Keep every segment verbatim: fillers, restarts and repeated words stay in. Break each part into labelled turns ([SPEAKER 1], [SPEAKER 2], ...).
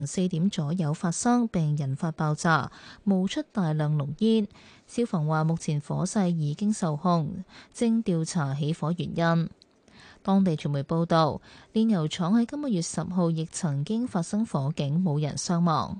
[SPEAKER 1] 四點左右發生並引發爆炸，冒出大量濃煙。消防話目前火勢已經受控，正調查起火原因。當地傳媒報道，煉油廠喺今個月十號亦曾經發生火警，冇人傷亡。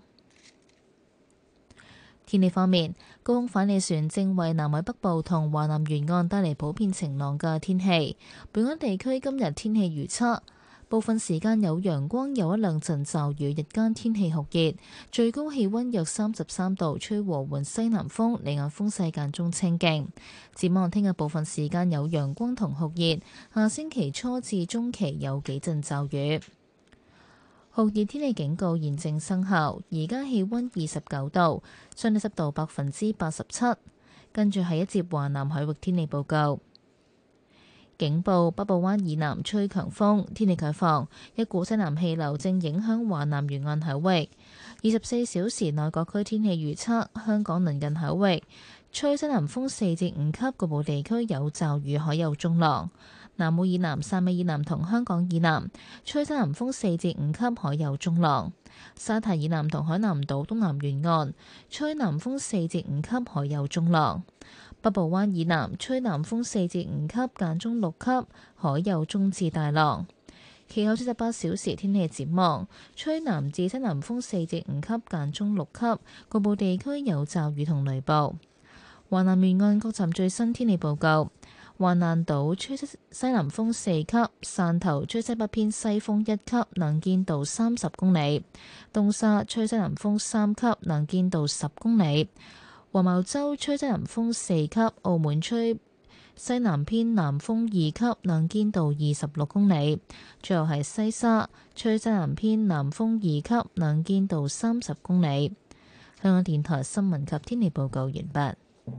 [SPEAKER 1] 天氣方面，高空反氣旋正為南海北部同華南沿岸帶嚟普遍晴朗嘅天氣。本港地區今日天氣預測，部分時間有陽光，有一兩陣驟雨，日間天氣酷熱，最高氣溫約三十三度，吹和緩西南風，離岸風勢間中清勁。展望聽日部分時間有陽光同酷熱，下星期初至中期有幾陣驟雨。酷熱天氣警告現正生效，而家氣溫二十九度，相對濕度百分之八十七。跟住係一節華南海域天氣報告。警報：北部灣以南吹強風，天氣概況，一股西南氣流正影響華南沿岸海域。二十四小時內各區天氣預測：香港鄰近海域吹西南風四至五級，局部地區有驟雨，海有中浪。南澳以南、汕尾以南同香港以南吹西南風四至五級，海有中浪。沙堤以南同海南島東南沿岸吹南風四至五級，海有中浪。北部灣以南吹南風四至五級，間中六級，海有中至大浪。其後四十八小時天氣展望，吹南至西南風四至五級，間中六級，局部地區有驟雨同雷暴。華南沿岸各站最新天氣報告。橫瀾島吹西南風四級，汕頭吹西北偏西風一級，能見度三十公里；東沙吹西南風三級，能見度十公里；黃茅洲吹西南風四級，澳門吹西南偏南風二級，能見度二十六公里；最後係西沙吹西南偏南風二級，能見度三十公里。香港電台新聞及天氣報告完畢。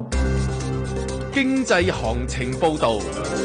[SPEAKER 2] 經濟行情報道。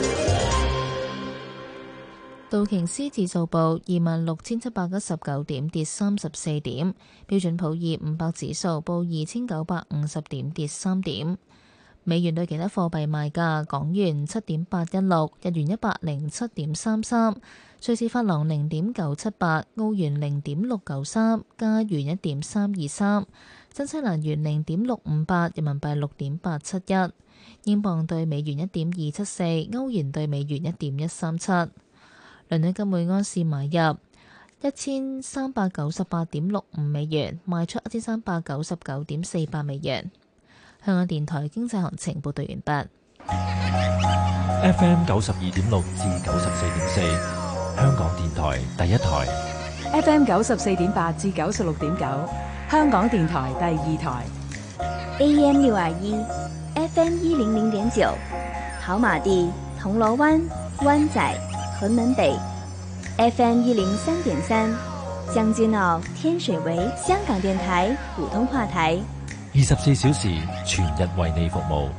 [SPEAKER 1] 道瓊斯指數報二萬六千七百一十九點，跌三十四點。標準普爾五百指數報二千九百五十點，跌三點。美元對其他貨幣賣價：港元七點八一六，日元一百零七點三三，瑞士法郎零點九七八，澳元零點六九三，加元一點三二三，新西蘭元零點六五八，人民幣六點八七一。英鎊對美元一點二七四，歐元對美元一點一三七。倫敦金每安士買入一千三百九十八點六五美元，賣出一千三百九十九點四八美元。香港電台經濟行情報道完畢。
[SPEAKER 3] F M 九十二點六至九十四點四，香港電台第一台。
[SPEAKER 4] F M 九十四點八至九十六點九，香港電台第二台。
[SPEAKER 5] A M 六二一。F M 一零零點九，跑馬地、銅鑼灣、灣仔、屯門北 ；F M 一零三點三，將軍澳、天水圍，香港電台普通話台。
[SPEAKER 3] 二十四小時全日為你服務。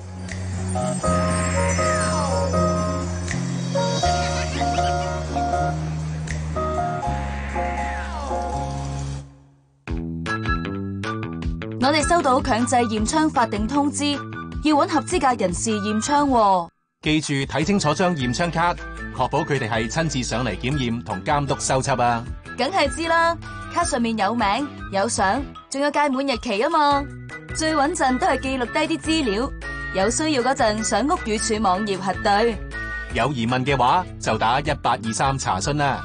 [SPEAKER 6] 我哋收到強制驗槍法定通知。要揾合資格人士驗槍喎，
[SPEAKER 7] 記住睇清楚張驗槍卡，確保佢哋係親自上嚟檢驗同監督收輯啊！
[SPEAKER 6] 梗係知啦，卡上面有名有相，仲有屆滿日期啊嘛。最穩陣都係記錄低啲資料，有需要嗰陣上屋宇署網頁核對。
[SPEAKER 7] 有疑問嘅話就打一八二三查詢啦。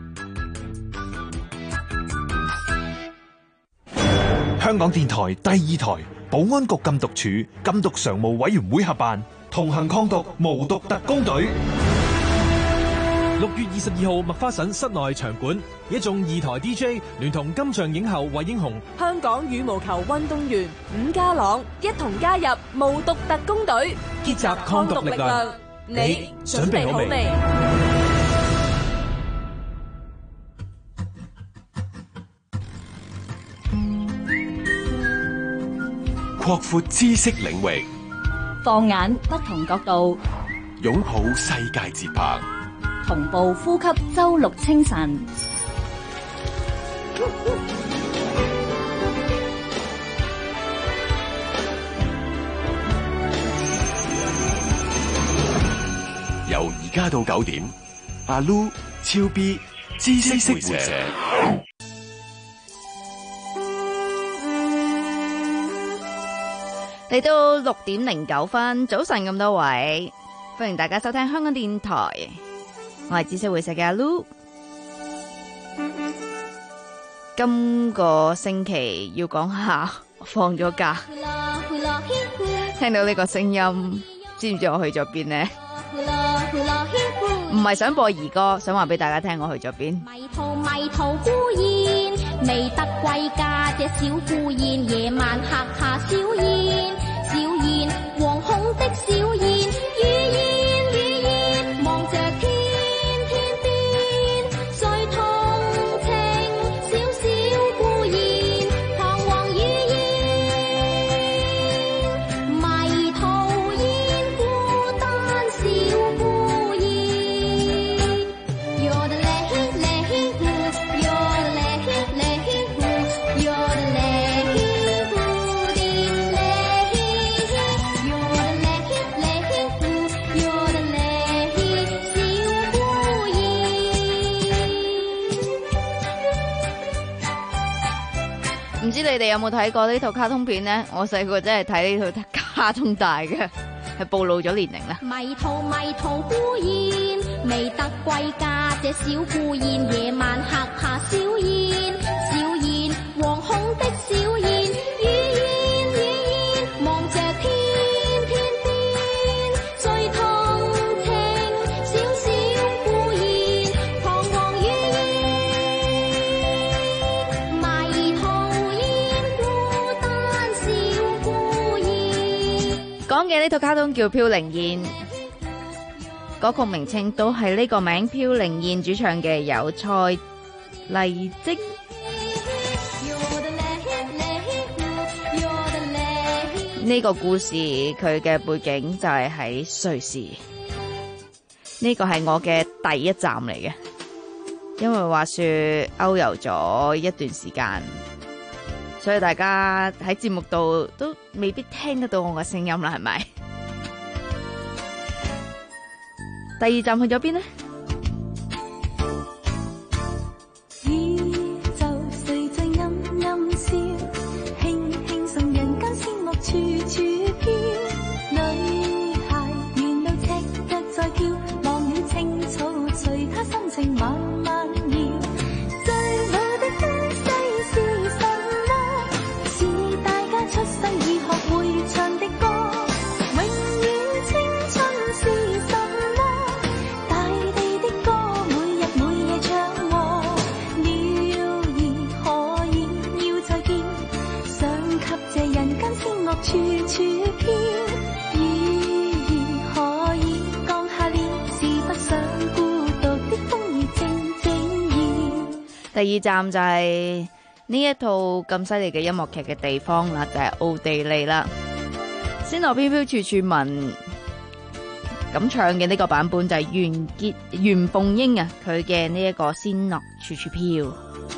[SPEAKER 8] 香港電台第二台。保安局禁毒處禁毒常務委員會合辦同行抗毒無毒特工隊。
[SPEAKER 9] 六月二十二號麥花臣室內場館，一眾二台 D J 聯同金像影后惠英紅、
[SPEAKER 4] 香港羽毛球運動員伍家朗一同加入無毒特工隊，
[SPEAKER 9] 結集抗毒力量。
[SPEAKER 4] 你準備好未？
[SPEAKER 2] 擴闊知識領域，
[SPEAKER 10] 放眼不同角度，
[SPEAKER 2] 擁抱世界節拍，
[SPEAKER 10] 同步呼吸周六清晨。
[SPEAKER 2] 由而家到九點，阿 Lu、超 B、知識會社。
[SPEAKER 11] 嚟到六點零九分，早晨咁多位，歡迎大家收聽香港電台，我係知識會社嘅阿 Lu。今個星期要講下放咗假，聽到呢個聲音，知唔知我去咗邊呢？唔係想播兒歌，想話俾大家聽我去咗邊。
[SPEAKER 12] 迷途迷途孤燕，未得歸家隻小孤燕，夜晚嚇下小燕，小燕惶恐的小燕，雨燕雨燕望着天，天邊最痛情，小小孤燕彷徨雨燕，迷途燕孤單小孤燕。You're the lady, lady who, you're the lady, lady who, you're the lady who, the lady, you're the lady, lady who, you're the lady 小孤燕。
[SPEAKER 11] 唔知你哋有冇睇過呢套卡通片呢？我細個真係睇呢套卡通大嘅，係暴露咗年齡啦。
[SPEAKER 12] 迷途迷途孤燕，未得歸家隻小孤燕，夜晚嚇下小燕，小燕惶恐的小燕，雨燕雨燕望着天，天邊最痛情，小小孤燕彷徨雨燕，迷途燕孤單小孤燕。
[SPEAKER 11] 講嘅呢套卡通叫《飄零燕》，歌曲名稱都係呢個名，《飄零燕》主唱嘅有蔡麗晶。呢個故事佢嘅背景就係喺瑞士，呢個係我嘅第一站嚟嘅，因為話說歐遊咗一段時間，所以大家喺節目度都未必聽得到我嘅聲音啦，係咪？第二站去咗邊呢？
[SPEAKER 13] 宇宙誰在暗暗笑，輕輕送人間仙樂處處飄。女孩沿路赤腳在跳，忘了青草隨她心情慢慢搖。最老的東西是什麼？是大家出生已學會唱的歌。永遠青春是什麼？大地的歌每日每夜唱和，鳥兒可以要再見，想給這人間仙樂處處飄。雨兒可以降下了，是不想孤獨的風兒靜靜搖。
[SPEAKER 11] 第二站就係呢一套咁犀利嘅音樂劇嘅地方啦，就係奧地利啦。仙樂飄飄處處聞，咁唱嘅呢個版本就係袁潔袁鳳英啊，佢嘅呢一個仙樂處處飄，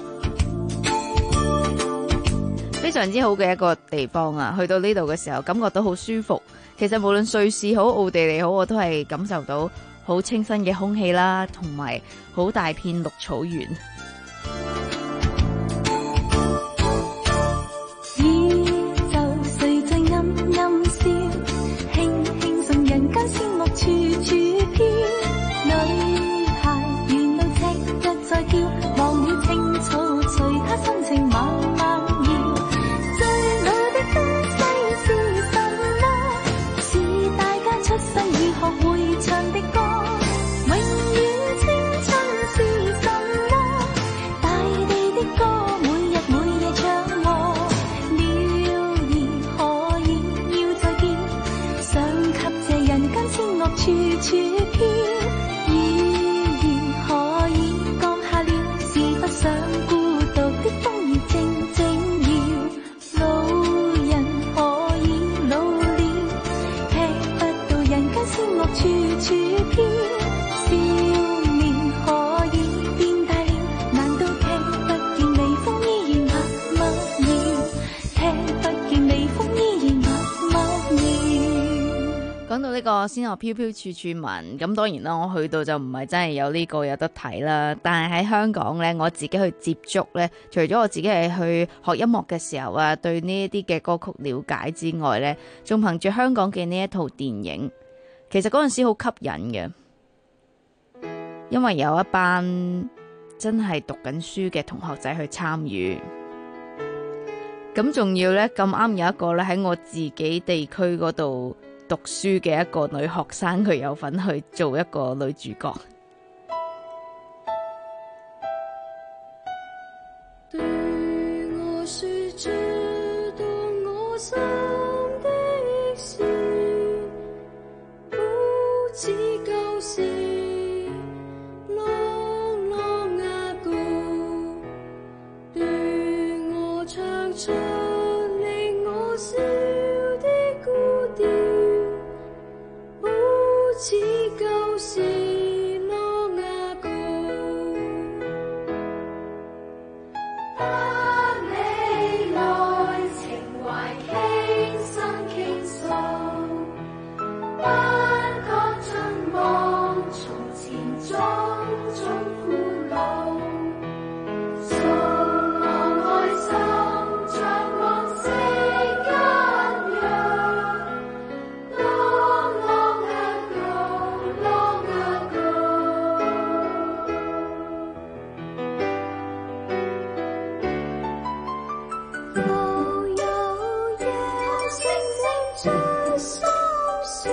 [SPEAKER 11] 非常之好嘅一個地方啊！去到呢度嘅時候，感覺到好舒服。其實無論瑞士好、奧地利好，我都係感受到好清新嘅空氣啦，同埋好大片綠草原。
[SPEAKER 13] 宇宙誰在暗暗笑，輕輕送人間仙樂處處飄。女孩沿路赤腳在跳，忘了青草隨她心情慢慢搖。最老的東西是什麼？是大家出生已學會唱的歌。永遠青春是什麼？大
[SPEAKER 11] 呢個仙樂飄飄處處聞，咁當然啦，我去到就唔係真係有呢個有得睇啦。但係喺香港呢，我自己去接觸呢，除咗我自己係去學音樂嘅時候啊，對呢一啲嘅歌曲了解之外呢，仲憑住香港嘅呢一套電影，其實嗰陣時好吸引嘅，因為有一班真係讀緊書嘅同學仔去參與。咁仲要呢，咁啱有一個呢喺我自己地區嗰度讀書嘅一個女學生，佢有份去做一個女主角。
[SPEAKER 12] 對我說這動我心的事，不似舊時朗朗雅歌，對我唱出令我笑的古調，不似舊時朗雅歌。不理來情懷傾心傾訴，不覺盡忘從前種種苦惱，送我愛心像往昔一樣，朗朗雅歌，朗雅歌。浮游夜星星在心事，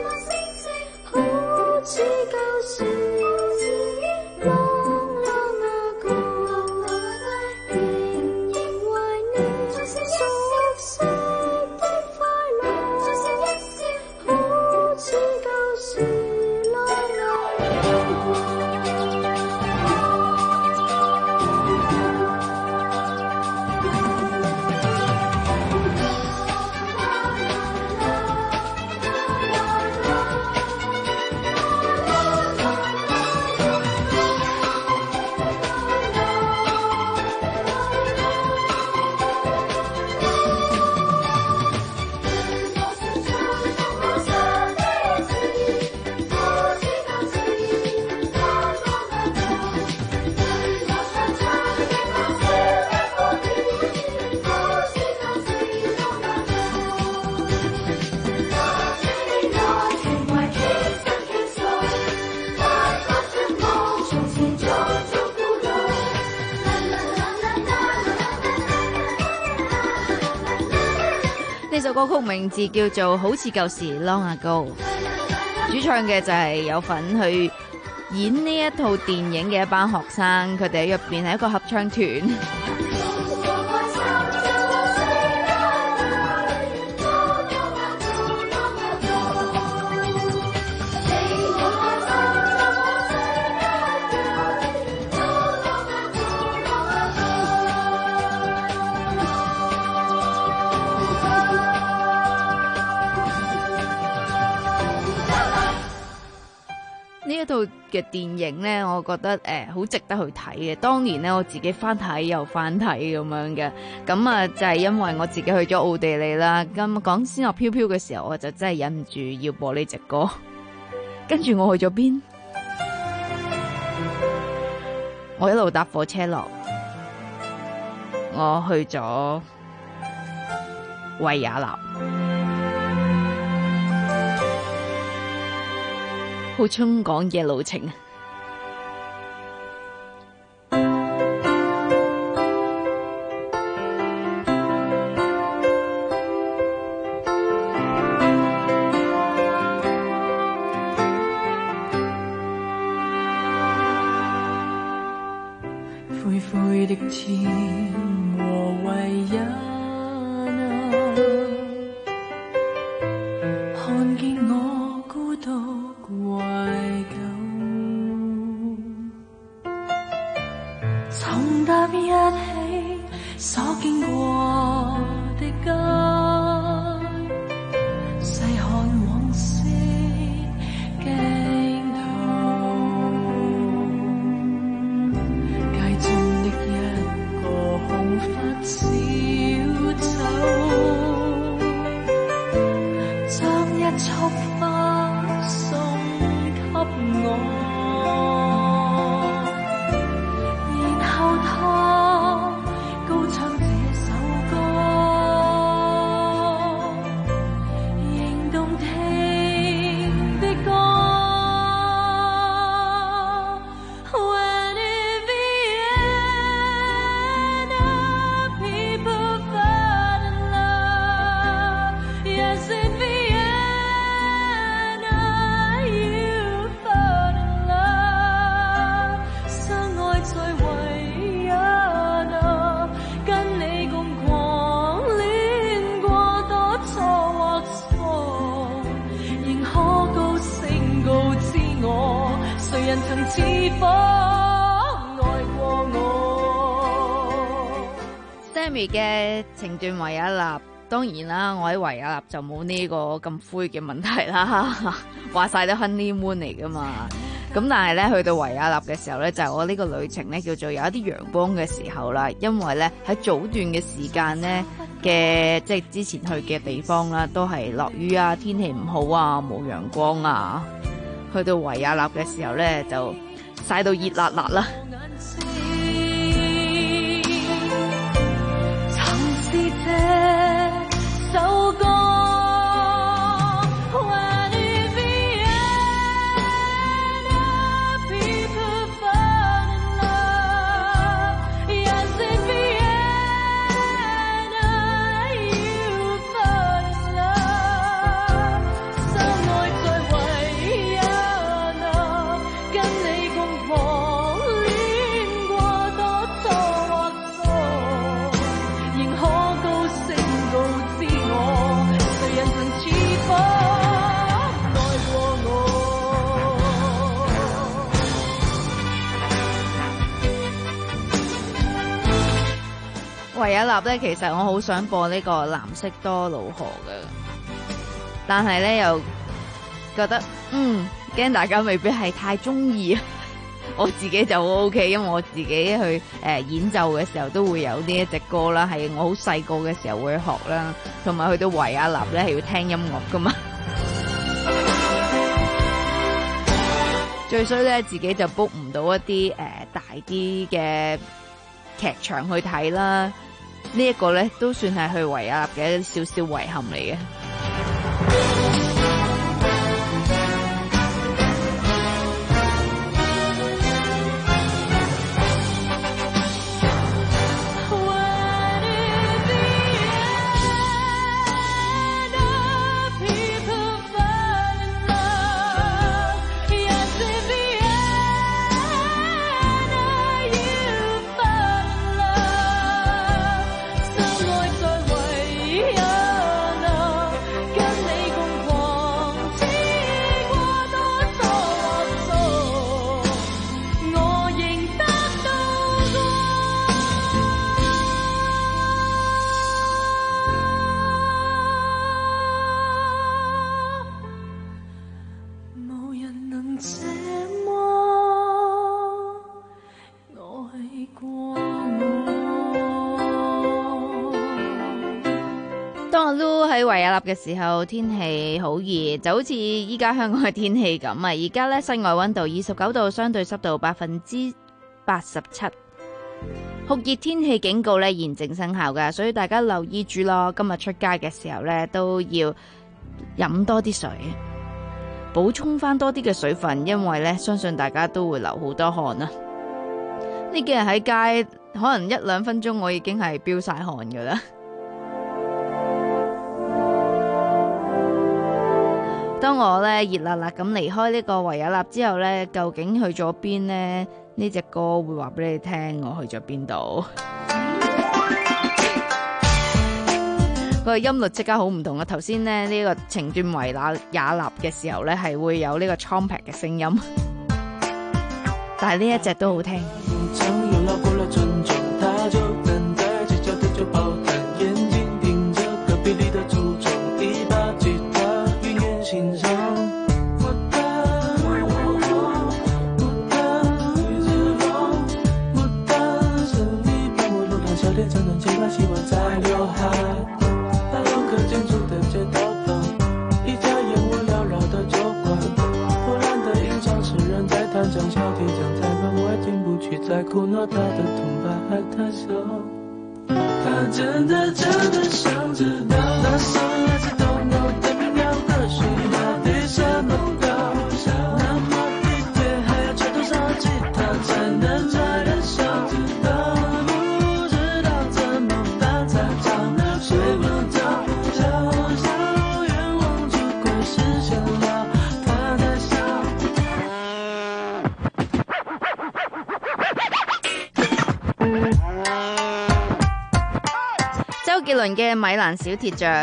[SPEAKER 12] 好似舊時朗朗雅歌，仍然為你熟悉的快樂，好似舊時朗雅歌。
[SPEAKER 11] 呢首歌曲名字叫做《好似舊時 Long Ago》，主唱嘅就係有份去演呢一套電影嘅一班學生，佢哋喺入邊係一個合唱團。呢一套嘅電影呢，我覺得誒好、呃、值得去睇嘅。當年呢，我自己翻睇又翻睇咁樣嘅，咁啊就係、是、因為我自己去咗奧地利啦。咁講仙樂飄飄嘅時候，我就真係忍唔住要播呢隻歌。跟住我去咗邊？我一路搭火車落，我去咗維也納。好衝港嘅路程啊！
[SPEAKER 13] 灰灰的天和維也納，看見我孤獨懷舊，重踏一起所經過的街，細看往昔鏡頭，街中的一個紅髮小丑，將一束花我，然後他高唱這首歌，仍動聽的歌。When in Vienna, people fall in love. Yes, in Vienna, you fall in love. 相愛在維也納，跟你共狂戀過多錯或錯，仍可高聲告知我，誰人曾似火愛過我。
[SPEAKER 11] Sammy 嘅情斷維也納，當然啦，我喺維也納就冇呢個咁灰嘅問題啦。話晒都 honeymoon 嚟噶嘛，咁但係咧去到維也納嘅時候咧，就係我呢個旅程咧叫做有一啲陽光嘅時候啦，因為咧喺早段嘅時間咧嘅即係之前去嘅地方啦，都係落雨啊，天氣唔好啊，冇陽光啊。去到維也納嘅時候咧，就曬到熱辣辣啦。
[SPEAKER 13] 曾是這首歌。When in Vienna, people fall in love. Yes, in Vienna, you fall in love. 相愛在維也納，跟你共狂戀過多錯或錯，仍可高聲告知我，誰人曾似火愛過我。
[SPEAKER 11] 維也納咧，其實我好想播呢個藍色多瑙河嘅，但係咧又覺得嗯驚大家未必係太中意啊。我自己就好 OK，因為我自己去誒、呃、演奏嘅時候都會有呢一隻歌啦，係我好細個嘅時候會學啦，同埋去到維也納咧係要聽音樂噶嘛。最衰咧自己就 book 唔到一啲誒、呃、大啲嘅劇場去睇啦，這個、呢一個咧都算係去維也納嘅一少少遺憾嚟嘅。當阿 Lu 喺維也納嘅時候，天氣好熱，就好似依家香港嘅天氣咁啊！而家咧室外溫度二十九度，相對濕度百分之八十七，酷熱天氣警告咧現正生效噶，所以大家留意住咯。今日出街嘅時候咧都要飲多啲水，補充翻多啲嘅水分，因為咧相信大家都會流好多汗啊！呢幾日喺街，可能一兩分鐘我已經係飆晒汗噶啦。當我咧熱辣辣咁離開呢個維也納之後咧，究竟去咗邊呢？呢隻歌會話俾你聽，我去咗邊度？個音律即刻好唔同啊！頭先咧呢個情斷維也納嘅時候咧，係會有呢個 trumpet 嘅聲音，但係呢一隻都好聽。
[SPEAKER 13] 一眨眼我缭繞的酒馆，破爛的銀裝飾
[SPEAKER 14] 苦恼，他的痛把爱太小。他真的真的想知道，那首来自东欧的民谣歌曲到底什么高效？那么体贴，还要吹多少吉他才能在人想知道？不知道怎么办才找，睡不着，小小愿望就快实现了，他在笑。
[SPEAKER 11] 周杰倫嘅《米蘭小鐵匠》。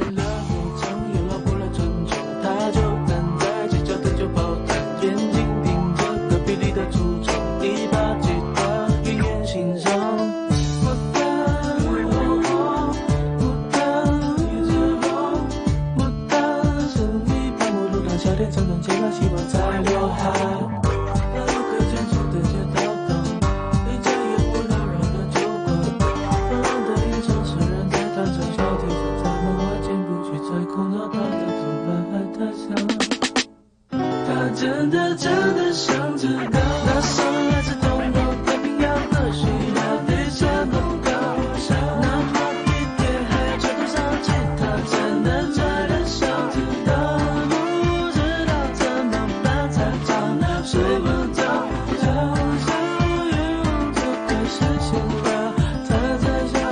[SPEAKER 14] 他就站在犄角的酒吧台，眼睛盯着隔壁里的橱窗，一把吉他一眼欣赏。我的我我的一直我我的是你帮我路上笑脸常常见到希望在刘海，那路可cent出的街道灯，离家也不扰扰的酒馆，暖暖的一场诗人在弹唱小提琴，在门外进不去，在苦恼他的痛把爱太小。他真的真的想知道，那首来自东欧的民谣歌曲到底什么高效？那么体贴，还要吹多少吉他才能在人想知道？不知道怎么办才找，睡不着，小小愿望就快实现了，他在笑。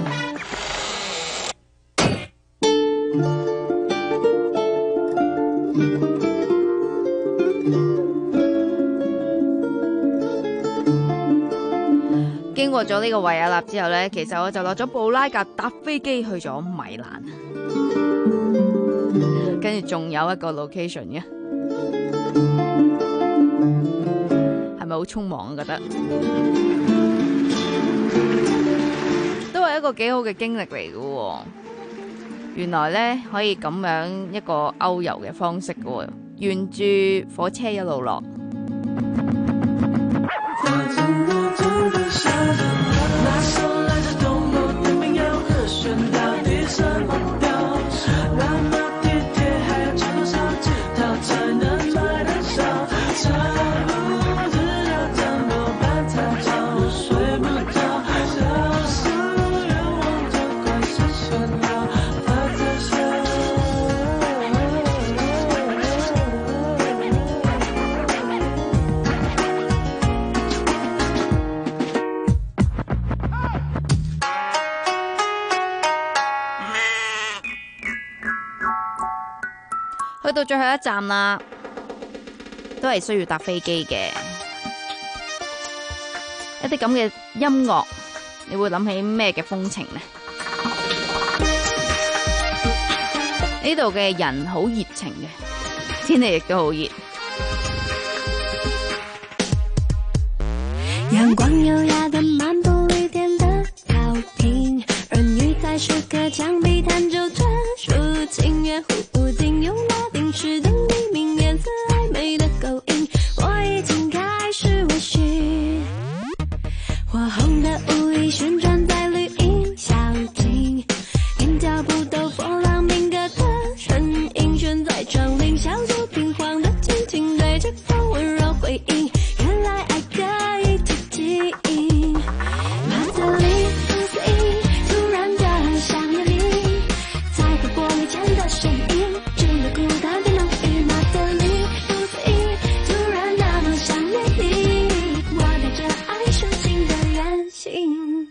[SPEAKER 11] 經過咗呢個維也納之後呢，其實我就落咗布拉格搭飛機去咗米蘭，跟住仲有一個 location 嘅，係咪好匆忙啊？覺得都係一個幾好嘅經歷嚟嘅喎。原來呢，可以咁樣一個歐遊嘅方式嘅喎，沿住火車一路落。那首來自東歐的民謠歌曲到底什麼高效？那麼體貼，還要吹多少吉他才能在人上唱？不知道怎麼辦才找，睡不着，小小願望就快實現了，他在笑。去到最後一站啦，都係需要搭飛機嘅。一啲咁嘅音樂，你會諗起咩嘅風情呢？呢度嘅人好熱情嘅，天氣亦都好熱。
[SPEAKER 13] 陽光優雅的漫步綠店的草坪，兒女在石刻牆壁彈奏專屬情樂，忽定用拉丁詩的黎明顏色曖昧的勾引，我已經開始微醺。火紅的舞衣旋轉在綠蔭小徑，連腳步都波浪敏感的身影懸在窗棂，小手平晃的輕輕對着風溫柔回應，原來愛可以自己馬德里不思議，突然的想念你，在和玻璃前的身影，只有孤單的濃郁。馬德里不思議，突然那麼想念你，我帶着愛手心的遠行。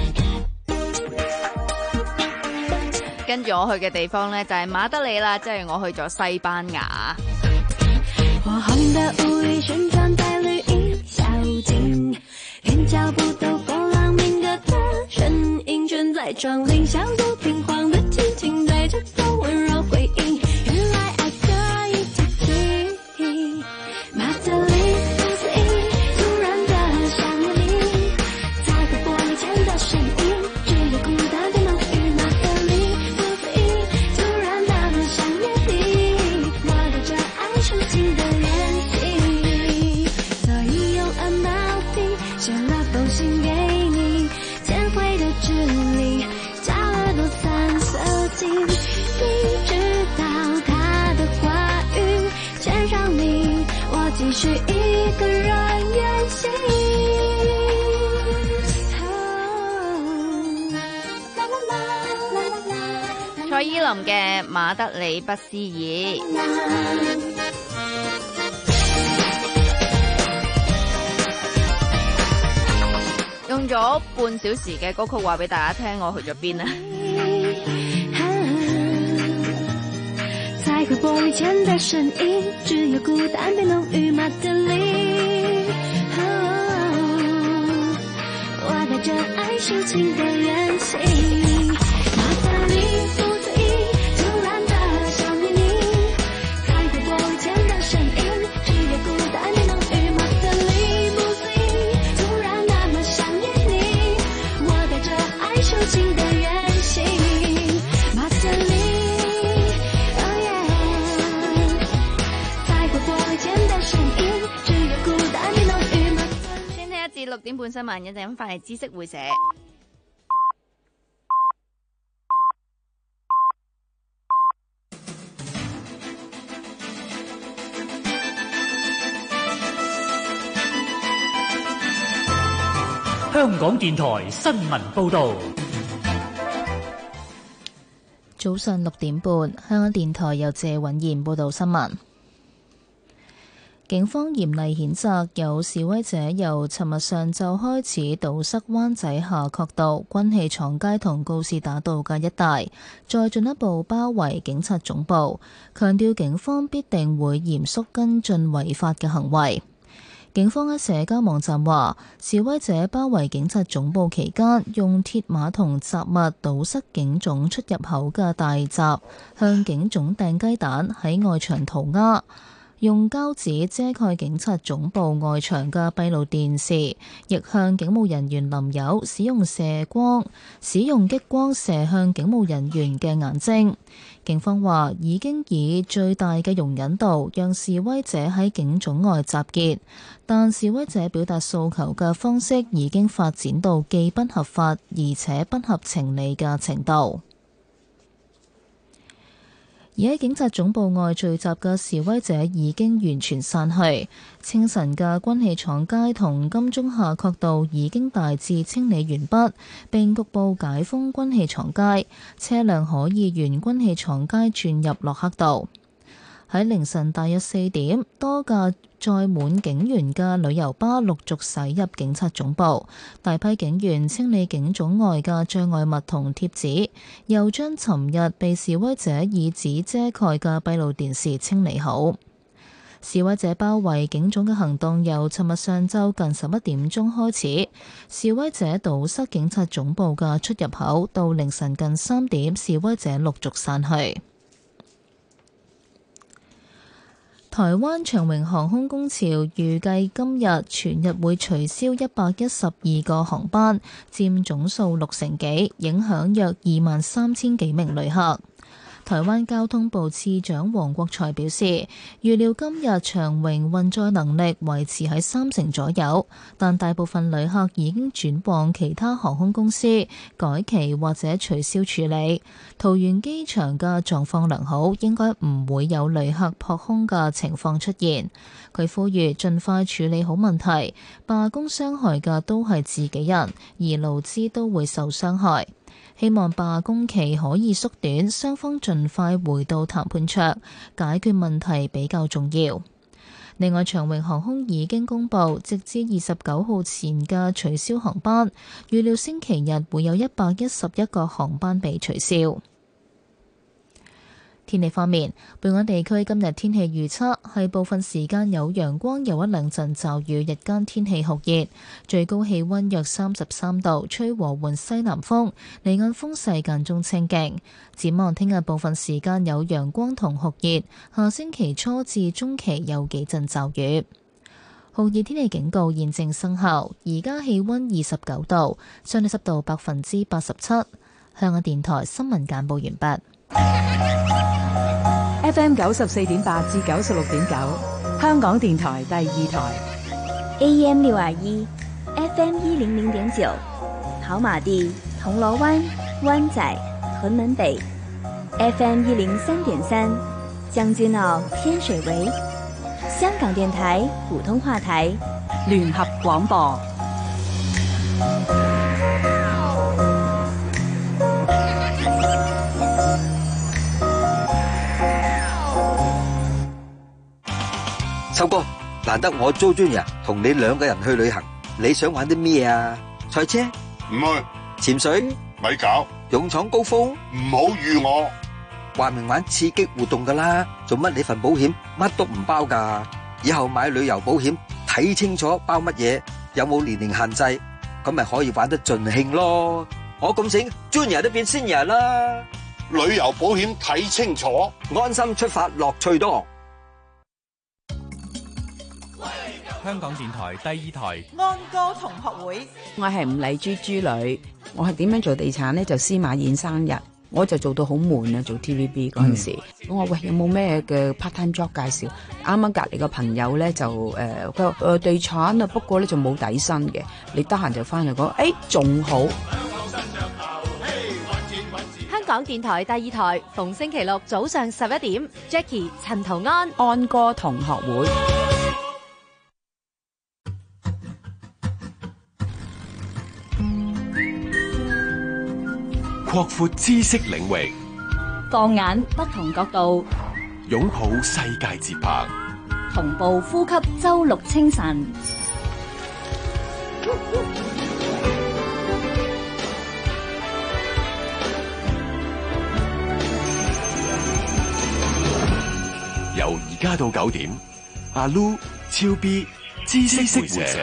[SPEAKER 11] 跟住我去嘅地方呢，就係馬德里啦，即係我去咗西班牙。
[SPEAKER 13] 火紅的舞衣旋轉在綠蔭小徑，連腳步都波浪敏感的身影懸在窗棂，小手平晃的輕輕對着風溫柔回應，原來愛可以自己。馬德里不思議，突然的想念你，在和玻璃前的身影，只有孤單的濃郁。馬德里不思議，突然那麼想念你，我帶着愛手心的遠行，所以用 Amalfi 寫了封信給你，簡繪的距離，加耳朵散
[SPEAKER 11] 伊林嘅《馬德里不思議》。用咗半小時嘅歌曲話俾大家聽，我去咗邊啊？
[SPEAKER 13] 彩繪玻璃前的身影，只有孤單被濃郁馬德里。我帶着愛抒情的遠行，馬德里不得已，突然的想念你。彩繪玻璃前的身影，只有孤單被濃郁馬德里不得已，突然那麼想念你。我帶着愛抒情的遠行，馬德里。
[SPEAKER 11] 先聽一節六點半新聞，一陣翻嚟知識會社。
[SPEAKER 15] 香港電台新聞報導。
[SPEAKER 1] 早上六點半，香港電台由謝允賢報道新聞。警方嚴厲譴責有示威者由尋日上晝開始堵塞灣仔夏慤道、軍器廠街同告士打道嘅一帶，再進一步包圍警察總部，強調警方必定會嚴肅跟進違法嘅行為。警方喺社交網站話，示威者包圍警察總部期間，用鐵馬同雜物堵塞警總出入口嘅大閘，向警總掟雞蛋，喺外牆塗鴉，用膠紙遮蓋警察總部外牆嘅閉路電視，亦向警務人員淋油，使用射光、使用激光射向警務人員嘅眼睛。警方話已經以最大嘅容忍度讓示威者喺警總外集結，但示威者表達訴求嘅方式已經發展到既不合法而且不合情理嘅程度。而喺警察總部外聚集嘅示威者已經完全散去，清晨嘅軍器廠街同金鐘夏慤道已經大致清理完畢，並局部解封軍器廠街，車輛可以沿軍器廠街轉入駱克道。喺凌晨大約四點，多架載滿警員嘅旅遊巴陸續駛入警察總部，大批警員清理警總外嘅障礙物同貼紙，又將尋日被示威者以紙遮蓋嘅閉路電視清理好。示威者包圍警總嘅行動由尋日上晝近十一點鐘開始，示威者堵塞警察總部嘅出入口，到凌晨近三點，示威者陸續散去。台灣長榮航空工潮預計今日全日會取消一百一十二個航班，佔總數六成幾，影響約二萬三千幾名旅客。台灣交通部次長黃國財表示，預料今日長榮運載能力維持喺三成左右，但大部分旅客已經轉往其他航空公司改期或者取消處理。桃園機場嘅狀況良好，應該唔會有旅客撲空嘅情況出現。佢呼籲盡快處理好問題，罷工傷害嘅都係自己人，而勞資都會受傷害。希望罷工期可以縮短，雙方盡快回到談判桌，解決問題比較重要。另外，長榮航空已經公布，直至二十九號前嘅取消航班，預料星期日會有一百一十一個航班被取消。天氣方面，本港地區今日天氣預測係部分時間有陽光，有一兩陣驟雨，日間天氣酷熱，最高氣溫約三十三度，吹和緩西南風，離岸風勢間中清勁。展望聽日部分時間有陽光同酷熱，下星期初至中期有幾陣驟雨。酷熱天氣警告現正生效，而家氣溫二十九度，相對濕度百分之八十七。香港電台新聞簡報完畢。
[SPEAKER 16] F M 九十四點八至九十六點九，香港電台第二台。
[SPEAKER 5] A M 六二一 ，F M 一零零點九，跑馬地、銅鑼灣、灣仔、屯門北。F M 一零三點三，將軍澳、天水圍。香港電台普通話台，
[SPEAKER 16] 聯合廣播。
[SPEAKER 17] 秋哥，難得我 Joe Junior 同你兩個人去旅行，你想玩啲咩啊？賽車？
[SPEAKER 18] 唔去。
[SPEAKER 17] 潛水？
[SPEAKER 18] 咪搞。
[SPEAKER 17] 勇闖高峰？
[SPEAKER 18] 唔好預我。
[SPEAKER 17] 話明玩刺激活動噶啦，做乜你份保險乜都唔包噶？以後買旅遊保險睇清楚包乜嘢，有冇年齡限制，咁咪可以玩得盡興咯。我咁醒 ，Junior 都變 Senior 啦。
[SPEAKER 18] 旅遊保險睇清楚，
[SPEAKER 17] 安心出發，樂趣多。
[SPEAKER 9] 香港電台第二台
[SPEAKER 19] 安歌同學會，
[SPEAKER 16] 我係吳麗珠豬女，我係點樣做地產呢？就司馬燕生日，我就做到好悶啊！做 T V B 嗰陣時，咁、嗯、我喂有冇咩嘅 part time job 介紹？啱啱隔離個朋友咧就誒佢話誒地產啊，不過咧就冇底薪嘅，你得閒就翻嚟講，誒仲好。
[SPEAKER 4] 香港電台第二台，逢星期六早上十一點 ，Jackie 陳圖安
[SPEAKER 16] 安歌同學會。
[SPEAKER 2] 擴闊知識領域，
[SPEAKER 10] 放眼不同角度，
[SPEAKER 2] 擁抱世界節拍，
[SPEAKER 10] 同步呼吸周六清晨。
[SPEAKER 2] 由而家到九點，阿 Lu、超 B、知識會社。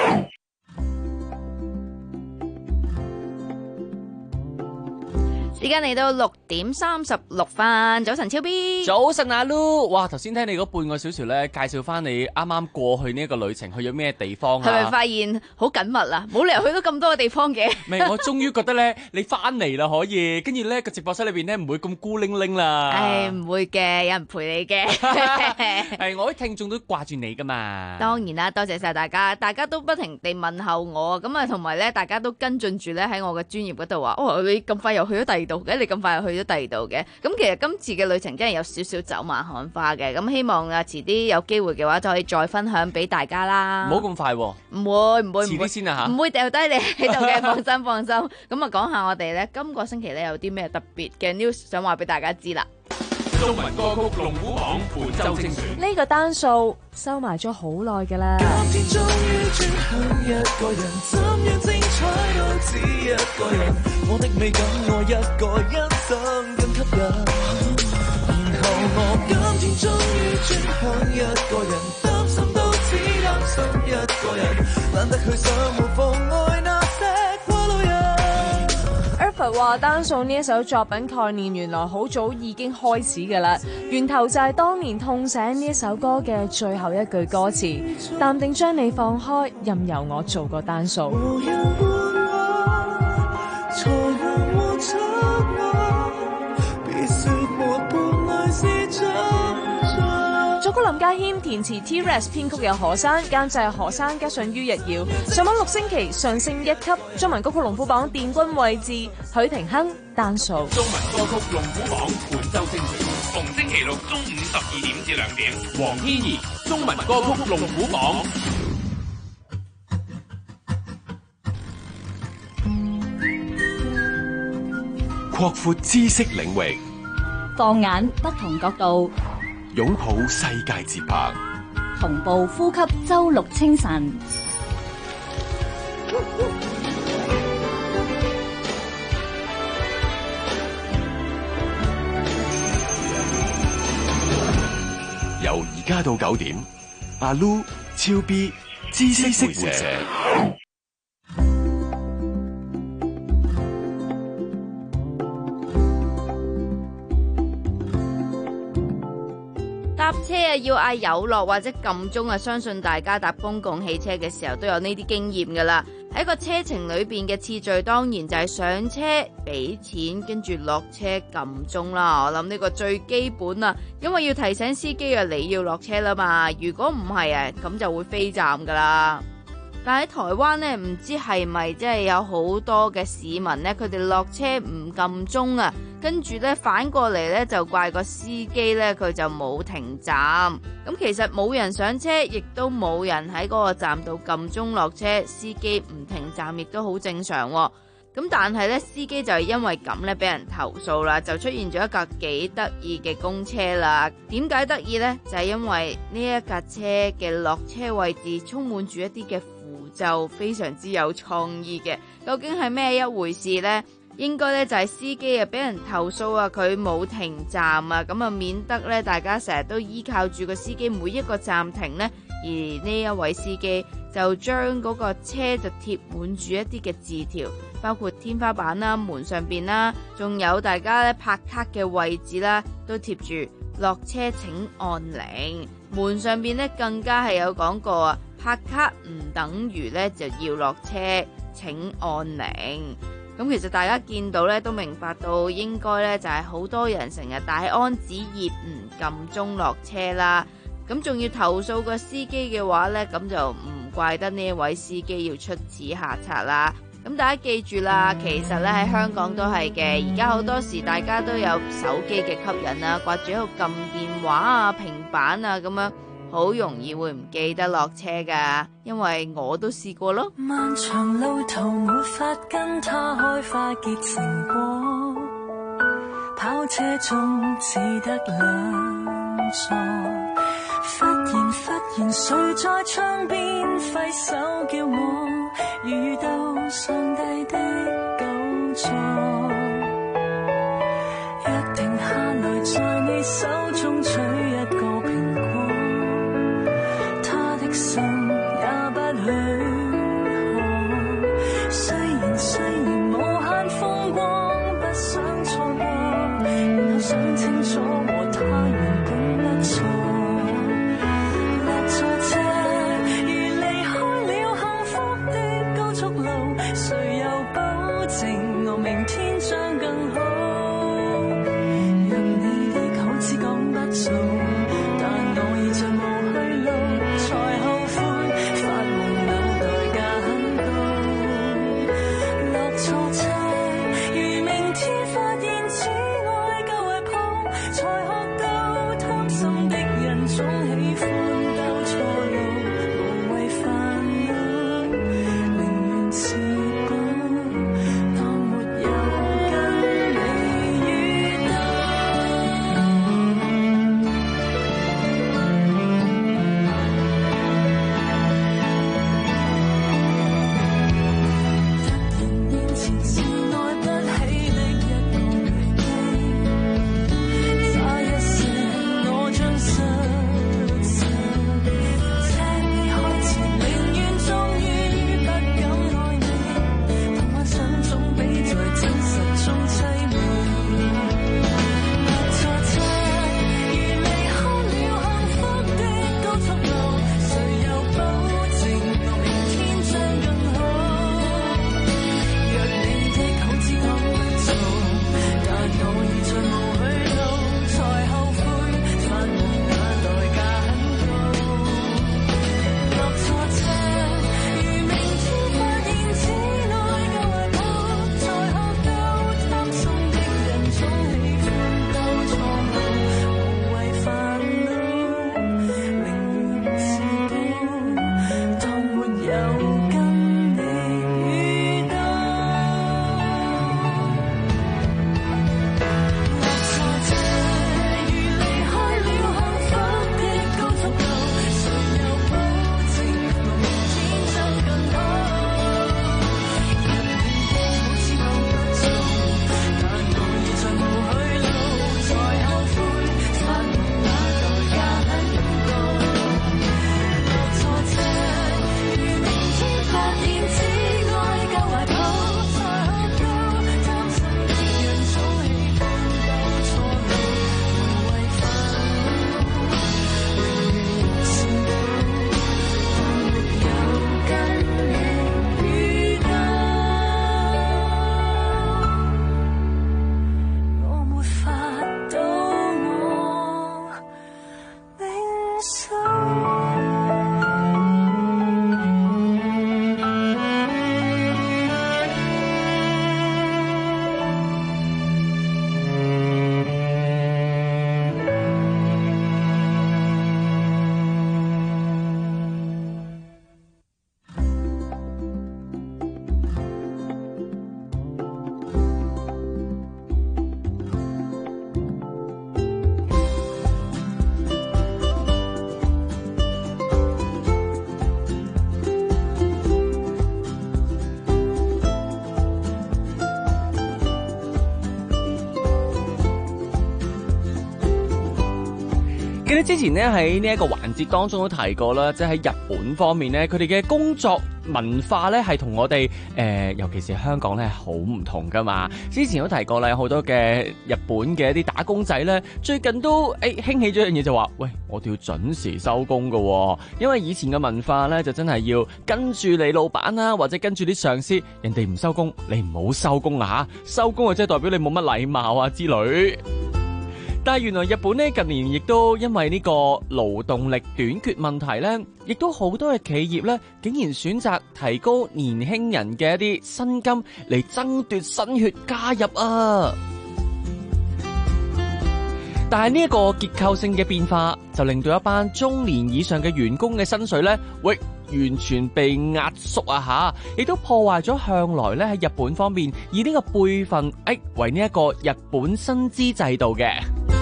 [SPEAKER 11] 時間嚟到六點三十六分，早晨超 B，
[SPEAKER 20] 早晨阿 Lu，哇！頭先聽你嗰半個小時咧，介紹翻你啱啱過去呢一個旅程，去咗咩地方啊？
[SPEAKER 11] 係咪發現好緊密啦？冇理由去到咁多嘅地方嘅。
[SPEAKER 20] 未，我終於覺得咧，你翻嚟啦，可以，跟住咧個直播室裏邊咧唔會咁孤零零啦。
[SPEAKER 11] 唉，唔會嘅，有人陪你嘅。
[SPEAKER 20] 係我啲聽眾都掛住你噶嘛。
[SPEAKER 11] 當然啦，多謝晒大家，大家都不停地問候我，咁啊，同埋咧，大家都跟進住咧喺我嘅專頁嗰度話，哦，你咁快又去咗第二度嘅，你咁快又去咗第二度嘅。咁其實今次嘅旅程真係有少少走馬看花嘅，咁希望啊遲啲有機會嘅話就可以再分享俾大家啦。
[SPEAKER 20] 唔好咁快喎，
[SPEAKER 11] 唔會唔會
[SPEAKER 20] 遲啲先啊嚇，
[SPEAKER 11] 唔會掉低你喺度嘅，放心放心。咁啊講下我哋咧今個星期咧有啲咩特別嘅 news 想話俾大家知啦。
[SPEAKER 2] 中文歌曲龍虎榜本周精選，
[SPEAKER 4] 呢個單數收埋咗好耐㗎啦。
[SPEAKER 14] 今天終於轉向一個人，怎樣精彩都只一個人，我的美感我一個欣賞更吸引。然後我今天終於轉向一個人，擔心都只擔心一個人，懶得去想沒妨礙那些過路人。
[SPEAKER 4] Erford 話單數呢一首作品概念原來好早已經開始㗎啦，源頭就係當年痛醒呢一首歌嘅最後一句歌詞，淡定將你放開，任由我做個單數。作曲林家謙，填詞 T-Rex， 編曲有何山，監製何山，加上于日耀。上網六星期上升一級，中文歌曲龍虎榜殿軍位置，許廷鏗單數。
[SPEAKER 2] 中文歌曲龍虎榜本周精選，逢星期六中午十二點至兩點，黃天怡中文歌曲龍虎榜。擴闊知識領域，
[SPEAKER 10] 放眼不同角度，
[SPEAKER 2] 擁抱世界節拍，
[SPEAKER 10] 同步呼吸周六清晨。
[SPEAKER 2] 由而家到九點，阿 Lu、超 B、知識會社。
[SPEAKER 11] 搭車啊，要嗌有落或者撳鐘啊，相信大家搭公共汽車嘅時候都有呢啲經驗噶啦。喺個車程裏邊嘅次序，當然就係上車俾錢，跟住落車撳鐘啦。我諗呢個最基本啊，因為要提醒司機啊，你要落車啦嘛。如果唔係啊，咁就會飛站噶啦。但喺台灣呢，唔知係咪即係有好多嘅市民呢，佢哋落車唔撳鐘啊，跟住呢反過嚟呢，就怪個司機呢，佢就冇停站。咁其實冇人上車，亦都冇人喺嗰個站度撳鐘落車，司機唔停站亦都好正常喎。 咁但係咧，司機就係因為咁咧，俾人投訴啦，就出現咗一架幾得意嘅公車啦。點解得意呢？就係因為呢一架車嘅落車位置充滿住一啲嘅符咒，非常之有創意嘅。究竟係咩一回事呢？應該咧就係司機啊俾人投訴啊，佢冇停站啊，咁啊免得咧大家成日都依靠住個司機每一個站停呢。而呢一位司機就將嗰個車就貼滿住一啲嘅字條，包括天花板啦、門上邊啦，仲有大家咧拍卡嘅位置啦，都貼住落車請按鈴。門上邊咧更加係有講過啊，拍卡唔等於咧就要落車請按鈴。咁其實大家見到咧都明白到，應該咧就係好多人成日大安旨意唔撳鐘落車啦。咁仲要投訴個司機嘅話呢，咁就唔怪得呢一位司機要出此下策啦。咁大家記住啦，其實咧喺香港都係嘅，而家好多時大家都有手機嘅吸引啊，掛住喺度撳電話啊、平板啊咁樣，好容易會唔記得落車噶，因為我都試過咯。
[SPEAKER 13] 漫長路途沒法跟他開花結成果，跑車中只得兩座。忽然忽然誰在窗邊揮手叫我，遇到上帝的救助，約定下來在你手中取一個蘋果，他的心也不許可，雖然雖然無限風光不想錯過，然後想清楚和他原本不錯，誰又保證我明天將更好？若你的好似講
[SPEAKER 20] 記得之前咧喺呢一個環節當中都提過啦，即係喺日本方面咧，佢哋嘅工作文化咧係同我哋誒、呃，尤其是香港咧好唔同噶嘛。之前都提過啦，有好多嘅日本嘅一啲打工仔咧，最近都誒、欸、興起咗一樣嘢，就話喂，我哋要準時收工噶，因為以前嘅文化咧就真係要跟住你老闆啦，或者跟住啲上司，人哋唔收工，你唔好收工啊吓，收工啊即係代表你冇乜禮貌啊之類。但係原來日本咧近年亦都因為呢個勞動力短缺問題咧，亦都好多嘅企業咧，竟然選擇提高年輕人嘅一啲薪金嚟爭奪新血加入啊！但係呢一個結構性嘅變化，就令到一班中年以上嘅員工嘅薪水咧，喂，完全被壓縮啊吓，亦都破壞咗向來咧喺日本方面以呢個輩分誒為呢一個日本薪資制度嘅。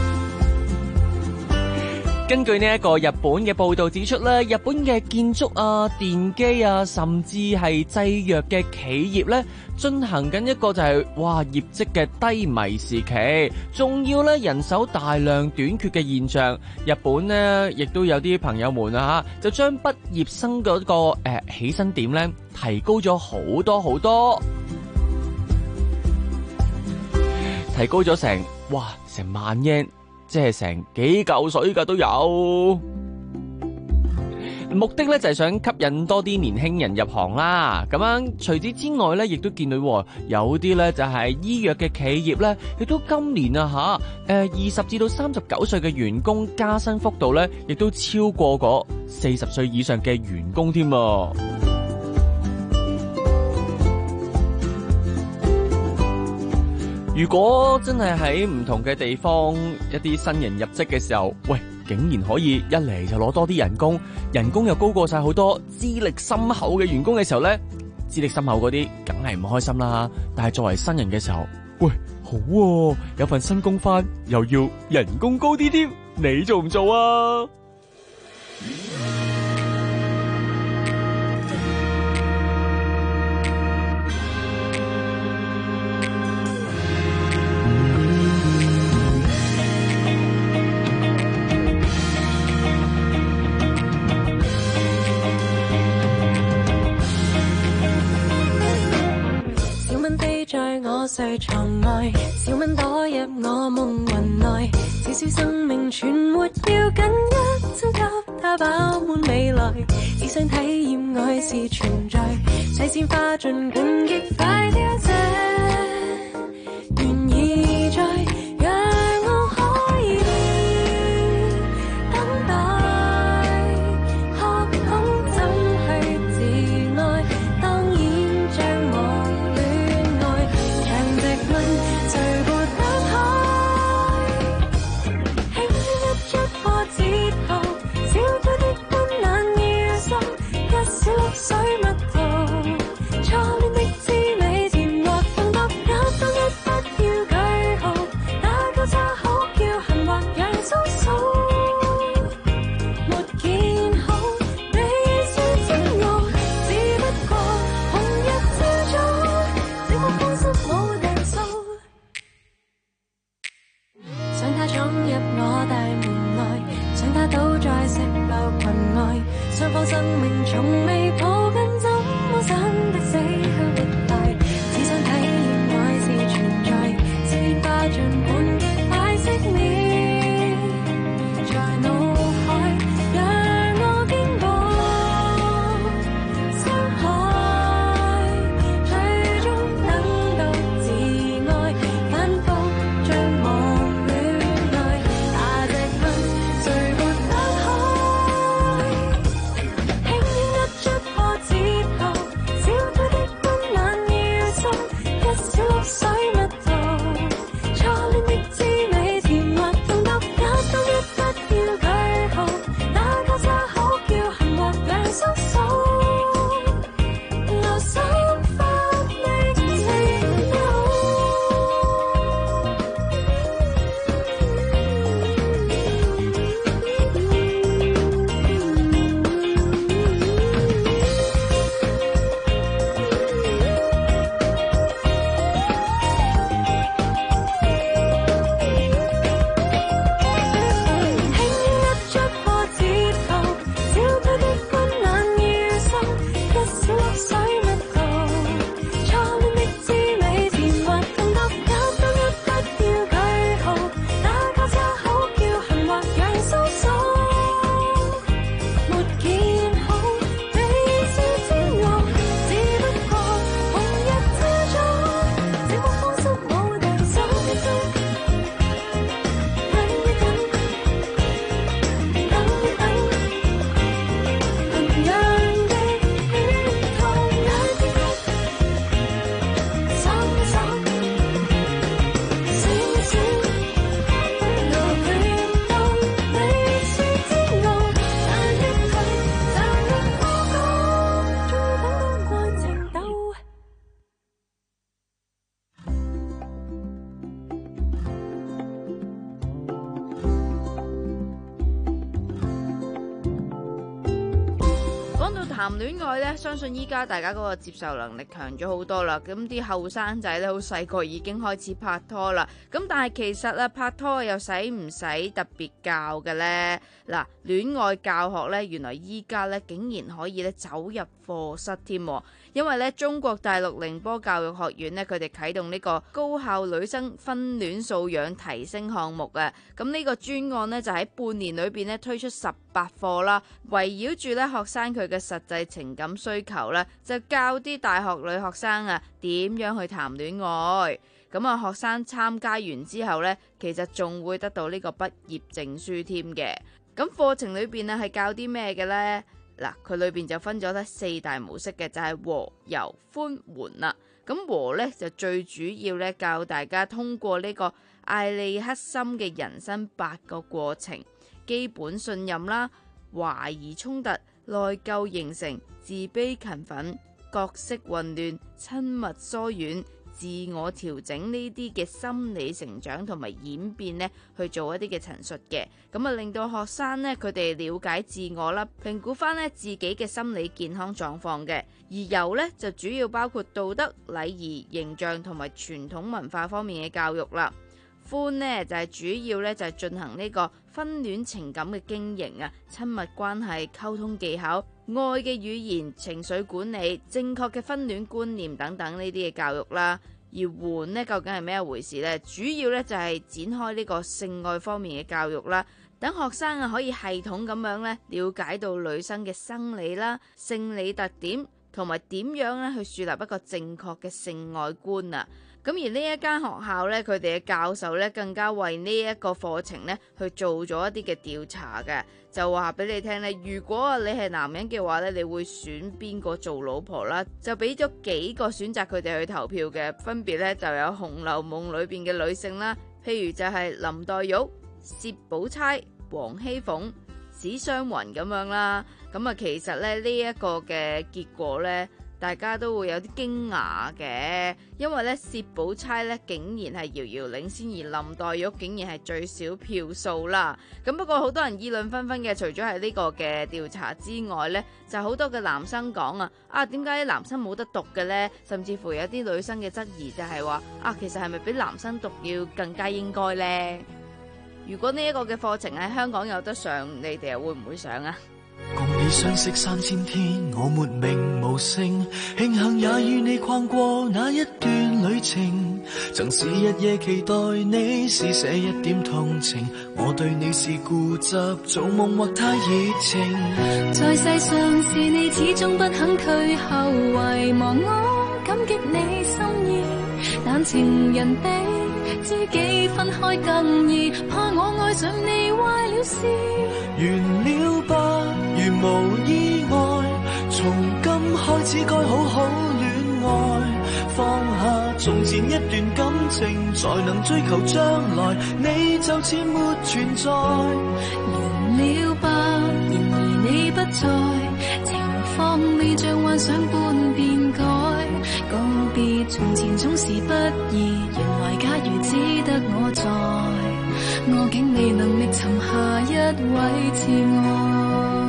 [SPEAKER 20] 根據呢一個日本嘅報道指出咧，日本嘅建築啊、電機啊，甚至係製藥嘅企業咧，進行緊一個就係、是、哇業績嘅低迷時期，仲要咧人手大量短缺嘅現象。日本呢亦都有啲朋友們啊吓，就將畢業生嗰、那個誒、呃、起薪點咧提高咗好多好多，提高咗成哇成萬日圓。即係成幾嚿水㗎都有，目的咧就係想吸引多啲年輕人入行啦。咁樣除此之外咧，亦都見到有啲咧就係醫藥嘅企業咧，亦都今年啊吓，誒二十至到三十九歲嘅員工加薪幅度咧，亦都超過嗰四十歲以上嘅員工添啊。如果真係喺唔同嘅地方，一啲新人入職嘅時候，喂，竟然可以一嚟就攞多啲人工，人工又高過晒好多資歷深厚嘅員工嘅時候呢，資歷深厚嗰啲梗係唔開心啦。但係作為新人嘅時候，喂，好喎，有份新工返，又要人工高啲添，你做唔做啊？
[SPEAKER 13] 睡床外，小蚊躲入我夢魂內，小小生命存活要緊一針給它飽滿未來，只想體驗愛是存在，細鮮花盡管極快凋謝，願意再讓我可以等待，學懂怎去自愛，當然將我戀愛，長直問誰沒等開，輕輕一出破折後，小小的溫暖要心，一小粒水蜜桃，初戀的滋味甜或痛得也當一不要句號，打交叉好叫恨或讓粗數，沒見好你說真我，只不過紅日照早，寂寞放心冇定數，想他闖入我大門內，想他倒在石榴裙外，雙方生命從未抱緊，怎麼真的死去活來，只想體驗愛是存在，小煙花盡管極快熄滅在腦海，讓我經過傷害，最終等到自愛，反覆將忘戀愛，大直問誰沒等開，輕輕一出破
[SPEAKER 11] 談戀愛咧，相信依家大家嗰個接受能力強咗好多啦。咁啲後生仔咧，好細個已經開始拍拖啦。咁但係其實啊，拍拖又使唔使特別教嘅呢？嗱，戀愛教學咧，原來依家咧竟然可以咧走入課室添。因為咧，中國大陸寧波教育學院咧，佢哋啟動呢個高校女生婚戀素養提升項目啊。咁呢個專案呢，就喺半年裏邊咧推出十八課啦，圍繞住咧學生佢嘅實際情感需求咧，就教啲大學女學生啊點樣去談戀愛。咁啊，學生參加完之後呢，其實仲會得到呢個畢業證書添嘅。咁課程裏邊啊係教啲咩嘅呢？嗱，佢裏邊就分咗咧四大模式嘅，就係和、柔、寬、緩啦。咁和呢，就最主要咧教大家通過呢個艾利克森嘅人生八個過程，基本信任啦、懷疑衝突、內疚形成、自卑勤奮、角色混亂、親密疏遠、自我調整呢啲嘅心理成長同埋演變呢，去做一啲嘅陳述嘅，咁啊令到學生呢，佢哋了解自我啦，評估翻呢自己嘅心理健康狀況嘅。而柔呢，就主要包括道德、禮儀、形象同埋傳統文化方面嘅教育啦。寬呢，就係主要呢，就係進行呢個婚戀情感嘅經營啊、親密關係、溝通技巧、愛嘅語言、情緒管理、正確嘅婚戀觀念等等呢啲嘅教育啦。而緩呢，究竟係咩一回事呢？主要呢，就係展開呢個性愛方面嘅教育啦，等學生啊可以系統咁樣呢，了解到女生嘅生理啦、性理特點，同埋點樣呢去樹立一個正確嘅性愛觀啊。咁而呢一間學校呢，佢哋嘅教授呢，更加為呢一個課程呢去做咗一啲嘅調查嘅，就話俾你聽呢，如果你係男人嘅話呢，你會選邊個做老婆啦？就俾咗幾個選擇佢哋去投票嘅，分別呢就有《紅樓夢》裏邊嘅女性啦，譬如就係林黛玉、薛寶釵、王熙鳳、史湘雲咁樣啦。咁啊，其實咧呢一個嘅結果呢，大家都會有啲驚訝嘅，因為咧薛寶釵咧竟然係遙遙領先，而林黛玉竟然係最少票數啦。咁不過好多人議論紛紛嘅，除咗係呢個嘅調查之外呢，就好多嘅男生講啊，啊點解男生冇得讀嘅呢？甚至乎有啲女生嘅質疑就係話啊，其實係咪比男生讀要更加應該呢？如果呢一個嘅課程喺香港有得上，你哋又會唔會上啊？
[SPEAKER 14] 共你相識三千天，我沒名無姓，慶幸也與你逛過那一段旅程。曾是日夜期待你施捨一點同情，我對你是固執，做夢或太熱情。
[SPEAKER 13] 在世上是你始終不肯退後，遺忘我感激你心意，但情人比知己分開更易，怕我愛上你壞了事。
[SPEAKER 14] 完了吧，如無意外，從今開始該好好戀愛，放下從前一段感情，才能追求將來，你就似沒存在。
[SPEAKER 13] 完了吧，然而你不在，情況未像幻想般變改，告別從前總是不易，原來假如只得我在，我竟未能力尋下一位摯愛。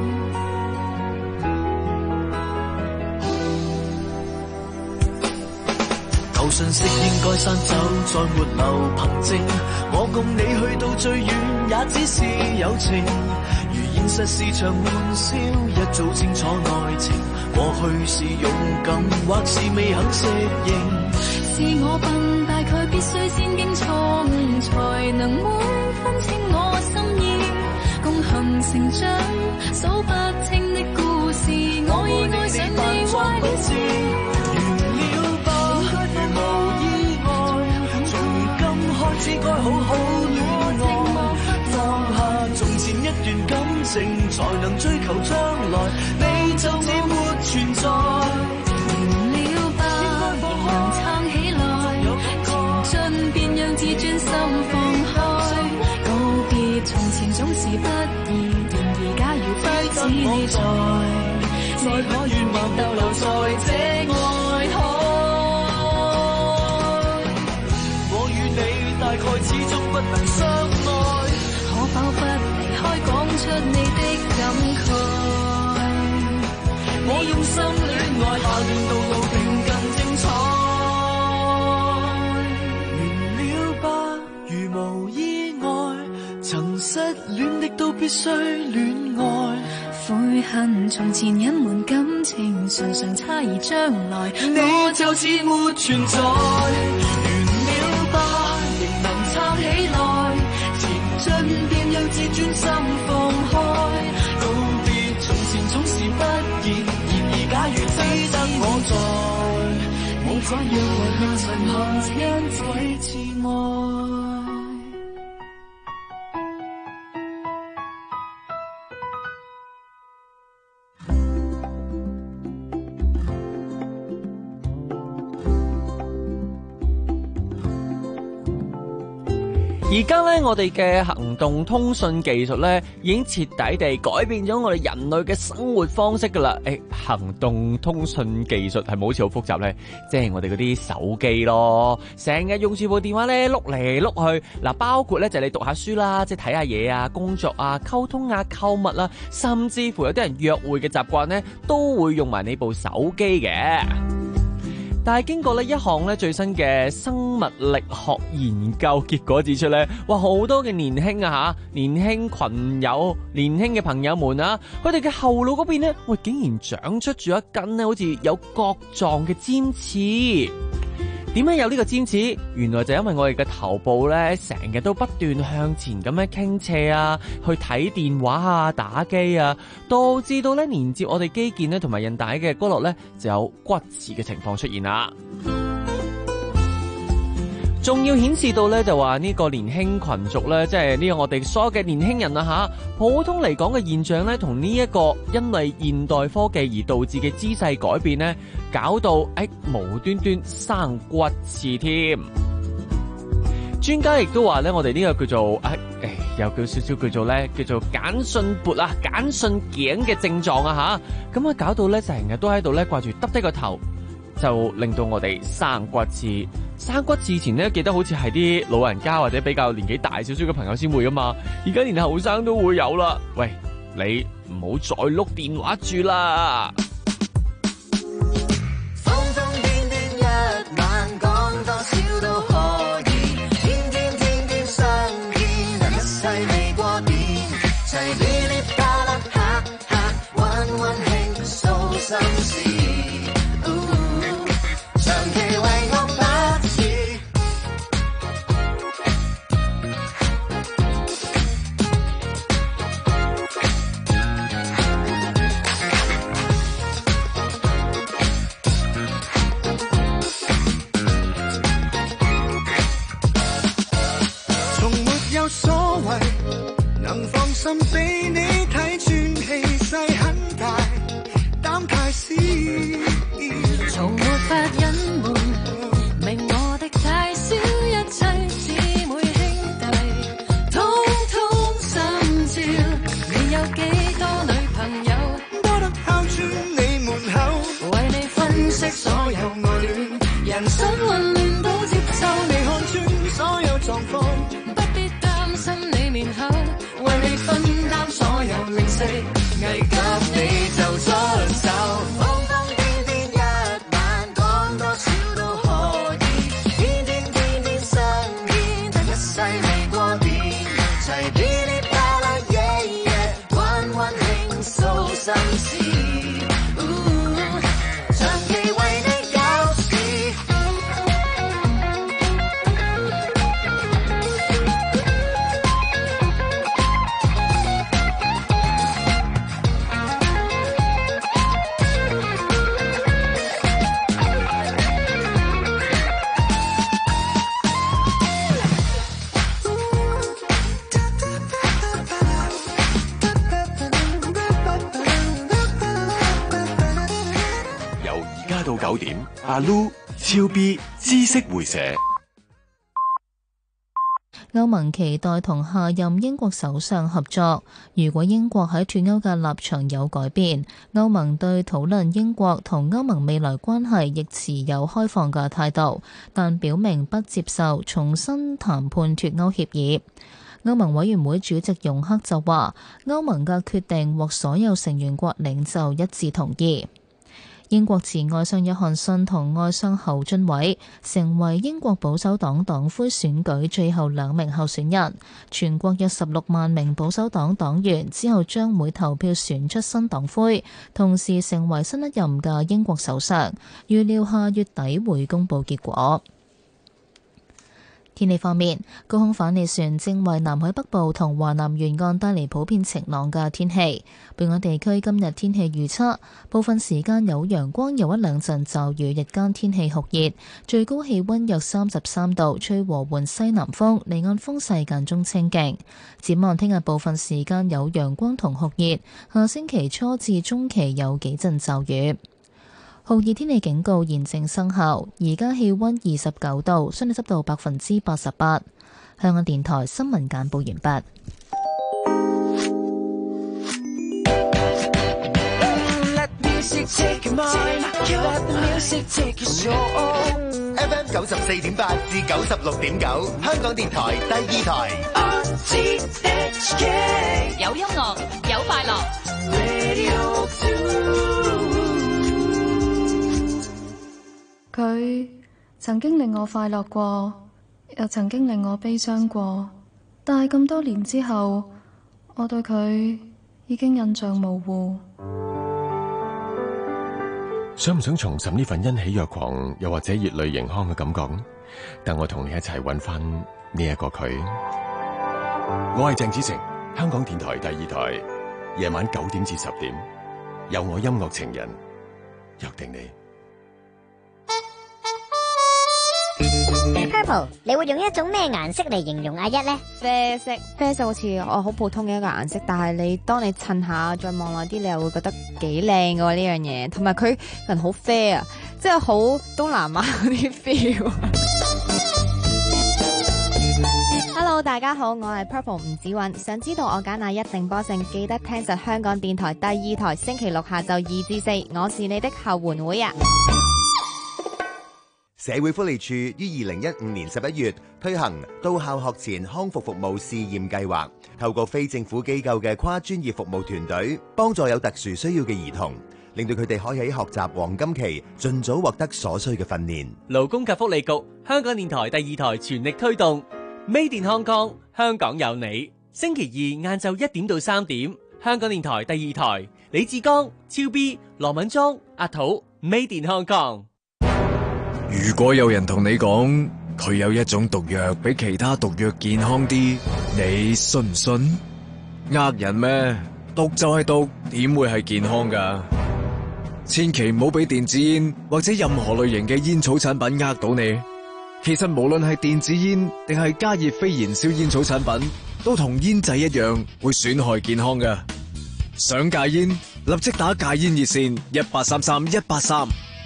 [SPEAKER 14] 舊信息應該刪走，再沒留憑證，我共你去到最遠也只是友情，如現實是場玩笑，一早清楚愛情，過去是勇敢或是未肯適應。
[SPEAKER 13] 是我笨，大概必須先經錯誤，才能會分清我心意，共行成長，數不清的故事，我已愛上你壞了事。
[SPEAKER 14] 完了吧，如無意外，從今開始該好好戀愛，放下從前一段感情，才能追求將來，你就似沒存在。
[SPEAKER 13] 自專心放開，告別從前總是不易，然而假如不止你在，你可願望逗留在這愛海？
[SPEAKER 14] 我與你大概始終不能相愛，
[SPEAKER 13] 可否不離開，講出你的感慨？
[SPEAKER 14] 我用心戀愛，下段道路定更精彩。完了吧，如無意外，曾失戀的都必須戀愛。
[SPEAKER 13] 悔恨從前隱瞞感情，常常猜疑將來，
[SPEAKER 14] 你就似沒存在。完了吧，仍能撐起來，前進便要自專心放開。告別從前總是不易，然而假如只得我在，無法讓遺憾因鬼自愛。
[SPEAKER 20] 而家咧，我哋嘅行動通訊技術咧，已經徹底地改變咗我哋人類嘅生活方式噶啦。誒、欸，行動通訊技術係咪好似好複雜咧？即係我哋嗰啲手機咯，成日用住部電話咧，碌嚟碌去。嗱，包括咧就係你讀下書啦，即係睇下嘢啊，工作啊，溝通啊，購物啦，甚至乎有啲人約會嘅習慣咧，都會用埋你部手機嘅。但係經過呢一項咧最新嘅生物力學研究結果指出咧，哇，好多嘅年輕啊吓，年輕群友、年輕嘅朋友們啊，佢哋嘅後腦嗰邊咧，喂，竟然長出住一根咧，好似有角狀嘅尖刺。點解有呢個尖刺？原來就因為我哋嘅頭部咧，成日都不斷向前咁樣傾斜啊，去睇電話啊、打機啊，導致到咧連接我哋肌腱咧同埋韌帶嘅骨骼咧就有骨刺嘅情況出現啦。仲要顯示到咧，就話呢個年輕群族咧，即係呢個我哋所有嘅年輕人啊吓，普通嚟講嘅現象咧，同呢一個因為現代科技而導致嘅姿勢改變咧，搞到誒、哎、無端端生骨刺添。專家亦都話咧，我哋呢個叫做誒誒、哎，又叫少少叫做咧，叫做簡訊撥啊、簡訊頸嘅症狀啊吓，咁啊搞到咧成日都喺度咧掛住耷低個頭，就令到我哋生骨刺。生骨刺前咧，記得好似係啲老人家或者比較年紀大少少嘅朋友先會噶嘛，而家連後生都會有啦。喂，你唔好再碌電話住啦。
[SPEAKER 14] 瘋瘋癲癲一晚，講多少都可以，天天天天相見，一世未過電，齊噼里啪啦哈哈，溫溫馨訴心事，長期為我不止。從沒有所謂，能放心俾你睇穿，氣勢很大，膽太小。
[SPEAKER 13] 從沒法隱瞞，明我的大小一切姊妹兄弟，通通心照。你有幾多女朋友？
[SPEAKER 14] 多得敲穿你門口，
[SPEAKER 13] 為你分析所有愛戀，人生混亂都接受。
[SPEAKER 14] 你看穿所有狀況，
[SPEAKER 13] 不必擔心你面口，為你分擔所有零食，
[SPEAKER 14] 危急你就出手。瘋瘋癲癲一晚，講多少都可以，天天天天相見，但一世未過電，齊噼里啪啦夜夜，溫溫馨訴心事，長期為你有事。
[SPEAKER 8] 由而家到九點，阿 Lu、超 B、知識會社。
[SPEAKER 1] 歐盟期待同下任英國首相合作。如果英國喺脫歐嘅立場有改變，歐盟對討論英國同歐盟未來關係亦持有開放嘅態度，但表明不接受重新談判脫歐協議。歐盟委員會主席容克就話，歐盟嘅決定獲所有成員國領袖一致同意。 英國前外相約翰遜同外相侯俊偉成為英國保守黨黨魁選舉最後兩名候選人。全國約十六萬名保守黨黨員之後將會投票選出新黨魁，同時成為新一任嘅英國首相。預料下月底會公佈結果。天氣方面，高空反氣旋正為南海北部同華南沿岸帶嚟普遍晴朗嘅天氣。本港地區今日天氣預測，部分時間有陽光，有一兩陣驟雨，日間天氣酷熱，最高氣溫約三十三度，吹和緩西南風，離岸風勢間中清勁。展望聽日部分時間有陽光同酷熱，下星期初至中期有幾陣驟雨。酷熱天氣警告現正生效，而家氣溫二十九度，相對濕度百分之八十八。香港電台新聞簡報完畢。
[SPEAKER 19] F M 九十四點八至九十六點九，香港電台第二台。
[SPEAKER 10] 有音樂，有快樂。
[SPEAKER 21] 佢曾經令我快樂過，又曾經令我悲傷過，但係咁多年之後，我對佢已經印象模糊。
[SPEAKER 22] 想唔想重尋呢份欣喜若狂，又或者熱淚盈眶嘅感覺？等我同你一齊揾翻呢一個佢。我係鄭子誠，香港電台第二台，夜晚九點至十點，有我音樂情人約定你。
[SPEAKER 23] Purple， 你會用一種咩顏色嚟形容阿一呢？
[SPEAKER 11] 啡色，啡色好似我好普通嘅一個顏色，但係你當你襯下再望耐啲，你又會覺得幾靚嘅喎呢樣嘢，同埋佢人好啡啊，即係好東南亞嗰啲 feel。Hello， 大家好，我係 Purple 吳子韻，想知道我揀哪一定波性，記得聽實香港電台第二台星期六下晝二至四，我是你的後援會啊。
[SPEAKER 19] 社會福利署於二零一五年十一月推行到校學前康復服務試驗計劃，透過非政府機構嘅跨專業服務團隊，幫助有特殊需要嘅兒童，令到佢哋可以喺學習黃金期盡早獲得所需嘅訓練。
[SPEAKER 20] 勞工及福利局、香港電台第二台全力推動 Made in Hong Kong， 香港有你。星期二晏晝一點到三點，香港電台第二台，李志剛、超 B、羅敏莊、阿土 Made in Hong Kong。
[SPEAKER 24] 如果有人同你講佢有一種毒藥比其他毒藥健康啲，你信唔信？呃人咩？毒就係毒，點會係健康㗎？千祈唔好俾電子煙或者任何類型嘅煙草產品呃到你。其實無論係電子煙定係加熱非燃燒煙草產品，都同煙仔一樣會損害健康㗎。想戒煙，立即打戒煙熱線一八三三一八三。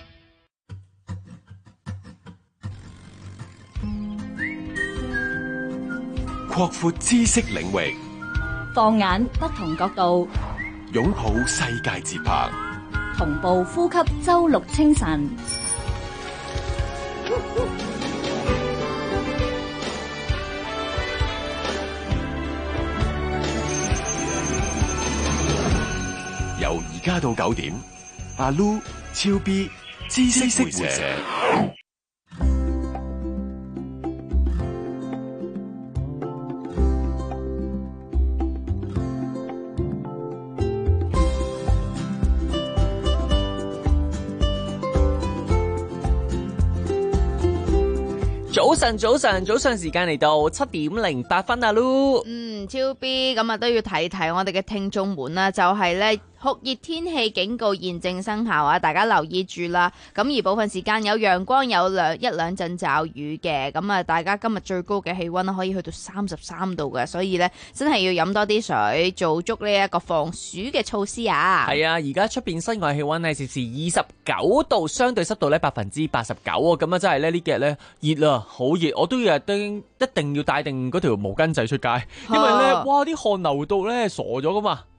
[SPEAKER 22] 擴闊知識領域，
[SPEAKER 10] 放眼不同角度，
[SPEAKER 22] 擁抱世界節拍，
[SPEAKER 10] 同步呼吸周六清晨。
[SPEAKER 22] 由而家到九點，阿 Lu、超 B、知識會社。
[SPEAKER 20] 早晨，早晨，早上時間嚟到七點零八分啊，Lu。
[SPEAKER 11] 嗯，超 B 咁啊都要提提我哋嘅聽眾們啦，就係咧酷熱天氣警告現正生效啊，大家留意住啦。咁而部分時間有陽光，有兩一兩陣驟雨嘅。咁啊，大家今日最高嘅氣溫可以去到三十三度嘅，所以咧真係要飲多啲水，做足呢一個防暑嘅措施啊。
[SPEAKER 20] 係啊，而家出邊室外氣溫係攝氏二十九度，相對濕度咧百分之八十九啊。咁啊，真係咧呢幾日咧熱啊，好熱，我都要一定一定要帶定嗰條毛巾仔出街，因為咧哇啲汗流到咧傻咗噶嘛。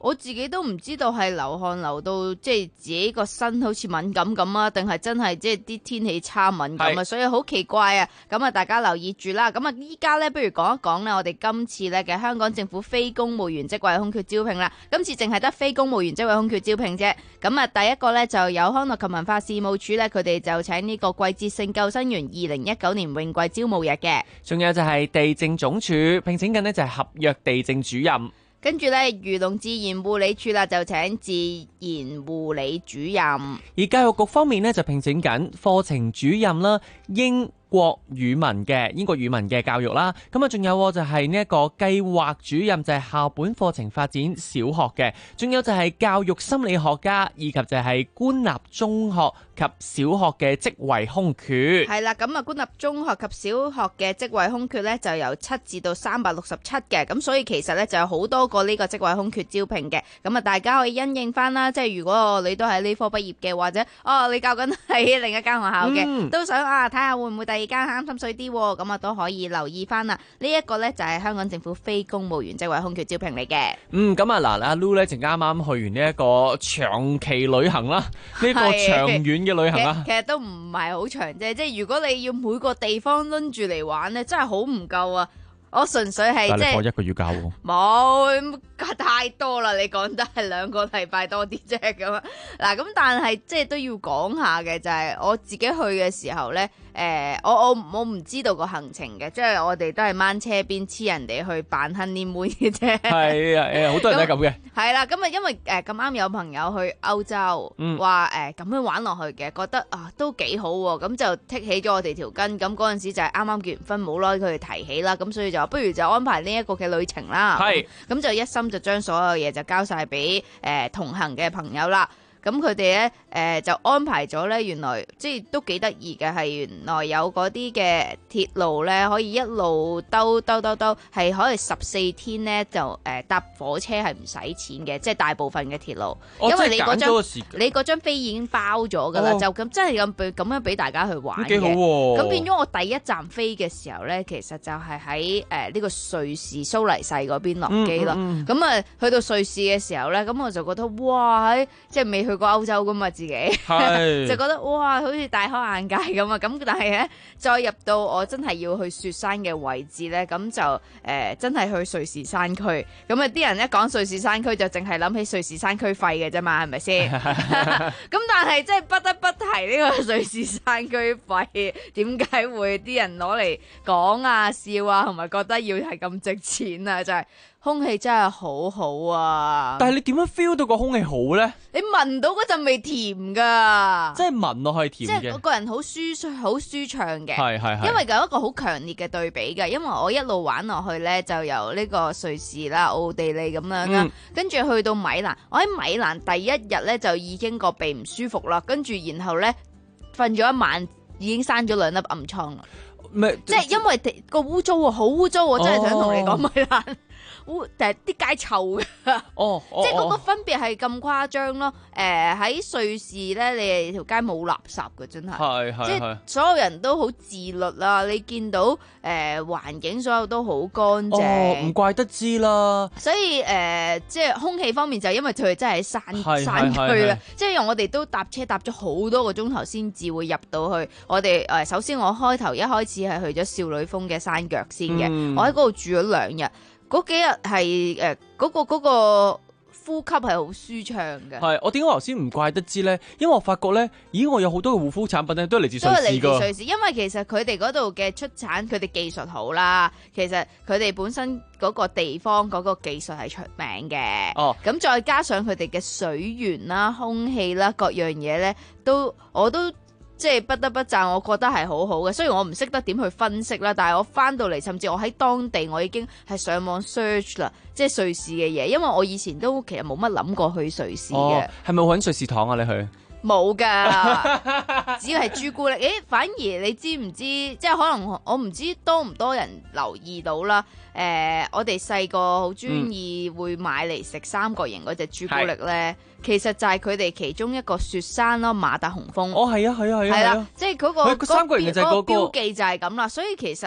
[SPEAKER 11] 我自己都唔知道係流汗流到即係自己個身好似敏感咁啊，定係真係即係啲天氣差敏感啊，所以好奇怪啊！咁啊，大家留意住啦。咁啊，依家咧不如講一講咧，我哋今次咧嘅香港政府非公務員職位空缺招聘啦。今次淨係得非公務員職位空缺招聘啫。咁啊，第一個咧就有康樂及文化事務署咧，佢哋就請呢個季節性救生員二零一九年泳季招募日嘅。
[SPEAKER 20] 仲有就係地政總署聘請緊呢就係合約地政主任。
[SPEAKER 11] 跟住咧，漁農自然護理署啦，就請自然護理主任。
[SPEAKER 20] 而教育局方面呢，就聘請緊課程主任啦，英國語文嘅英國語文嘅教育啦。咁啊，仲有就係呢一個計劃主任，就係校本課程發展小學嘅。仲有就係教育心理學家，以及就係官立中學及小學嘅職位空缺。
[SPEAKER 11] 係啦，咁啊，官立中學及小學嘅職位空缺呢，就由七至到三百六十七嘅。咁所以其實呢，就有好多個呢個職位空缺招聘嘅。咁啊，大家可以因應翻啦。即係如果你都係呢科畢業嘅，或者哦你教緊喺另一間學校嘅，嗯、都想啊睇下會唔會第二間啱心水啲，咁啊都可以留意翻啦。呢、這、一個呢，就係香港政府非公務員職位空缺招聘嚟嘅。
[SPEAKER 20] 嗯，咁啊嗱，阿 Lu 咧，就啱啱去完呢一個長期旅行啦，呢、這個長遠嘅旅行啦。
[SPEAKER 11] 其實都唔係好長啫，即係如果你要每個地方攆住嚟玩呢，真係好唔夠啊！我純粹係即係
[SPEAKER 20] 放一個月假喎，
[SPEAKER 11] 冇太多啦。你講得係兩個禮拜多啲啫咁啊。嗱，咁但係即係都要講下嘅，就係、是、我自己去嘅時候咧，誒、呃，我我我唔知道個行程嘅，即係我哋都係掹車邊黐人哋去扮 honeymoon 嘅啫。係
[SPEAKER 20] 啊，誒，好多人都係咁嘅。
[SPEAKER 11] 係啦，咁啊，因為誒咁啱有朋友去歐洲，話誒咁樣玩落去嘅，覺得啊都幾好喎，咁就剔起咗我哋條筋。咁嗰陣時就係啱啱結完婚冇耐，佢哋提起啦，咁所以就不如就安排呢一個嘅旅程啦。係，咁就一心就將所有嘢就交晒俾誒同行嘅朋友啦。咁佢哋咧誒就安排咗咧，原來即係都幾得意嘅，係原來有嗰啲嘅鐵路咧，可以一路兜兜兜兜，係可以十四天咧就誒、呃、搭火車係唔使錢嘅，即係大部分嘅鐵路，
[SPEAKER 20] 哦、
[SPEAKER 11] 因為你嗰張你嗰張飛已經包咗㗎啦，
[SPEAKER 20] 哦、
[SPEAKER 11] 就咁真係咁咁樣俾大家去玩嘅。
[SPEAKER 20] 幾好喎！
[SPEAKER 11] 咁變咗我第一站飛嘅時候咧，其實就係喺誒呢個瑞士蘇黎世嗰邊落機啦。咁、嗯、啊、嗯、去到瑞士嘅時候咧，咁我就覺得哇，即係未去過歐洲噶嘛，自己就覺得哇，好似大開眼界咁啊！咁但係咧，再入到我真係要去雪山嘅位置咧，咁就誒、呃、真係去瑞士山區。咁啊，啲人一講瑞士山區就淨係諗起瑞士山區廢嘅啫嘛，係咪先？咁但係真係不得不提呢個瑞士山區廢，點解會啲人攞嚟講啊、笑啊，同埋覺得要係咁值錢啊？就係、是。空氣真係好好啊！
[SPEAKER 20] 但係你點樣 feel 到個空氣好咧？
[SPEAKER 11] 你聞到嗰陣味甜噶，
[SPEAKER 20] 即係聞落去甜嘅，
[SPEAKER 11] 即係個人好舒好舒暢嘅。
[SPEAKER 20] 係係係。
[SPEAKER 11] 因為有一個好強烈嘅對比嘅，因為我一路玩落去咧，就由呢個瑞士啦、奧地利咁樣啦，跟、嗯、住去到米蘭。我喺米蘭第一日咧就已經個鼻唔舒服啦，跟住然後咧瞓咗一晚，已經生咗兩粒暗瘡啦。咩？即係因為個污糟啊，好污糟！我真係想同你講米蘭。污，但係啲街臭嘅，
[SPEAKER 20] 哦，
[SPEAKER 11] 即係嗰個分別係咁誇張咯。誒、呃、喺瑞士咧，你哋條街冇垃圾嘅，真係，係係，即係所有人都好自律啊！你見到誒、呃、環境所有都好乾淨，
[SPEAKER 20] 哦，唔怪得知啦。
[SPEAKER 11] 所以誒、呃，即係空氣方面就係因為佢哋真係喺山山區啦，即係用我哋都搭車搭咗好多個鐘頭先至會入到去。我哋誒、呃、首先我開頭一開始係去咗少女峰嘅山腳先嘅、嗯，我喺嗰度住咗兩日。嗰幾日係誒嗰個嗰、嗰個呼吸係好舒暢嘅。係，我點解頭先唔怪得知咧？因為我發覺咧，咦，我有好多嘅護膚產品咧都係嚟自瑞士㗎。都係嚟自瑞士，因為其實佢哋嗰度嘅出產，佢哋技術好啦。其實佢哋本身嗰個地方嗰個技術係出名嘅。哦，咁再加上佢哋嘅水源啦、空氣啦各樣嘢咧，都我都。即係不得不讚，我覺得係好好嘅。雖然我唔識得點去分析啦，但係我翻到嚟，甚至我喺當地，我已經係上網 search 啦，即係瑞士嘅嘢。因為我以前都其實冇乜諗過去瑞士嘅。係咪揾瑞士糖啊？你去？冇噶，只要係朱古力。誒，反而你知唔知？即係可能我唔知多唔多人留意到啦。誒、呃，我哋細個好中意會買嚟食三角形嗰隻朱古力咧、嗯，其實就係佢哋其中一個雪山咯，馬特洪峰。哦，係啊，係啊，係啊，係啦，即係嗰、嗰個、嗰個、三角形就係嗰個標記就係咁啦。所以其實咧，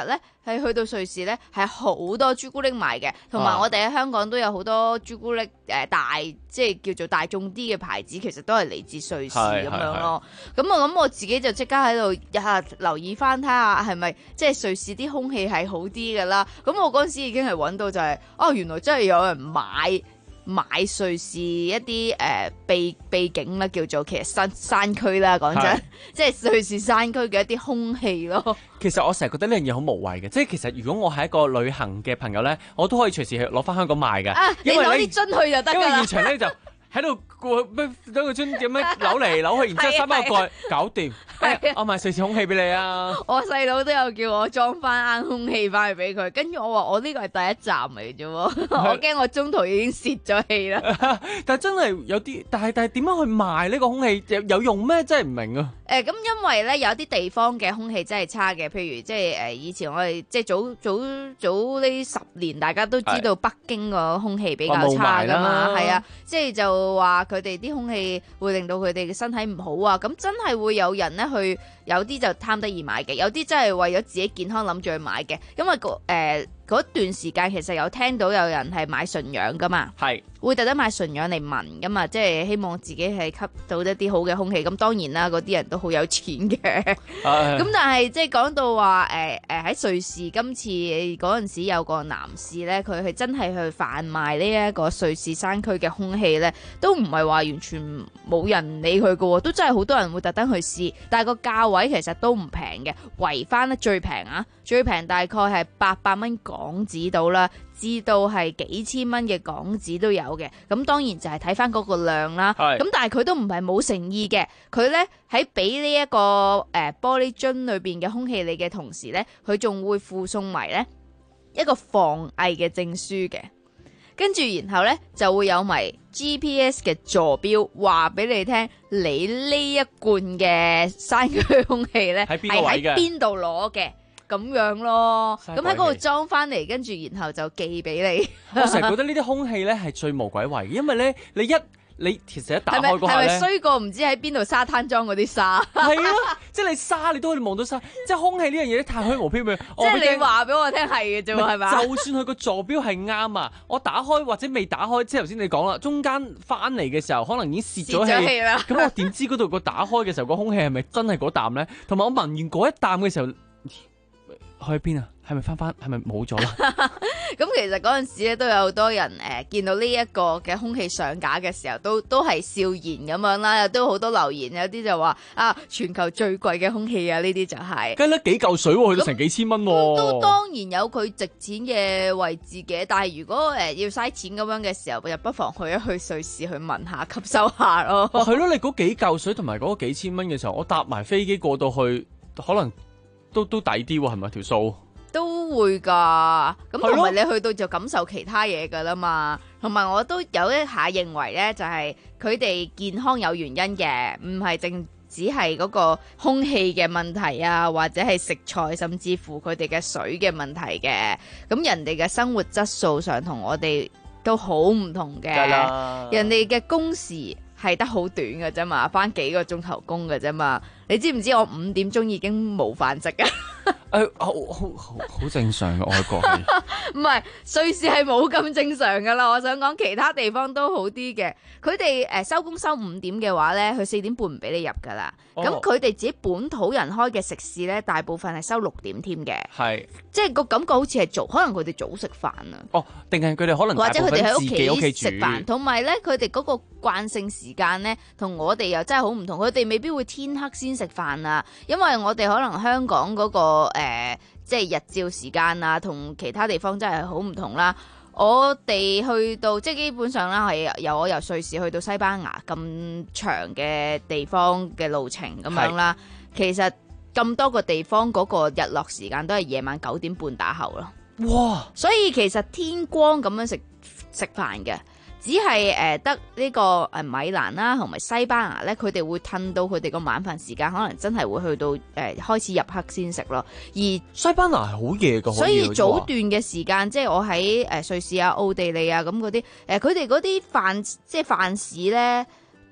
[SPEAKER 11] 係去到瑞士咧係好多朱古力賣嘅，同埋我哋喺香港都有好多朱古力誒、呃、大即係叫做大眾啲嘅牌子，其實都係嚟自瑞士咁樣咯。咁我諗我自己就即刻喺度一下留意翻睇下係咪即係瑞士啲空氣係好啲嘅啦。咁我嗰陣時已經係揾到就係、是、哦，原來真係有人買。買瑞士一啲誒、呃、秘秘境啦，叫做其實山山區啦，講真，即係瑞士山區嘅一啲空氣咯。
[SPEAKER 20] 其實我成日覺得呢樣嘢好無謂嘅，即係其實如果我係一個旅行嘅朋友咧，我都可以隨時去攞翻香港賣嘅。
[SPEAKER 11] 啊，你攞啲樽去就得㗎啦。
[SPEAKER 20] 因為現場咧就喺度過咩將個樽咁樣扭嚟扭去，然之後閂翻個蓋，搞掂。誒，我買瑞士空氣俾你啊！
[SPEAKER 11] 我細佬都有叫我裝翻啱空氣翻去俾佢，跟住我話我呢個係第一站嚟啫喎，我驚我中途已經泄咗氣啦。
[SPEAKER 20] 但係真係有啲，但係但係點樣去賣呢個空氣有有用咩？真係唔明啊！
[SPEAKER 11] 誒咁、呃，因為咧有啲地方嘅空氣真係差嘅，譬如即係誒以前我哋即係早早早呢十年，大家都知道北京個空氣比較差噶嘛，係啊，即係就話佢哋啲空氣會令到佢哋嘅身體唔好啊，咁真係會有人咧去，有啲就貪得意買嘅，有啲真係為咗自己健康諗住去買嘅，因為個誒。呃嗰段時間其實有聽到有人係買純氧噶嘛，係會特登買純氧嚟聞噶嘛，即係希望自己係吸到一啲好嘅空氣。咁當然啦，嗰啲人都好有錢嘅。咁但係即係講到話誒誒喺瑞士今次嗰陣時有個男士咧，佢係真係去販賣呢一個瑞士山區嘅空氣咧，都唔係話完全冇人理佢嘅喎，都真係好多人會特登去試。但係個價位其實都唔平嘅，圍翻咧最平啊，最平大概係八百蚊港紙到啦，至到係幾千蚊嘅港紙都有嘅。咁當然就係睇翻嗰個量啦。咁但係佢都唔係冇誠意嘅，佢呢喺俾呢一個誒、呃、玻璃樽裏邊嘅空氣你嘅同時呢，佢仲會附送埋呢一個防偽嘅證書嘅。跟住然後呢就會有埋 G P S 嘅座標，話俾你聽你呢一罐嘅山區空氣呢係喺邊度攞嘅。咁樣咯，咁喺嗰度裝翻嚟，跟住然後就寄俾你。
[SPEAKER 20] 我成日覺得呢啲空氣咧係最無鬼謂，因為咧你一你其實一打開嗰下咧，
[SPEAKER 11] 係咪衰過唔知喺邊度沙灘裝嗰啲沙？
[SPEAKER 20] 係啊，即係你沙你都可以望到沙，即係空氣呢樣嘢咧太虛無縹緲。
[SPEAKER 11] 即係你話俾我聽係嘅啫喎，係咪？
[SPEAKER 20] 就算佢個座標係啱啊，我打開或者未打開，即係頭先你講啦，中間翻嚟嘅時候可能已經泄咗氣啦。咁我點知嗰度個打開嘅時候個空氣係咪真係嗰啖咧？同埋我聞完嗰一啖嘅時候。去邊啊？係咪翻翻？係咪冇咗啦？
[SPEAKER 11] 咁其實嗰陣時咧，都有好多人誒、呃、見到呢一個嘅空氣上架嘅時候，都都係笑言咁樣啦，亦都好多留言，有啲就話啊，全球最貴嘅空氣啊，呢啲就係、是。
[SPEAKER 20] 跟得幾嚿水喎、啊，去到成幾千蚊喎、啊。
[SPEAKER 11] 都當然有佢值錢嘅位置嘅，但係如果誒、呃、要嘥錢咁樣嘅時候，就不妨去一去瑞士去聞下、吸收下咯。
[SPEAKER 20] 係咯，你嗰幾嚿水同埋嗰幾千蚊嘅時候，我搭埋飛機過到去，可能。都都抵啲喎，係咪條數？
[SPEAKER 11] 都會㗎，咁同埋你去到就感受其他嘢㗎啦嘛。同埋我都有一下認為呢，就係佢哋健康有原因嘅，唔係淨只係嗰個空氣嘅問題啊，或者係食材，甚至乎佢哋嘅水嘅問題嘅。咁人哋嘅生活質素上同我哋都好唔同嘅，人哋嘅工時係得好短嘅啫嘛，返幾個鐘頭工嘅啫嘛。你知唔知我五點鐘已經冇飯食啊？
[SPEAKER 20] 誒，好好好好正常嘅外國係。
[SPEAKER 11] 唔係，瑞士係冇咁正常噶啦。我想講其他地方都好啲嘅。佢哋誒收工收五點嘅話咧，佢四點半唔俾你入噶啦。咁佢哋自己本土人開嘅食肆咧，大部分係收六點添嘅。係，即係個感覺好似係早，可能佢哋早食飯啊。
[SPEAKER 20] 哦，定係佢哋可能
[SPEAKER 11] 或者佢哋喺屋企
[SPEAKER 20] 食
[SPEAKER 11] 飯，同埋咧佢哋嗰個慣性時間咧，同我哋又真係好唔同。佢哋未必會天黑先食飯啊，因為我哋可能香港嗰、嗰個誒、呃，即係日照時間啊，同其他地方真係好唔同啦。我哋去到即係基本上啦，係由我由瑞士去到西班牙咁長嘅地方嘅路程咁樣啦。其實咁多個地方嗰個日落時間都係夜晚九點半打後咯。哇！所以其實天光咁樣食食飯嘅。只係誒得呢個誒米蘭啦，同埋西班牙咧，佢哋會褪到佢哋個晚飯時間，可能真係會去到誒、呃、開始入黑先食咯。而
[SPEAKER 20] 西班牙係好夜㗎，
[SPEAKER 11] 所以早段嘅時間，即係我喺誒瑞士啊、奧地利啊咁嗰啲誒，佢哋嗰啲飯即係飯市咧，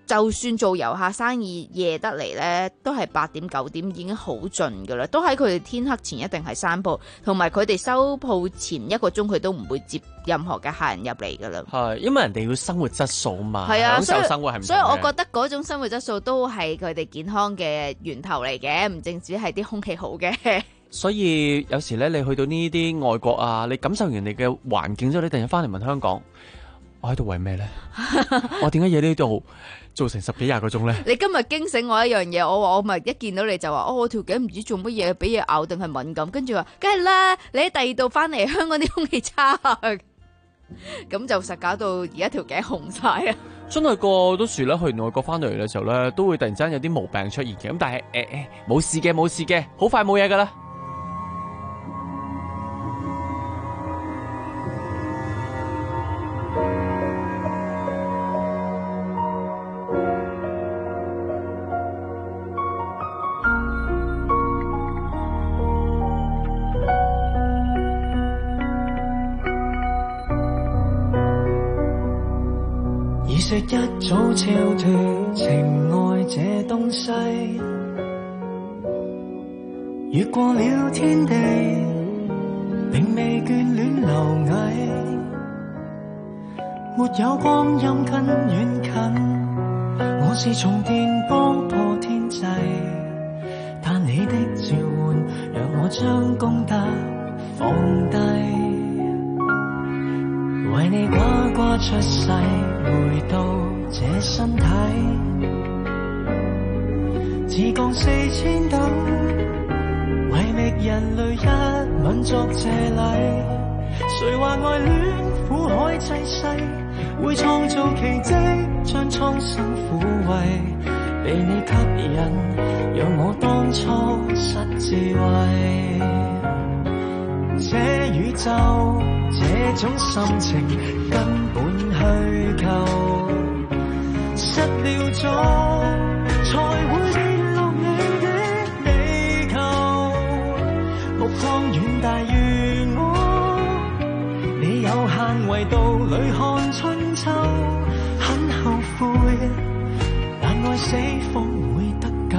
[SPEAKER 11] 就算做遊客生意夜得嚟呢，都係八點九點已經好盡噶啦，都喺佢哋天黑前一定係閂鋪，同埋佢哋收鋪前一個鐘佢都唔會接任何嘅客人入嚟噶啦。
[SPEAKER 20] 係，因為人哋要生活質素嘛，
[SPEAKER 11] 係啊，
[SPEAKER 20] 享受生活係唔同嘅。
[SPEAKER 11] 所以我覺得嗰種生活質素都係佢哋健康嘅源頭嚟嘅，唔淨止係啲空氣好嘅。
[SPEAKER 20] 所以有時咧，你去到呢啲外國啊，你感受完人哋嘅環境之後，你突然間翻嚟問香港，我喺度為咩咧？我點解要呢度做成十幾廿個鐘咧？
[SPEAKER 11] 你今日驚醒我一樣嘢，我話我咪一見到你就話，哦，我條頸唔知做乜嘢，俾嘢咬定係敏感，跟住話，梗係啦，你喺第二度翻嚟，香港啲空氣差，咁就實搞到而家條頸紅晒啊！
[SPEAKER 20] 真係個都時咧，去外國翻到嚟嘅時候咧，都會突然之間有啲毛病出現嘅，咁但係誒誒冇事嘅，冇事嘅，好快冇嘢噶啦。
[SPEAKER 14] 已識一早超脱情愛這東西，越過了天地，並未眷戀螻蟻，沒有光陰跟遠近，我是從電波破天際，但你的召喚讓我將功德放低。為你呱呱出世，回到這身體，自降四千等，為覓人類一吻作謝禮。誰話愛戀苦海濟世，會創造奇蹟，將蒼生撫慰。被你吸引，讓我當初失智慧。這宇宙這種心情根本虛構，失了蹤才會跌落你的地球。目光遠大如我，你有限維度裏看春秋，很後悔，但愛死方會得救。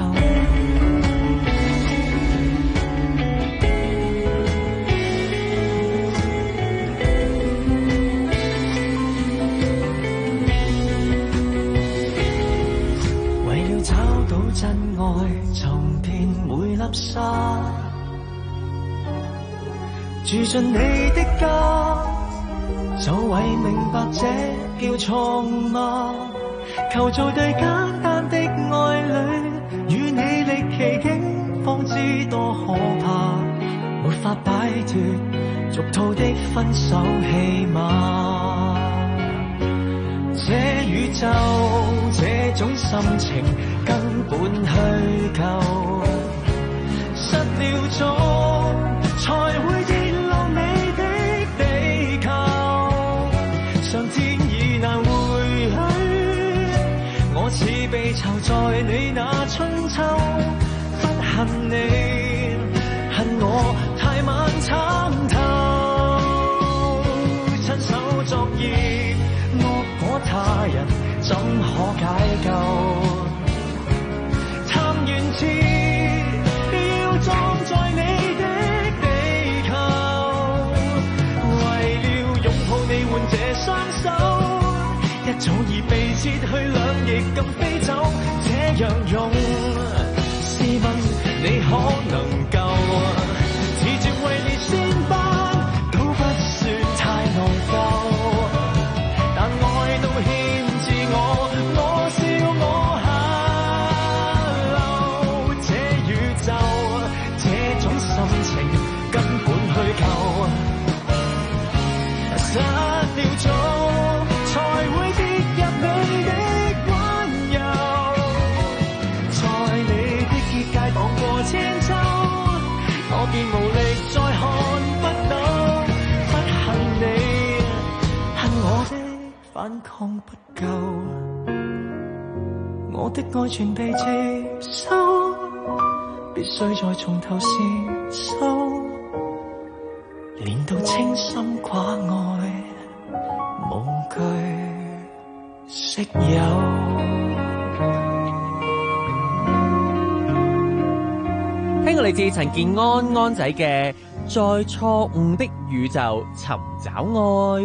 [SPEAKER 14] 真愛尋遍每粒沙，住進你的家，就為明白這叫錯誤嗎？求做對簡單的愛侶，與你歷奇境，方知多可怕，沒法擺脫俗套的分手戲碼。這宇宙這種心情根本虛構，失了蹤才會跌落你的地球。上天已難回許，我似被囚在你那春秋。不恨你，恨我太晚參透，親手作業惡果他人怎可解救？貪原詞要撞在你的地球，為了擁抱你換這雙手，一早已被切去兩翼咁飛走。這樣用，試問你可能夠？自絕為你先班都不算太內疚。愛到欠自我，我笑我喊。這宇宙這種心情根本虛構，失了蹤才會跌入你的溫柔，在你的結界蕩過千秋，我便無力再看不到。不恨你，恨我的反抗不夠，我的愛全被接收，必須再從頭試收，練到清心寡愛，無懼色誘。
[SPEAKER 20] 嚟自陳健安安仔嘅《在錯誤的宇宙尋找愛》。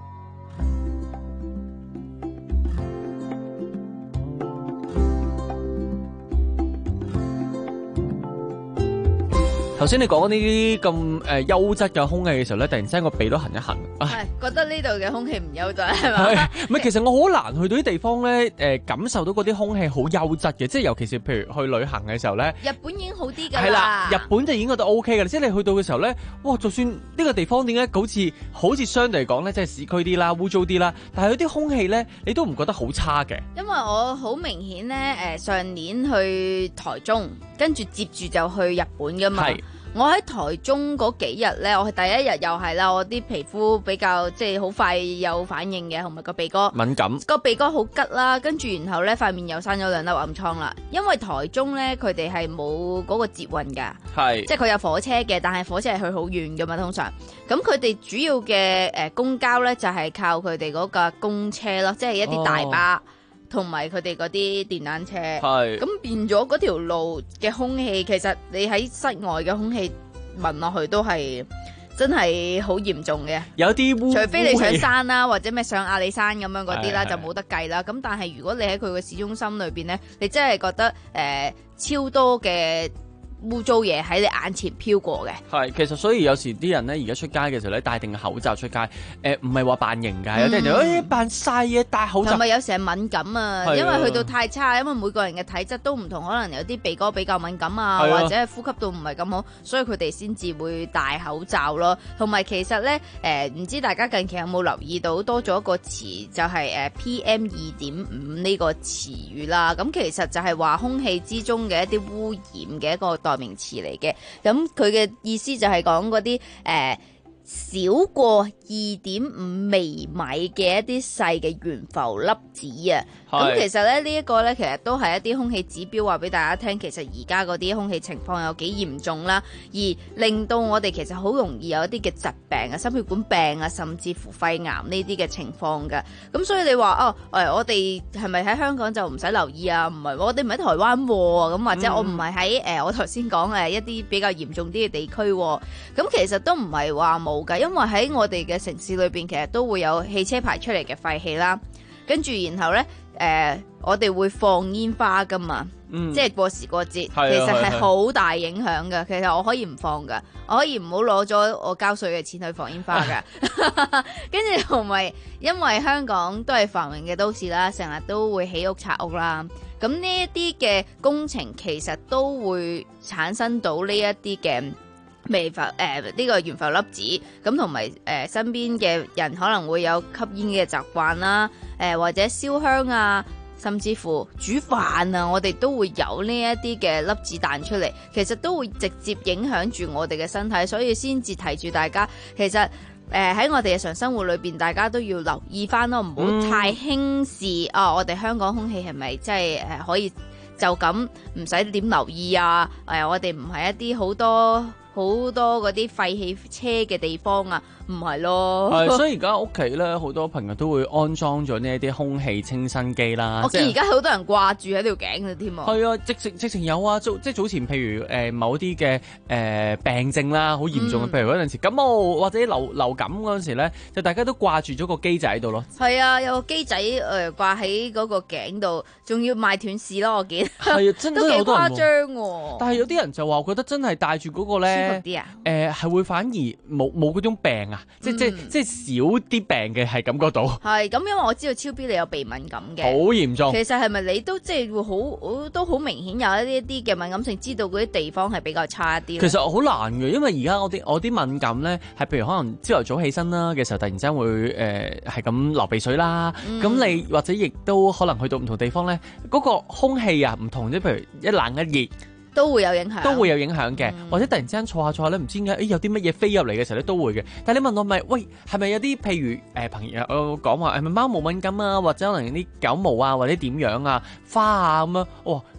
[SPEAKER 20] 頭先你講呢啲咁誒優質嘅空氣嘅時候咧，突然之間個鼻都痕一痕。
[SPEAKER 11] 係覺得呢度嘅空氣唔優質係嘛？
[SPEAKER 20] 係，唔係其實我好難去到啲地方咧，誒感受到嗰啲空氣好優質嘅，即係尤其是譬如去旅行嘅時候咧。
[SPEAKER 11] 日本已經好啲㗎啦。
[SPEAKER 20] 係啦，日本就已經覺得 O K 㗎啦，即係你去到嘅時候咧，哇！就算呢個地方點解好似好似相對嚟講咧，即係市區啲啦、污糟啲啦，但係有啲空氣咧，你都唔覺得好差嘅。
[SPEAKER 11] 因為我好明顯咧，誒上年去台中，跟住接住就去日本㗎嘛。我喺台中嗰幾日咧，我係第一日又係啦，我啲皮膚比較即係好快有反應嘅，同埋個鼻哥
[SPEAKER 20] 敏感，
[SPEAKER 11] 個鼻哥好吉啦，跟住然後咧塊面又生咗兩粒暗瘡啦。因為台中咧佢哋係冇嗰個捷運㗎，
[SPEAKER 20] 係
[SPEAKER 11] 即係佢有火車嘅，但係火車係去好遠㗎嘛，通常。咁佢哋主要嘅誒公交咧就係靠佢哋嗰架公車咯，即係一啲大巴。哦同埋佢哋嗰啲電單車，咁變咗嗰條路嘅空氣，其實你喺室外嘅空氣聞落去都係真係好嚴重嘅。
[SPEAKER 20] 有啲污，
[SPEAKER 11] 除非你上山啦，或者咩上阿里山咁樣嗰啲啦，就冇得計啦。咁但係如果你喺佢嘅市中心裏邊咧，你真係覺得誒、呃、超多嘅污糟嘢喺你眼前飄過嘅。
[SPEAKER 20] 係，其實所以有時啲人咧，而家出街嘅時候咧，戴定口罩出街，誒唔係話扮型㗎，有啲人就誒扮晒嘢戴口罩。
[SPEAKER 11] 同埋有時係敏感啊，
[SPEAKER 20] 係啊，
[SPEAKER 11] 因為去到太差，因為每個人嘅體質都唔同，可能有啲鼻哥比較敏感啊，
[SPEAKER 20] 係啊，
[SPEAKER 11] 或者係呼吸道唔係咁好，所以佢哋先至會戴口罩咯。同埋其實咧，誒唔知大家近期有冇留意到多咗一個詞，就係誒 P M 二點五呢個詞語啦。咁其實就係話空氣之中嘅一啲污染嘅一個代名詞嚟嘅，咁佢嘅意思就係講嗰啲誒少過二點五微米嘅一啲細嘅懸浮粒子啊。咁其實咧呢一個咧，其實都係一啲空氣指標，話俾大家聽，其實而家嗰啲空氣情況有幾嚴重啦，而令到我哋其實好容易有一啲嘅疾病啊、心血管病啊，甚至乎肺癌呢啲嘅情況㗎。咁所以你話哦，誒我哋係咪喺香港就唔使留意啊？唔係，我哋唔喺台灣喎，咁或者我唔係喺誒我頭先講誒一啲比較嚴重啲嘅地區喎。咁其實都唔係話冇㗎，因為喺我哋嘅城市裏邊，其實都會有汽車排出嚟嘅廢氣啦，跟住然後咧。誒、呃，我哋會放煙花噶嘛，嗯、即係過時過節，其實係好大影響噶。其實我可以唔放噶，我可以唔好攞咗我交稅嘅錢去放煙花噶。跟住同埋，因為香港都係繁榮嘅都市啦，成日都會起屋拆屋啦。咁呢一啲嘅工程，其實都會產生到呢一啲嘅微浮誒呢個懸浮粒子，咁同埋誒身邊嘅人可能會有吸煙嘅習慣啦，誒、呃、或者燒香啊，甚至乎煮飯啊，我哋都會有呢一啲嘅粒子彈出嚟，其實都會直接影響住我哋嘅身體，所以先至提住大家，其實誒喺、呃、我哋日常生活裏邊，大家都要留意翻咯，唔好太輕視、嗯、啊！我哋香港空氣係咪即係誒可以就咁唔使點留意啊？誒、呃，我哋唔係一啲好多。好多嗰啲廢棄車嘅地方啊，唔係咯。
[SPEAKER 20] 係，所以而家屋企咧，好多朋友都會安裝咗呢一啲空氣清新機啦。
[SPEAKER 11] 我見而家好多人掛住喺條頸嘅添啊。
[SPEAKER 20] 係啊，直情直情有啊，即係早前譬如誒、呃、某啲嘅誒病症啦，好嚴重嘅，嗯、譬如嗰陣時感冒或者流流感嗰陣時咧，就大家都掛住咗個機仔喺度咯。
[SPEAKER 11] 係啊，有個機仔誒、呃、掛喺嗰個頸度，仲要賣斷市咯，我見。
[SPEAKER 20] 係啊，真係好多人。
[SPEAKER 11] 都幾誇張喎。
[SPEAKER 20] 但係有啲人就話覺得真係戴住嗰個咧。
[SPEAKER 11] 啲啊，
[SPEAKER 20] 誒、呃、係會反而冇冇嗰種病啊，即、嗯、即即少啲病嘅係感覺到。
[SPEAKER 11] 係咁，因為我知道超 B 你有鼻敏感嘅，
[SPEAKER 20] 好嚴重。其
[SPEAKER 11] 實係咪你都即係會好都好明顯有一啲啲嘅敏感性，知道嗰啲地方係比較差啲？
[SPEAKER 20] 其實好難嘅，因為而家我啲我啲敏感咧係譬如可能朝頭早起身啦嘅時候，突然之間會誒係咁流鼻水啦。咁、嗯、你或者亦都可能去到唔同地方咧，嗰、嗰個空氣啊唔同，即譬如一冷一熱。
[SPEAKER 11] 都會有影響，
[SPEAKER 20] 都會有影響嘅，嗯、或者突然之間坐下坐下咧，唔知點解，誒有啲乜嘢飛入嚟嘅時候咧，都會嘅。但係你問我咪，喂，係咪有啲譬如誒、呃、朋友講話係咪貓毛敏感啊，或者可能啲狗毛啊，或者點樣啊，花啊咁樣，哦。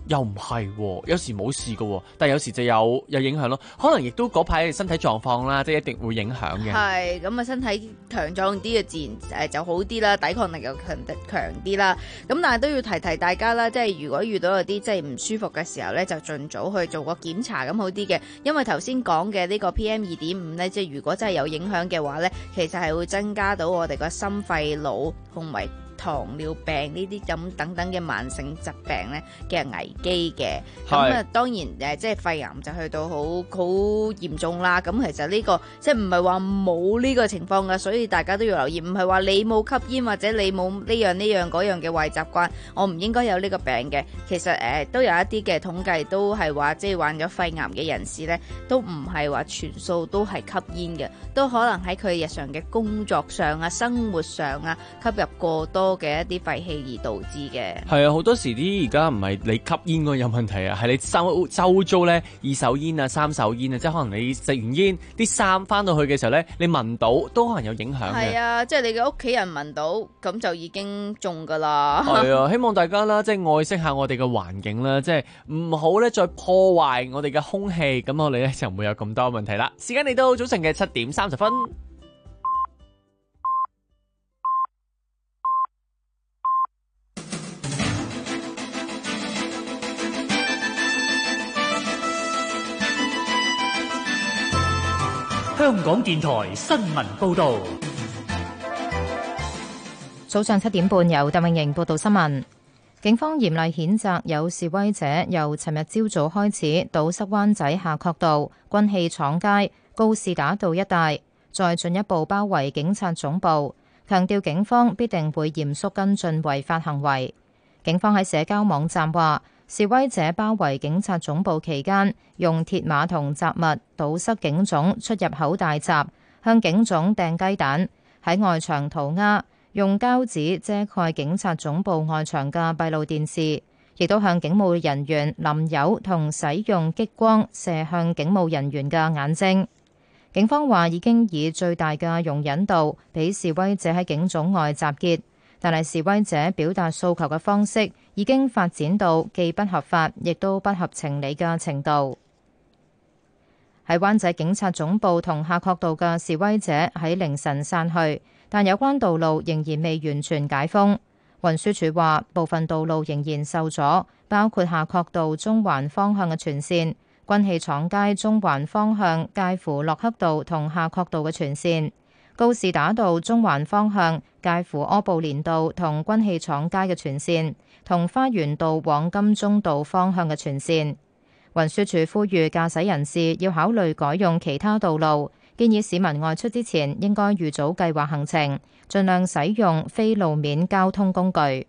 [SPEAKER 20] 又唔係喎，有時冇事㗎喎，但係有時就有有影響咯。可能亦都嗰排身體狀況啦，即係一定會影響嘅。
[SPEAKER 11] 係咁啊，身體強壯啲嘅自然誒就好啲啦，抵抗力又強強啲啦。咁但係都要提提大家啦，即係如果遇到有啲即係唔舒服嘅時候咧，就盡早去做個檢查咁好啲嘅。因為頭先講嘅呢個 P M 二點五咧，即係如果真係有影響嘅話咧，其實係會增加到我哋個心肺腦同埋糖尿病呢啲咁等等嘅慢性疾病咧嘅危機嘅。咁啊當然誒即係肺癌就去到好好嚴重啦。咁其實呢個即係唔係話冇呢個情況㗎，所以大家都要留意，唔係話你冇吸煙或者你冇呢樣呢樣嗰樣嘅壞習慣，我唔應該有呢個病嘅。其實誒都有一啲嘅統計都係話，即係患咗肺癌嘅人士咧，都唔係話全數都係吸煙嘅，都可能喺佢日常嘅工作上啊、生活上啊吸入過多嘅一啲廢氣而導致嘅。
[SPEAKER 20] 係啊，好多時啲而家唔係你吸煙嗰個有問題啊，係你周周遭咧二手煙啊、三手煙啊，即係可能你食完煙啲衫翻到去嘅時候咧，你聞到都可能有影響嘅。
[SPEAKER 11] 係啊，即係你嘅屋企人聞到，咁就已經中㗎啦。
[SPEAKER 20] 係啊，希望大家啦，即係愛惜下我哋嘅環境啦，即係唔好咧再破壞我哋嘅空氣，咁我哋咧就唔會有咁多問題啦。時間嚟到早晨嘅七點三十分。
[SPEAKER 15] 香港電台新聞報導。
[SPEAKER 1] 早上七點半，由鄧永瑩報道新聞。警方嚴厲譴責有示威者由尋日朝早開始堵塞灣仔夏慤道、軍器廠街、告士打道一帶，再進一步包圍警察總部，強調警方必定會嚴肅跟進違法行為。警方喺社交網站話，示威者包圍警察總部期間，用鐵馬同雜物堵塞警總出入口大閘，向警總掟雞蛋，喺外牆塗鴉，用膠紙遮蓋警察總部外牆嘅閉路電視，亦都向警務人員淋油同使用激光射向警務人員嘅眼睛。警方話已經以最大嘅容忍度俾示威者喺警總外集結，但係示威者表達訴求嘅方式已經發展到既不合法，亦都不合情理嘅程度。喺灣仔警察總部同夏慤道嘅示威者喺凌晨散去，但有關道路仍然未完全解封。運輸署話部分道路仍然受阻，包括夏慤道中環方向嘅全線、軍器廠街中環方向介乎駱克道同夏慤道嘅全線、告士打道中環方向介乎柯布連道同軍器廠街嘅全線，同花園道往金鐘道方向嘅全線。運輸署呼籲駕駛人士要考慮改用其他道路，建議市民外出之前應該預早計劃行程，盡量使用非路面交通工具。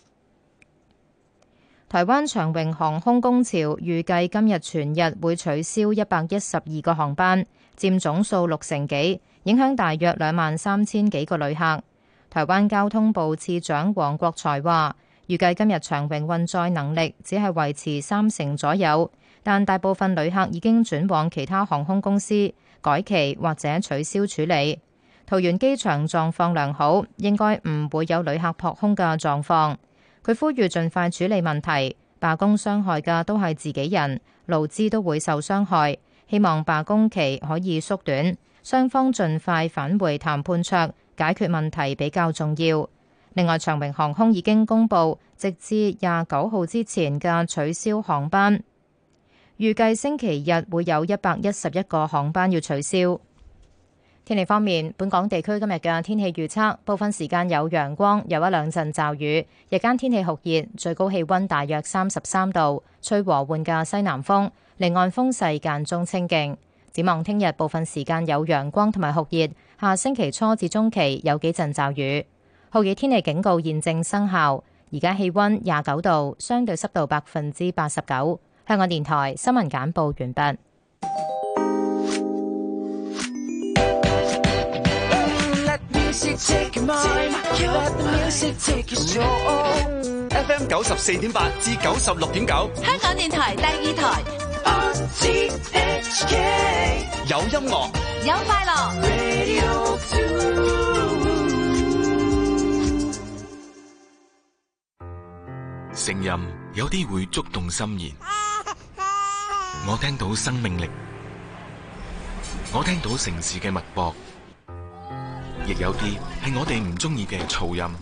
[SPEAKER 1] 台灣長榮航空工潮預計今日全日會取消一百一十二個航班，佔總數六成幾，影響大約兩萬三千幾個旅客。台灣交通部次長黃國財話，預計今日長榮運載能力只係維持三成左右，但大部分旅客已經轉往其他航空公司改期或者取消處理。桃園機場狀況良好，應該唔會有旅客撲空嘅狀況。佢呼籲盡快處理問題，罷工傷害嘅都係自己人，勞資都會受傷害。希望罷工期可以縮短，雙方盡快返回談判桌，解決問題比較重要。另外，長榮航空已經公布，直至廿九號之前嘅取消航班，預計星期日會有一百一十一個航班要取消。天氣方面，本港地區今日嘅天氣預測，部分時間有陽光，有一兩陣驟雨，日間天氣酷熱，最高氣溫大約三十三度，吹和緩嘅西南風，離岸風勢間中清勁。展望聽日部分時間有陽光同埋酷熱，下星期初至中期有幾陣驟雨。酷熱天氣警告現正生效，而家氣溫廿九度，相對濕度百分之八十九。香港電台新聞簡報完畢。
[SPEAKER 3] F M 九十四點八至九十六點九，
[SPEAKER 10] 香港電台第二台。
[SPEAKER 3] 有音樂，
[SPEAKER 10] 有快樂。
[SPEAKER 22] 食
[SPEAKER 5] 聲音，有啲會觸動心弦。我聽到生命力，我聽到城市嘅脈搏，亦有啲係我哋唔中意嘅噪音。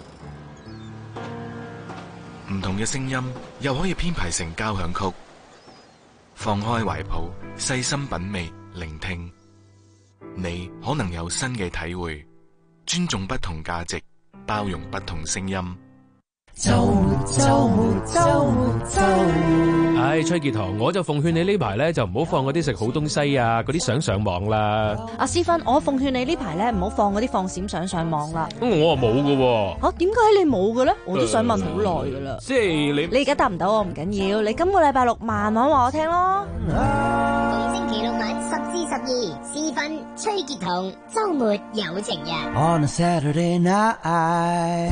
[SPEAKER 5] 唔同嘅聲音又可以編排成交響曲。放開懷抱，細心品味，聆聽，你可能有新嘅體會。尊重不同價值，包容不同聲音。
[SPEAKER 6] 周末周末周末周末，
[SPEAKER 7] 唉，崔潔彤，我就奉勸你呢排咧就唔好放嗰啲食好東西啊，嗰啲相上網啦。
[SPEAKER 12] 阿思芬，我奉勸你呢排咧唔好放嗰啲放閃相上網啦。
[SPEAKER 7] 咁我啊冇㗎喎。
[SPEAKER 12] 嚇，點解你冇嘅咧？我都想問好耐㗎啦。
[SPEAKER 7] 即係你
[SPEAKER 12] 你而家答唔到我唔緊要，你今個禮拜六慢慢話我聽咯。
[SPEAKER 23] 逢星期六晚十至十二，思芬、崔潔彤，週末有情人。
[SPEAKER 6] On a Saturday night。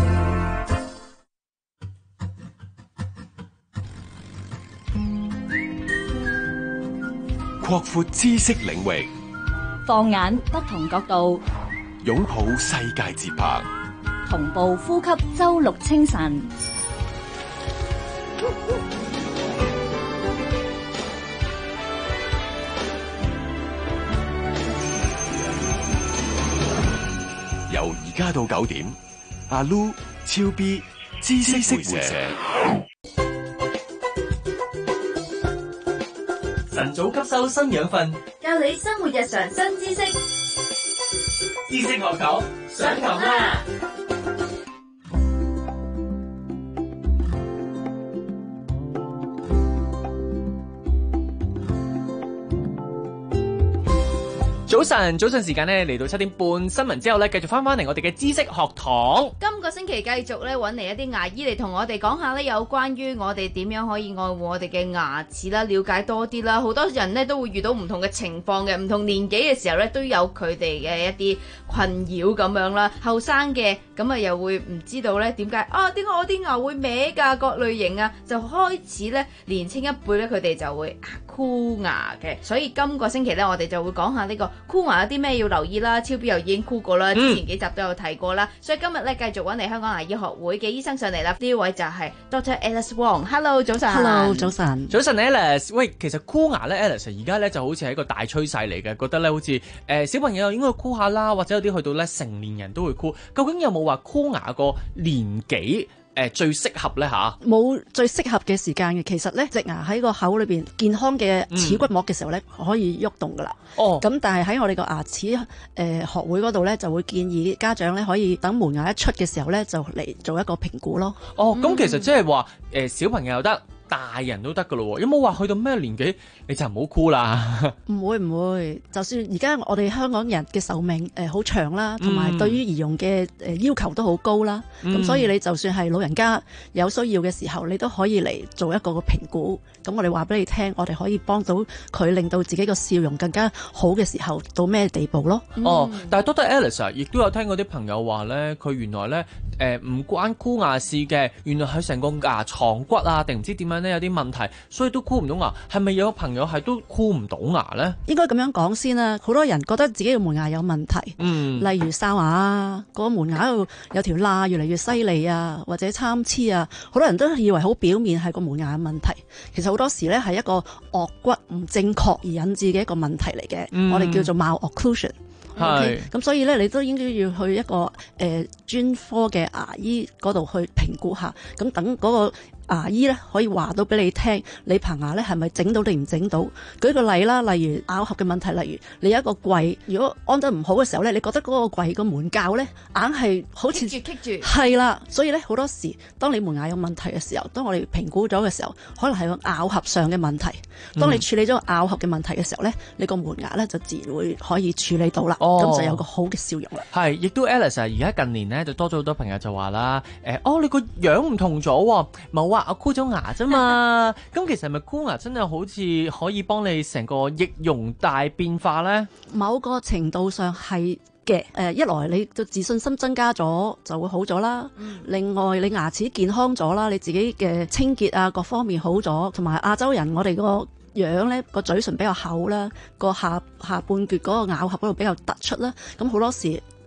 [SPEAKER 22] 擴闊知識領域，
[SPEAKER 10] 放眼不同角度，
[SPEAKER 22] 擁抱世界節拍，
[SPEAKER 10] 同步呼吸周六清晨。
[SPEAKER 22] 由而家到九點，阿 Lu、超 B、知識會社。
[SPEAKER 15] 晨早吸收新養分，
[SPEAKER 10] 教你生活日常新知識。
[SPEAKER 15] 知識學堂上堂啦！
[SPEAKER 20] 早晨，早晨時間咧嚟到七點半新聞之後咧，繼續翻翻嚟我哋嘅知識學堂。
[SPEAKER 11] 今個星期繼續咧揾嚟一啲牙醫嚟同我哋講下咧，有關於我哋點樣可以愛護我哋嘅牙齒啦，了解多啲啦。好多人咧都會遇到唔同嘅情況嘅，唔同年紀嘅時候咧都有佢哋嘅一啲困擾咁樣啦。後生嘅咁啊又會唔知道咧點解啊？點解我啲牙會歪㗎？各類型啊，就開始咧年青一輩咧佢哋就會箍牙嘅。所以今個星期咧我哋就會講下呢個箍牙有啲咩要留意啦。超 B 又已經箍過啦，之前幾集都有提過啦。嗯、所以今日咧繼續揾嚟香港牙醫學會嘅醫生上嚟啦。呢位就係 Doctor Alice Wong。Hello， 早晨。
[SPEAKER 12] Hello， 早晨。
[SPEAKER 20] 早晨 Alice。喂，其實箍牙咧 Alice 而家咧就好似係一個大趨勢嚟嘅，覺得咧好似誒、呃、小朋友應該箍下啦，或者有啲去到咧成年人都會箍。究竟有冇話箍牙個年紀？誒、呃、最適合咧嚇，
[SPEAKER 12] 冇最適合嘅時間嘅。其實咧，隻牙喺個口裏邊健康嘅齒骨膜嘅時候咧，嗯、可以喐動噶啦。哦，咁但係喺我哋個牙齒誒、呃、學會嗰度咧，就會建議家長咧可以等門牙一出嘅時候咧，就嚟做一個評估咯。
[SPEAKER 20] 哦，咁、嗯、其實即係話誒小朋友又得，大人都得噶咯喎。有冇話去到咩年紀你就唔好箍啦？
[SPEAKER 12] 唔會唔會，就算而家我哋香港人嘅壽命誒好、呃、長啦，同埋對於儀容嘅誒要求都好高啦。咁、嗯、所以你就算係老人家有需要嘅時候，你都可以嚟做一個個評估。咁我哋話俾你聽，我哋可以幫到佢，令到自己個笑容更加好嘅時候，到咩地步咯？
[SPEAKER 20] 嗯、哦，但係 Doctor Alice 啊，亦都有聽過啲朋友話咧，佢原來咧誒唔關箍牙事嘅，原來佢成個牙床骨啊，定唔知點樣咧有啲問題，所以都箍唔到牙。係咪有個朋友係都箍唔到牙咧？應該咁樣講先啦。好多人覺得自己嘅門牙有問題，嗯，例如哨牙啊，個門牙度有條罅越嚟越犀利啊，或者參差啊，好多人都以為好表面係個門牙嘅問題，其實好多時咧係一個顎骨唔正確而引致嘅一個問題嚟嘅，嗯、我哋叫做 malocclusion。係，咁所以咧，你都應該要去一個誒、呃、專科嘅牙醫嗰度去評估下，咁等嗰個牙醫咧可以話到俾你聽，你棚牙咧係咪整到定唔整到？舉個例啦，例如咬合嘅問題，例如你有一個櫃，如果安得唔好嘅時候咧，你覺得嗰個櫃個門鉸咧硬係好似棘住棘住，係啦，所以咧好多時，當你門牙有問題嘅時候，當我哋評估咗嘅時候，可能係個咬合上嘅問題。當你處理咗個咬合嘅問題嘅時候咧，你個門牙咧就自然會可以處理到啦，咁、哦、就有個好嘅笑容啦。 係，亦都 Alice 而家近年咧就多咗好多朋友就話啦，誒、呃，哦，你個樣唔同咗喎，冇啊，我箍咗牙啫嘛。咁其實係咪箍牙真係好似可以幫你成個易容大變化咧？
[SPEAKER 12] 某個程度上係嘅，誒，一來你嘅自信心增加咗就會好咗啦，嗯、另外你牙齒健康咗啦，你自己嘅清潔啊各方面好咗，同埋亞洲人我哋個樣咧個嘴唇比較厚啦，個下下半橛嗰個咬合嗰度比較突出啦，咁好多時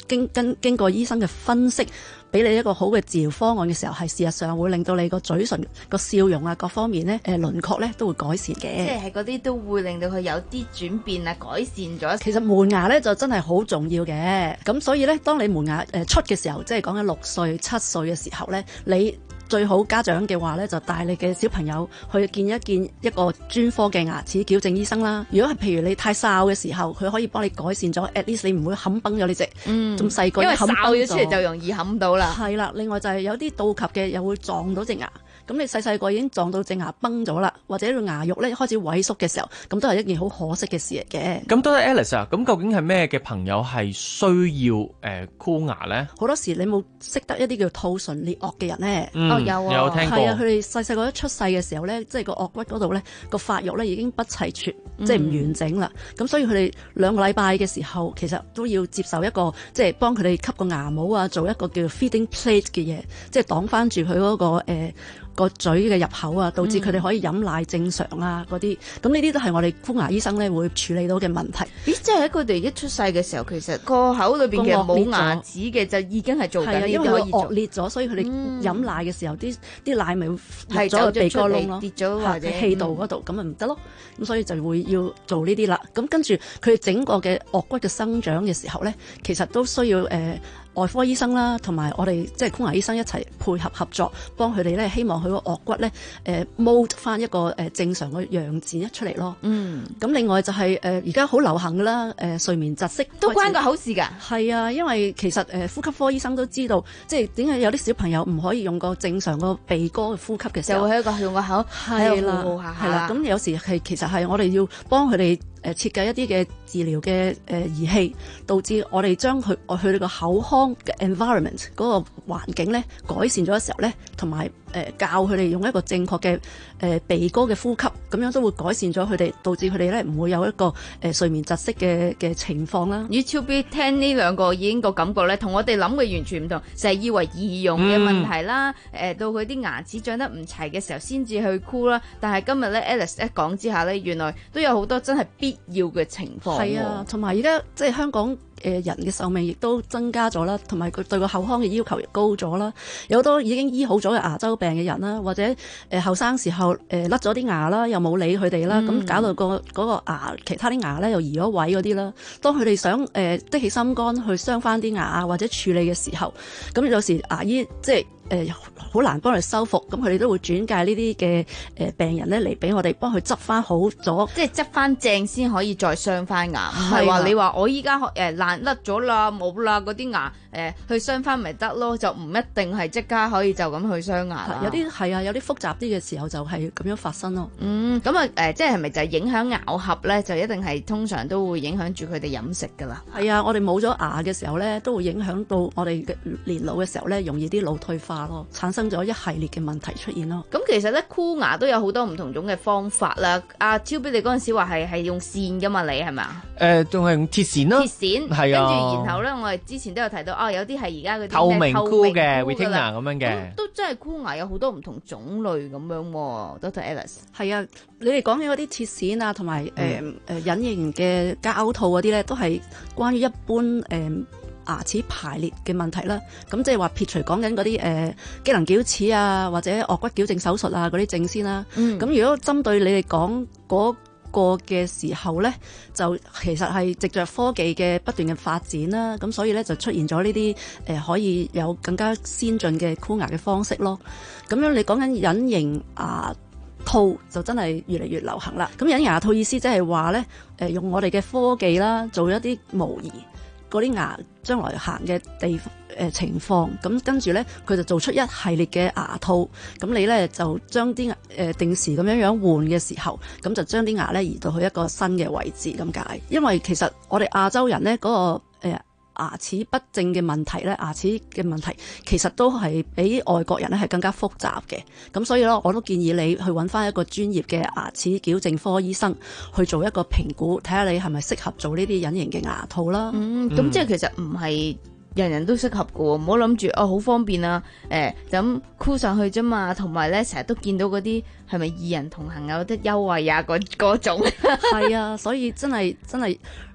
[SPEAKER 12] 經跟經過醫生嘅分析，俾你一個好嘅治療方案嘅時候，係事實上會令到你個嘴唇個笑容啊各方面咧誒輪廓咧都會改善嘅。
[SPEAKER 11] 即係嗰啲都會令到佢有啲轉變啊，改善咗。
[SPEAKER 12] 其實門牙咧就真係好重要嘅，咁所以咧當你門牙誒出嘅時候，即係講緊六歲七歲嘅時候咧，你最好家長嘅話咧，就帶你嘅小朋友去見一見一個專科嘅牙齒矯正醫生啦。如果係譬如你太哨嘅時候，佢可以幫你改善咗 at least 你唔會冚崩咗你隻咁細個，
[SPEAKER 11] 因為哨
[SPEAKER 12] 冚崩
[SPEAKER 11] 咗出嚟就容易冚到啦。
[SPEAKER 12] 係啦，另外就係有啲倒及嘅又會撞到隻牙。咁你細細個已經撞到隻牙崩咗啦，或者個牙肉咧開始萎縮嘅時候，咁都係一件好可惜嘅事嚟嘅。
[SPEAKER 20] 咁多謝 Alice 啊，咁究竟係咩嘅朋友係需要誒箍牙咧？
[SPEAKER 12] 好多時你冇識得一啲叫兔唇裂顎嘅人咧？
[SPEAKER 20] 嗯、哦有啊，有聽過。
[SPEAKER 12] 係啊，佢哋細細個一出世嘅時候咧，即係個顎骨嗰度咧個發育咧已經不齊全，嗯、即係唔完整啦。咁所以佢哋兩個禮拜嘅時候，其實都要接受一個即係幫佢哋吸個牙帽啊，做一個叫 feeding plate 嘅嘢，即係擋翻住佢嗰個誒。呃個嘴嘅入口啊，導致佢哋可以飲奶正常啊嗰啲，咁呢啲都係我哋箍牙醫生咧會處理到嘅問題。
[SPEAKER 11] 咦，即係喺佢哋一出世嘅時候，其實個口裏邊嘅冇牙齒嘅就已經係做緊呢啲可以做。係啊，因為佢惡裂咗，所以佢哋飲奶嘅時候，啲啲奶咪係走咗鼻哥窿咯，跌咗或者氣道嗰度，咁咪唔得咯。咁所以就會要做呢啲啦。咁跟住佢哋整個嘅顎骨嘅生長嘅時候咧，其實都需要誒。呃外科醫生啦，同埋我哋即係箍牙醫生一齊配合合作，幫佢哋咧，希望佢個顎骨咧誒 mold 翻一個誒正常嘅樣子一出嚟咯。嗯，咁另外就係誒而家好流行噶啦，誒、呃、睡眠窒息都關個口事㗎。
[SPEAKER 12] 係啊，因為其實誒、呃、呼吸科醫生都知道，即係點解有啲小朋友唔可以用個正常個鼻哥去呼吸嘅時候，
[SPEAKER 11] 就會喺個用個口
[SPEAKER 12] 係啦，係啦。咁有時係其實係我哋要幫佢哋。誒設計一啲嘅治療嘅誒儀器，導致我哋將佢我佢哋個口腔嘅 environment 嗰個環境咧改善咗嘅時候咧，同埋誒教佢哋用一個正確嘅誒鼻哥嘅呼吸，咁樣都會改善咗佢哋，導致佢哋咧唔會有一個誒睡眠窒息嘅嘅情況啦。
[SPEAKER 11] 與超 B 聽呢兩個已經個感覺咧，同我哋諗嘅完全唔同，成日以為儀容嘅問題啦，誒、嗯、到佢啲牙齒長得唔齊嘅時候先至去箍啦。但係今日咧 Alice 一講之下咧，原來都有好多真係必要嘅情況。
[SPEAKER 12] 係啊，同埋而家即係香港誒人嘅壽命亦都增加咗啦，同埋佢對個口腔嘅要求亦高咗啦。有好多已經醫好咗嘅牙周病嘅人啦，或者誒後生時候誒甩咗啲牙啦，又冇理佢哋啦，咁、嗯、搞到、個嗰、個牙其他啲牙咧又移咗位嗰啲啦。當佢哋想誒、呃、的起心肝去鑲翻啲牙啊，或者處理嘅時候，咁有時牙醫即係誒好難幫佢修復，咁佢哋都會轉介呢啲嘅誒病人咧嚟俾我哋幫佢執翻好咗，
[SPEAKER 11] 即係執翻正先可以再鑲翻牙，唔係話你話我依家誒爛甩咗啦冇啦嗰啲牙誒、呃、去鑲翻咪得咯，就唔一定係即刻可以就咁去鑲牙啦。
[SPEAKER 12] 有啲係啊，有啲複雜啲嘅時候就係咁樣發生咯。
[SPEAKER 11] 嗯，咁啊誒，即係係咪就係影響咬合咧？就一定係通常都會影響住佢哋飲食噶啦。
[SPEAKER 12] 係啊，我哋冇咗牙嘅時候咧，都會影響到我哋嘅年老嘅時候咧，容易啲腦退化咯，產生咗一系列嘅問題出現咯。
[SPEAKER 11] 咁其實咧箍牙都有好多唔同種嘅方法啦。阿超比你嗰陣時話係係用線噶嘛，你係咪啊？
[SPEAKER 20] 誒，仲係用鐵線咯。
[SPEAKER 11] 鐵線
[SPEAKER 20] 係啊。
[SPEAKER 11] 跟住然後咧，我哋之前都有提到，哦，有啲係而家嗰啲
[SPEAKER 20] 透明箍嘅
[SPEAKER 11] ，retainer
[SPEAKER 20] 咁樣嘅。
[SPEAKER 11] 都真係箍牙有好多唔同種類咁樣喎。Doctor Alice。
[SPEAKER 12] 係啊，你哋講起嗰啲鐵線啊，同埋誒誒隱形嘅膠套嗰啲咧，都係關於一般誒。呃牙齒排列嘅問題啦，咁即係話撇除講緊嗰啲誒機能矯齒啊，或者顎骨矯正手術啊嗰啲症先啦。咁、嗯、如果針對你哋講嗰個嘅時候咧，就其實係藉着科技嘅不斷嘅發展啦，咁所以咧就出現咗呢啲誒可以有更加先進嘅箍牙嘅方式咯。咁樣你講緊隱形牙套就真係越嚟越流行啦。咁隱形牙套意思即係話咧，誒用我哋嘅科技啦，做一啲模擬嗰啲牙將來行嘅地誒、呃、情況，咁跟住咧佢就做出一系列嘅牙套，咁你咧就將啲誒定時咁樣樣換嘅時候，咁就將啲牙咧移到去一個新嘅位置咁解。因為其實我哋亞洲人咧嗰、那個誒、呃牙齒不正嘅問題咧，牙齒嘅問題其實都係比外國人咧係更加複雜嘅，咁所以咧我都建議你去揾翻一個專業嘅牙齒矯正科醫生去做一個評估，睇下你係咪適合做呢啲隱形嘅牙套啦。
[SPEAKER 11] 嗯，咁即係其實唔係人人都適合嘅喎，唔好諗住哦好方便啊，誒、欸、就咁箍上去啫嘛，同埋咧成日都見到嗰啲係咪二人同行有啲優惠啊嗰嗰種。
[SPEAKER 12] 係啊，所以真係真係。誒、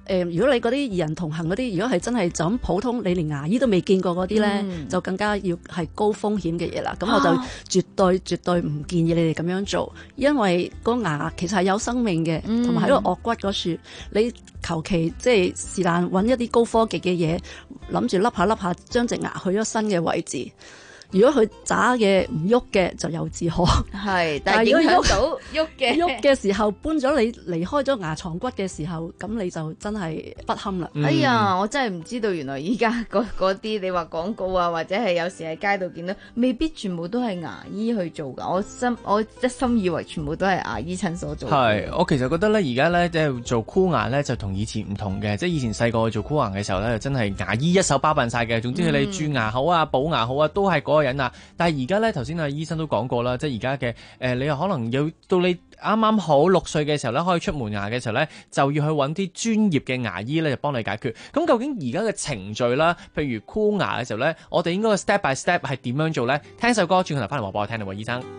[SPEAKER 12] 呃，如果你嗰啲二人同行嗰啲，如果係真係就咁普通，你連牙醫都未見過嗰啲咧，
[SPEAKER 11] 嗯
[SPEAKER 12] 就更加要係高風險嘅嘢啦。咁我就絕對絕對唔建議你哋咁樣做，因為個牙其實係有生命嘅，同埋喺個顎骨嗰處，你求其即係是但揾一啲高科技嘅嘢，諗住笠下笠下，將隻牙去咗新嘅位置。如果佢渣嘅唔喐嘅就有自可，
[SPEAKER 11] 係，但係影響到喐嘅
[SPEAKER 12] 喐嘅時候，搬咗你離開咗牙床骨嘅時候，咁你就真係不堪啦。
[SPEAKER 11] 哎呀，我真係唔知道原來依家嗰嗰啲你話廣告啊，或者係有時喺街度見到，未必全部都係牙醫去做㗎。我心我一心以為全部都係牙醫診所做。
[SPEAKER 20] 係，我其實覺得咧，而家咧即係做箍牙咧，就同以前唔同嘅。即係以前細個做箍牙嘅時候咧，真係牙醫一手包辦晒嘅。總之係你蛀牙好啊、補牙好啊，都係嗰個人啊。但係而家咧，頭先阿醫生都講過啦，即係而家嘅誒，你又可能要到你啱啱好六歲嘅時候咧，可以出門牙嘅時候咧，就要去揾啲專業嘅牙醫咧，就幫你解決。咁究竟而家嘅程序啦，譬如箍牙嘅時候咧，我哋應該 step by step 係點樣做咧？聽首歌轉頭翻嚟話俾我聽啦，醫生。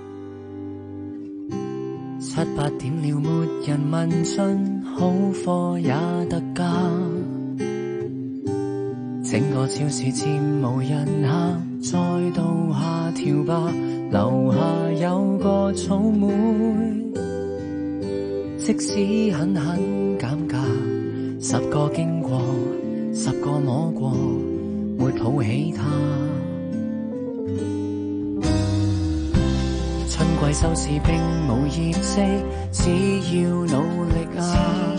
[SPEAKER 6] 七八點了，沒人問津，好貨也特價。整個超市佔無人客，再到下調吧。樓下有個草莓，即使狠狠減價，十個經過，十個摸過，沒抱起它。春季收視並無業績，只要努力啊！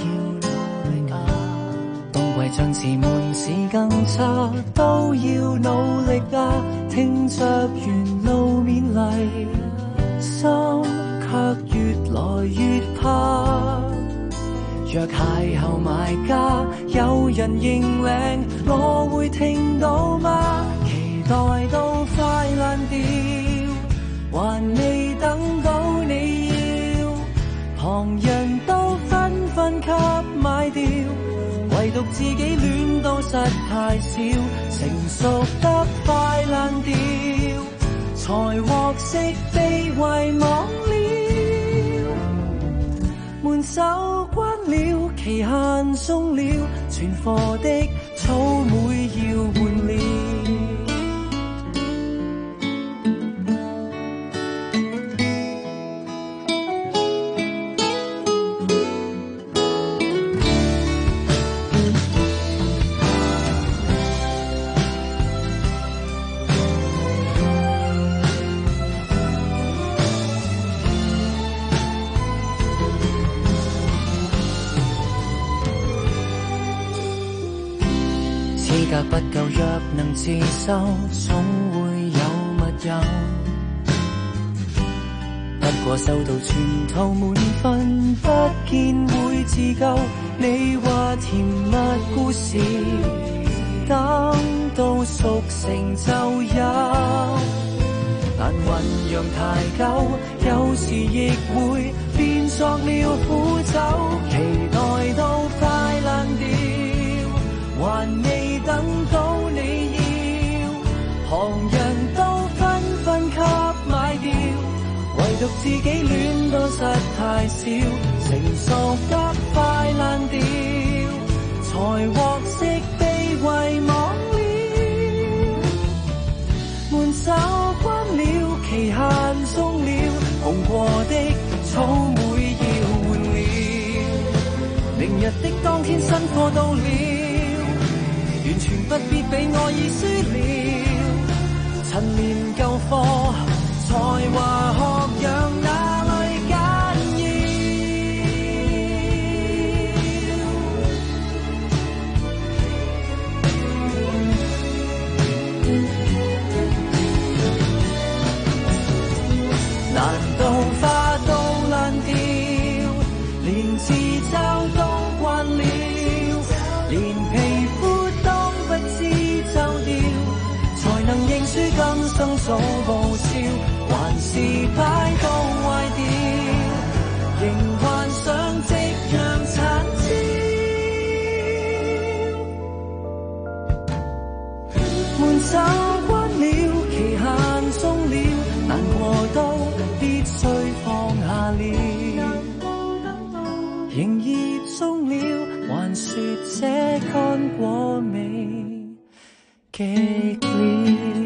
[SPEAKER 6] 冬季將至門市更差，都要努力啊！聽着沿路勉勵，心卻越來越怕。若邂逅買家，有人認領，我會聽到嗎？期待到快爛掉，還未等到你要，旁人都紛紛給買掉，唯獨自己戀到實太少，成熟得快爛掉，才獲悉被遺忘了，門手關了，期限終了，存貨的草莓要換了。不夠，若能自修，總會有密友。不過收到全套滿分，不見會自救。你話甜蜜故事，等到熟成就有。但醖釀太久，有時亦會變作了苦酒。期待到快爛掉，還未等到你要，旁人都紛紛給買掉，唯獨自己戀到實太少，成熟得快爛掉，才獲悉被遺忘了，門手關了，期限終了，紅過的草莓要換了，明日的當天新貨到了，完全不必比愛意輸了，陳年舊貨才華學養哪裏緊要，難道花都爛掉，連自嘲都慣了，連皮膚當不知皺掉，才能認輸今生早報銷，還是擺到壞掉，仍幻想夕陽殘照，門手關了，期限終了，難過都必須放下了，營業終了，還說些激烈。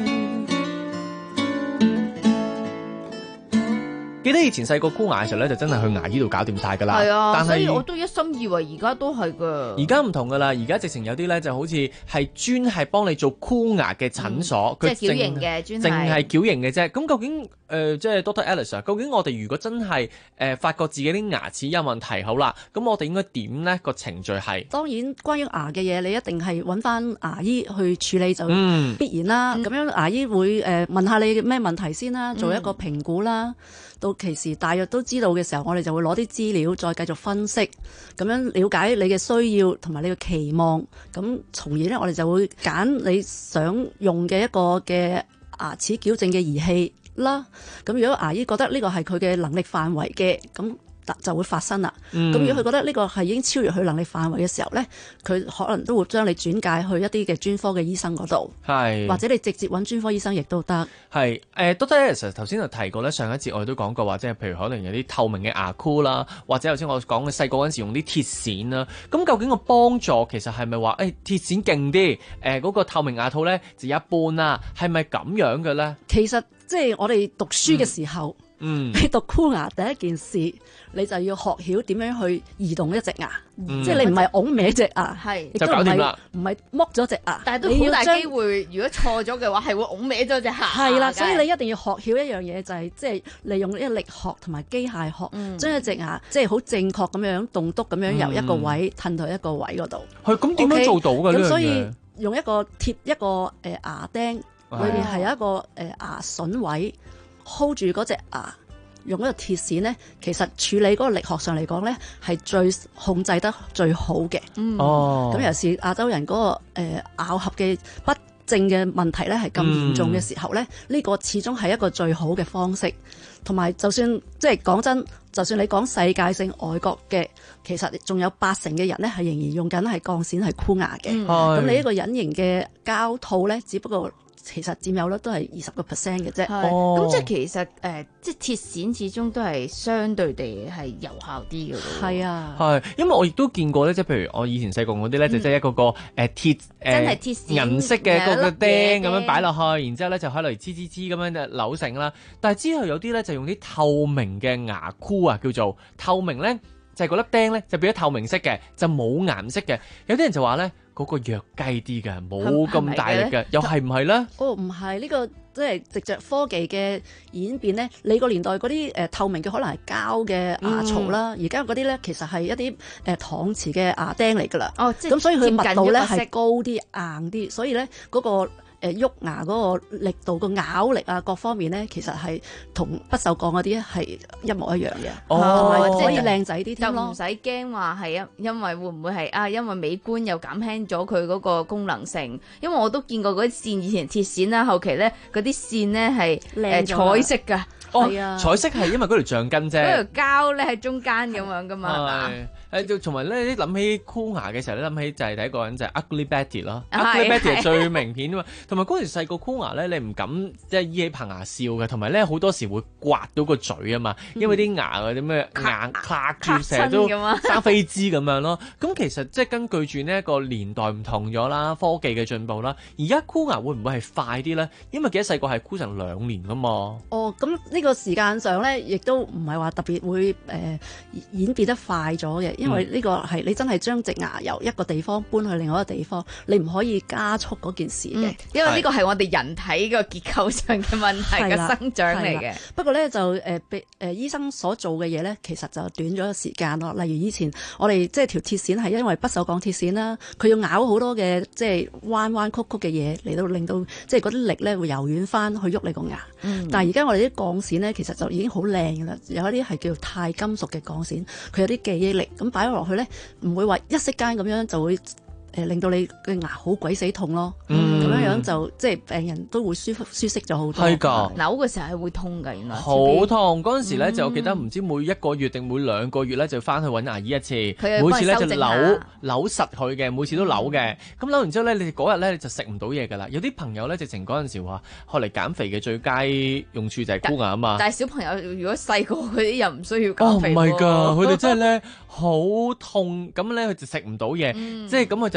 [SPEAKER 20] 記得以前細個箍牙嘅時候咧，就真係去牙醫度搞掂晒㗎啦。
[SPEAKER 11] 係啊，
[SPEAKER 20] 但係
[SPEAKER 11] 所以我都一心以為而家都係㗎。
[SPEAKER 20] 而家唔同㗎啦，而家直情有啲咧就好似係專係幫你做箍牙嘅診所，佢、
[SPEAKER 11] 嗯、即係矯形嘅專係。
[SPEAKER 20] 淨係矯形嘅啫。咁究竟誒、呃、即係 Doctor Alice 啊？究竟我哋如果真係誒、呃、發覺自己啲牙齒有問題，好啦，咁我哋應該點咧？個程序係
[SPEAKER 12] 當然關於牙嘅嘢，你一定係揾翻牙醫去處理就必然啦。咁、嗯、樣牙醫會誒、呃、問下你咩問題先啦，做一個評估啦。嗯到其時大約都知道嘅時候，我哋就會攞啲資料再繼續分析，咁樣了解你嘅需要同埋你嘅期望，咁從而呢，我哋就會揀你想用嘅一個嘅牙齒矯正嘅儀器啦。咁如果牙醫覺得呢個係佢嘅能力範圍嘅，咁就會發生啦。咁、嗯、如果佢覺得呢個係已經超越佢能力範圍嘅時候呢，佢可能都會將你轉介去一啲嘅專科嘅醫生嗰度，
[SPEAKER 20] 係
[SPEAKER 12] 或者你直接揾專科醫生亦都得。
[SPEAKER 20] 係誒 Doctor Alice 頭先就提過咧，上一節我哋都講過話，即係譬如可能有啲透明嘅牙箍啦，或者頭先我講嘅細個嗰陣時用啲鐵線啦。咁究竟個幫助其實係咪話誒鐵線勁啲？誒、呃、嗰、嗰個透明牙套咧就一半啦，係咪咁樣嘅咧？
[SPEAKER 12] 其實即係我哋讀書嘅時候。嗯
[SPEAKER 20] 嗯，
[SPEAKER 12] 你讀箍牙第一件事，你就要學曉點樣去移動一隻牙，
[SPEAKER 11] 嗯、
[SPEAKER 12] 即係你唔係拱歪隻牙，
[SPEAKER 11] 係
[SPEAKER 20] 就搞掂啦，
[SPEAKER 12] 唔係剝咗隻牙，
[SPEAKER 11] 但係都好大機會，如果錯咗嘅話，係會拱歪咗隻牙。
[SPEAKER 12] 係啦，所以你一定要學曉一樣嘢，就係即係利用呢個力學同埋機械學，
[SPEAKER 11] 嗯、
[SPEAKER 12] 將一隻牙即係好正確咁樣棟篤咁樣由一個位褪到一個位嗰度。
[SPEAKER 20] 係咁點樣做到嘅呢樣嘢？
[SPEAKER 12] 咁所以用一個貼一個誒牙釘，裏邊係有一個誒牙榫位 hold 住嗰隻牙。用嗰個鐵線咧，其實處理嗰個力學上嚟講咧，係最控制得最好嘅。嗯，哦，咁尤其是亞洲人嗰、那個、呃、咬合嘅不正嘅問題咧，係咁嚴重嘅時候咧，呢、嗯、個始終係一個最好嘅方式。同埋，就算即係講真，就算你講世界性外國嘅，其實仲有八成嘅人咧係仍然用緊係鋼線係箍牙嘅。咁、嗯、你一個隱形嘅膠套咧，只不過。其實佔有率都係二十個 percent 嘅啫。
[SPEAKER 11] 咁、哦、即係其實誒、呃，即係鐵線始終都係相對地係有效啲嘅咯。
[SPEAKER 12] 係啊，
[SPEAKER 20] 係，因為我亦都見過咧，即係譬如我以前細個嗰啲咧，就即係一個個誒鐵誒
[SPEAKER 11] 真係鐵線
[SPEAKER 20] 銀色嘅個個釘咁樣擺落去，然之後咧就喺度吱吱吱咁樣就扭繩啦。但係之後有啲咧就用啲透明嘅牙箍啊，叫做透明咧，就係嗰粒釘咧就變咗透明色嘅，就冇顏色嘅。有啲人就話咧。嗰、那個弱雞啲嘅，冇咁大力嘅，又係唔係咧？
[SPEAKER 12] 哦，唔係呢個，即係藉着科技嘅演變咧。你個年代嗰啲誒透明嘅可能係膠嘅牙槽啦，而家嗰啲咧其實係一啲誒搪瓷嘅牙釘嚟㗎啦。哦，即係咁，所以佢密度咧係高啲、硬啲，所以咧、那、嗰個。誒喐牙嗰個力度、個咬力啊，各方面咧，其實係同不鏽鋼嗰啲係一模一樣嘅，同埋可以靚仔啲添咯。
[SPEAKER 11] 就唔使驚話係因因為會唔會係啊？因為美觀又減輕咗佢嗰個功能性。因為我都見過嗰啲線，以前鐵線啦，後期咧嗰啲線咧係誒彩色㗎。
[SPEAKER 20] 哦，啊、彩色係因為嗰條橡筋啫，
[SPEAKER 11] 嗰條膠咧喺中間咁樣噶嘛，係嘛？
[SPEAKER 20] 誒，同埋咧，你諗起箍牙嘅時候，你諗起就係第一個人就係 Ugly Betty 咯，Ugly Betty 係最明顯啊嘛。同埋嗰陣時細個箍牙咧，你唔敢即係依起棚牙笑嘅，同埋咧好多時會刮到個嘴啊嘛，因為啲牙嗰啲咩硬卡住，成日都生飛滋咁樣咯。咁其實即係根據住呢一個年代唔同咗啦，科技嘅進步啦，而家箍牙會唔會係快啲咧？因為記得細個係箍成兩年噶嘛。
[SPEAKER 12] 哦，咁呢個時間上咧，亦都唔係話特別會誒、呃、演變得快咗嘅。因為呢個係你真係將隻牙由一個地方搬去另外一個地方，你唔可以加速嗰件事嘅、嗯，
[SPEAKER 11] 因為呢個係我哋人體個結構上嘅問題嘅生長嚟嘅。
[SPEAKER 12] 不過咧就誒誒、呃、醫生所做嘅嘢咧，其實就短咗時間咯。例如以前我哋即係條鐵線係因為不鏽鋼鐵線啦，佢要咬好多嘅即係彎彎曲曲嘅嘢嚟到令到即係嗰啲力咧會柔軟翻去喐你個牙。嗯、但係而家我哋啲鋼線咧，其實就已經好靚㗎啦，有一啲係叫鈦金屬嘅鋼線，佢有啲記憶力，咁擺咗落去咧，唔會話一息間咁樣就會。誒令到你嘅牙好鬼死痛咯，咁、嗯、樣樣就即係病人都會舒服舒適咗好多。
[SPEAKER 20] 係㗎，
[SPEAKER 11] 扭嘅時候係會痛㗎，原來
[SPEAKER 20] 好痛嗰陣時咧，就我記得唔知每一個月定每兩個月咧就翻去揾牙醫一次，每次咧就扭扭實佢嘅，每次都扭嘅。咁、嗯、扭完之後咧，你哋嗰日咧就食唔到嘢㗎啦。有啲朋友咧直情嗰陣時話，學嚟減肥嘅最佳用處就係箍牙啊嘛。
[SPEAKER 11] 但係小朋友如果細個嗰啲又唔需要減肥。
[SPEAKER 20] 哦，唔係㗎，佢哋真係咧好痛，咁咧佢就食唔到嘢，即係咁佢就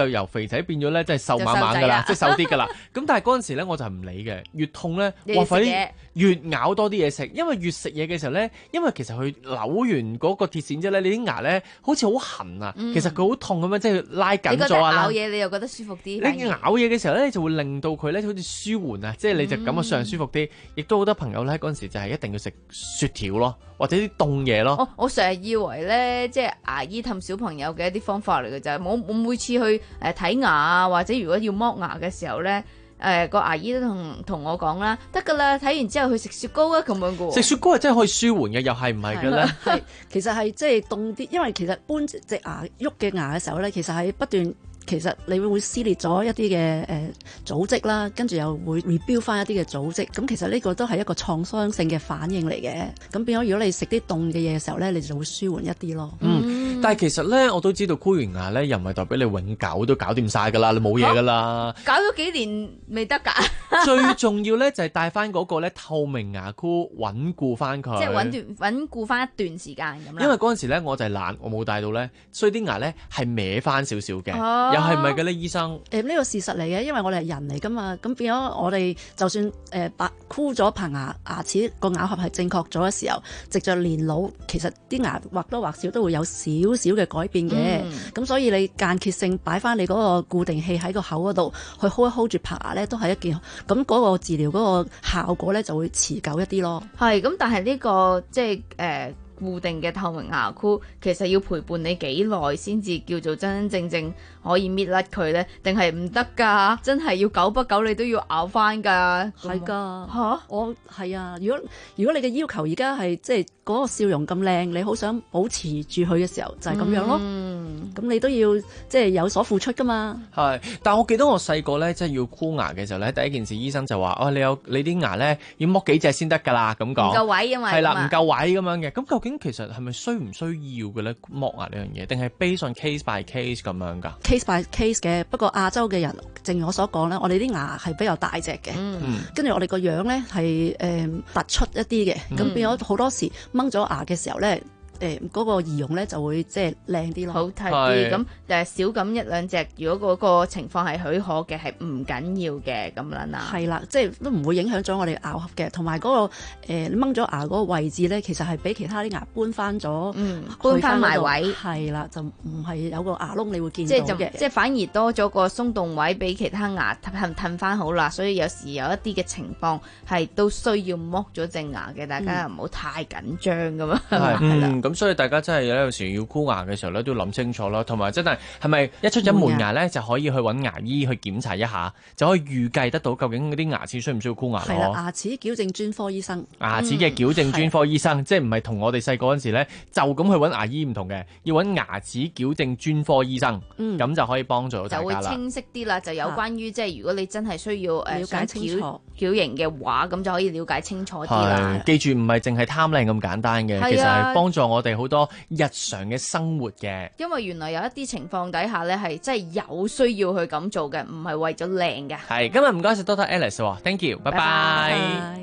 [SPEAKER 20] 就由肥仔變咗咧，即係瘦蜢蜢噶啦，即係瘦啲噶啦。咁但係嗰陣時咧，我就唔理嘅，越痛咧，哇快啲越咬多啲嘢食，因為越食嘢嘅時候咧，因為其實佢扭完嗰個鐵線之後咧，你啲牙咧好似好痕啊，嗯、其實佢好痛咁樣，即係拉緊咗啊。
[SPEAKER 11] 咬嘢你又覺得舒服啲，
[SPEAKER 20] 你咬嘢嘅時候咧，就會令到佢咧好似舒緩啊，即係你就感覺上舒服啲。亦、嗯、都好多朋友咧嗰陣時就係一定要食雪條咯，或者啲凍嘢咯。
[SPEAKER 11] 我我成日以為咧，即係牙醫氹小朋友嘅一啲方法嚟嘅就係，我我每次去誒睇牙啊，或者如果要剝牙嘅時候咧。誒、呃，個牙醫都同同我講啦，得噶啦，睇完之後去食雪糕啊，咁樣噶。
[SPEAKER 20] 食雪糕係真係可以舒緩嘅，又係唔係嘅咧？
[SPEAKER 12] 係，其實係即係凍啲，因為其實搬隻牙喐嘅牙嘅時候咧，其實係不斷。其實你會撕裂咗一啲嘅誒組織啦，跟住又會 rebuild 翻一啲嘅組織，咁其實呢個都係一個創傷性嘅反應嚟嘅。咁變咗如果你食啲凍嘅嘢嘅時候咧，你就會舒緩一啲咯。
[SPEAKER 20] 嗯，但係其實咧我都知道箍完牙咧又唔係代表你永久都搞掂晒㗎啦，你冇嘢㗎啦。
[SPEAKER 11] 搞咗幾年未得㗎。
[SPEAKER 20] 最重要咧就係戴翻嗰個咧透明牙箍，穩固翻佢。
[SPEAKER 11] 即係穩段穩固翻一段時間咁啦。
[SPEAKER 20] 因為嗰陣時咧我就係懶，我冇戴到咧，所以啲牙咧係歪翻少少嘅。
[SPEAKER 11] 哦
[SPEAKER 20] 又係唔係嘅咧，醫生？
[SPEAKER 12] 誒呢個事實嚟嘅，因為我哋係人嚟噶嘛，咁變咗我哋就算誒拔箍咗棚牙牙齒個咬合係正確咗嘅時候，藉着年老，其實啲牙或多或少都會有少少嘅改變嘅。咁、嗯、所以你間歇性擺翻你嗰個固定器喺個口嗰度，去 hold 一 hold 住棚牙咧，都係一件咁嗰個治療嗰個效果咧就會持久一啲咯。
[SPEAKER 11] 係咁，但係呢、呢個即係誒。呃固定嘅透明牙箍，其實要陪伴你幾耐先至叫做真真正正可以搣甩佢呢？定係唔得㗎？真係要久不久你都要咬翻㗎？
[SPEAKER 12] 係㗎
[SPEAKER 11] 嚇，
[SPEAKER 12] 我係啊！如果如果你嘅要求而家係即係嗰個笑容咁靚，你好想保持住佢嘅時候，就係、是、咁樣咯。咁、嗯、你都要即係有所付出㗎嘛。
[SPEAKER 20] 係，但我記得我細個呢，即係要箍牙嘅時候呢，第一件事醫生就話：哦，你有你啲牙呢，要剝幾隻先得㗎啦。咁講唔
[SPEAKER 11] 夠位啊嘛。
[SPEAKER 20] 係啦，唔夠位咁樣嘅。咁究竟其實係咪需唔需要嘅咧？剝牙呢樣嘢，定係 based on case by case 咁樣㗎
[SPEAKER 12] ？case by case 嘅，不過亞洲嘅人，正如我所講咧，我哋啲牙係比較大隻嘅，跟、嗯、住我哋個樣咧係誒突出一啲嘅，咁、嗯、變咗好多時掹咗牙嘅時候咧。誒、呃、嗰、那個儀容咧就會即係靚啲咯，
[SPEAKER 11] 好睇啲。咁誒少咁一兩隻，如果嗰個情況係許可嘅，係唔緊要嘅咁樣啦。
[SPEAKER 12] 係啦，即係都唔會影響咗我哋咬合嘅，同埋嗰個誒掹咗牙嗰個位置咧，其實係俾其他啲牙搬翻咗、嗯，
[SPEAKER 11] 搬翻埋位。
[SPEAKER 12] 係啦，就唔係有個牙窿你會見到
[SPEAKER 11] 嘅，即係即係反而多咗個鬆動位俾其他牙褪褪翻好啦。所以有時有一啲嘅情況係都需要剝咗隻牙嘅，大家唔好太緊張咁啊。係、嗯、啦。咁
[SPEAKER 20] 所以大家真係有時要箍牙嘅時候咧，都要諗清楚啦。同埋真係係咪一出咗門牙咧，就可以去揾牙醫去檢查一下，就可以預計得到究竟嗰啲牙齒需唔需要箍牙咯？
[SPEAKER 12] 係啦，牙齒矯正專科醫生。
[SPEAKER 20] 牙齒嘅矯正專科醫生，嗯、即係唔係同我哋細個嗰陣時咧，就咁去揾牙醫唔同嘅，要揾牙齒矯正專科醫生，咁、嗯、就可以幫助到大家啦。
[SPEAKER 11] 就會清晰啲啦，就有關於即係如果你真係需要誒了解清楚矯形嘅話，咁就可以了解清楚啲啦。
[SPEAKER 20] 記住唔係淨係貪靚咁簡單嘅，其實係幫助我哋好多日常嘅生活嘅。
[SPEAKER 11] 因為原來有一啲情況底下咧，係真係有需要去咁做嘅，唔係為咗靚嘅。
[SPEAKER 20] 係，今日唔該晒 Doctor Alice，Thank you，拜拜。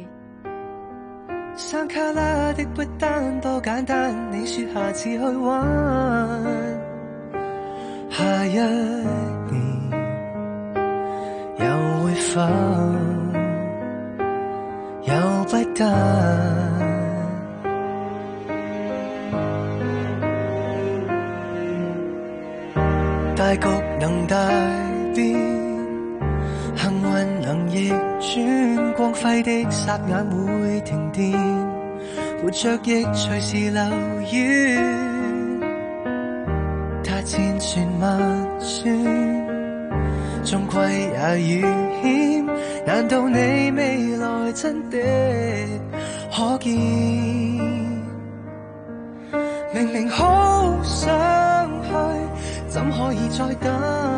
[SPEAKER 6] 生卡拉的不單多簡單，你說下次去玩，下一年又會否有不得？大局能大變，幸運能逆轉，光輝的霎眼會停電，活着亦隨時流遠，他千算萬算，終歸也遇險，難道你未來真的可見？明明好想去，怎可以再等？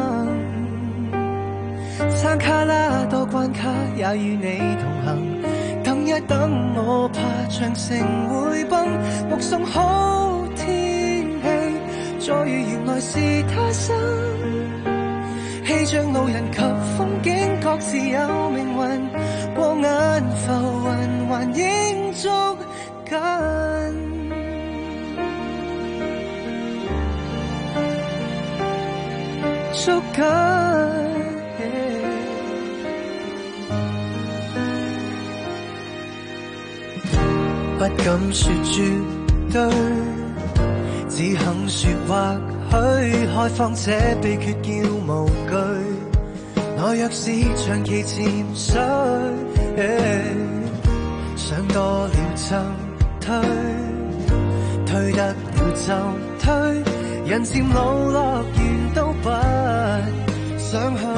[SPEAKER 6] 山卡拉多關卡，也與你同行。等一等，我怕長城會崩。目送好天氣，再遇原來是他生。氣象路人及風景各自有命運，過眼浮雲還應捉緊。 捉緊。不敢說絕對，只肯說或許開放這秘訣叫無懼。我若是長期潛水，想多了就推，推得了就推，人漸老樂園都不想去，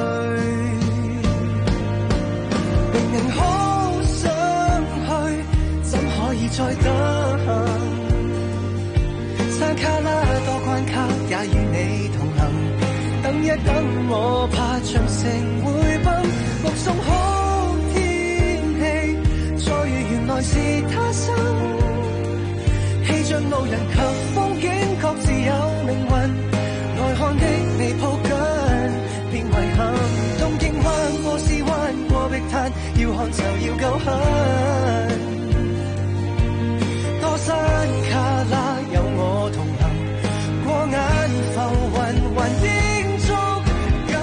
[SPEAKER 6] 明明好想去，怎可以再等？山卡拉多關卡，也與你同行。等一等，我怕長城會崩。目送好天氣，再遇原來是他生。氣象路人及風景各自有命運，外看的你抱緊，變遺憾。東京灣波斯灣過碧灘，要看就要夠狠。多山卡拉有我同行，過眼浮雲還應捉緊。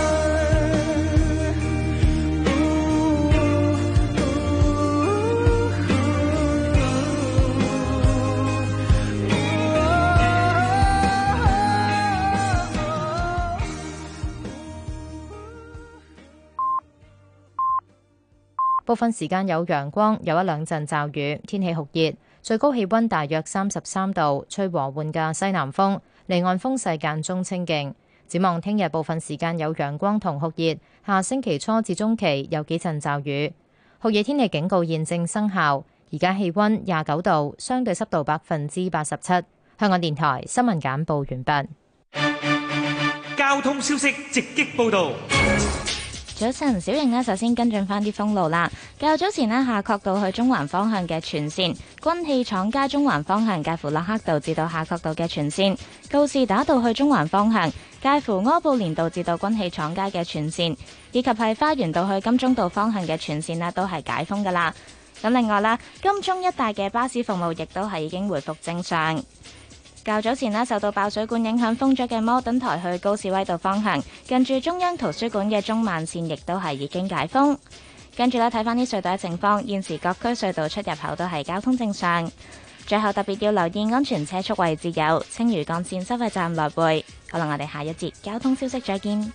[SPEAKER 1] 部分時間有陽光，有一兩陣驟雨，天氣酷熱，最高氣溫大約三十三度，吹和緩嘅西南風，離岸風勢間中清勁。展望聽日部分時間有陽光同酷熱，下星期初至中期有幾陣驟雨。酷熱天氣警告現正生效，而家氣溫廿九度，相對濕度百分之八十七。香港電台新聞簡報完畢。
[SPEAKER 15] 交通消息直擊報道。
[SPEAKER 9] 早晨，小瑩呢，首先跟進翻啲封路啦。較早前呢，夏慤道去中環方向嘅全線，軍器廠街中環方向介乎駱克道至到夏慤道嘅全線，告士打道去中環方向介乎柯布連道至到軍器廠街嘅全線，以及係花園道去金鐘道方向嘅全線呢，都係解封噶啦。咁另外啦，金鐘一帶嘅巴士服務亦都係已經回復正常。較早前呢，受到爆水管影響封咗嘅摩頓台去高士威道方向，近住中央圖書館嘅中慢線亦都係已經解封。跟住呢，睇翻啲隧道嘅情況，現時各區隧道出入口都係交通正常。最後特別要留意安全車速位置有青嶼幹線收費站來回。可能我哋下一節交通消息再見。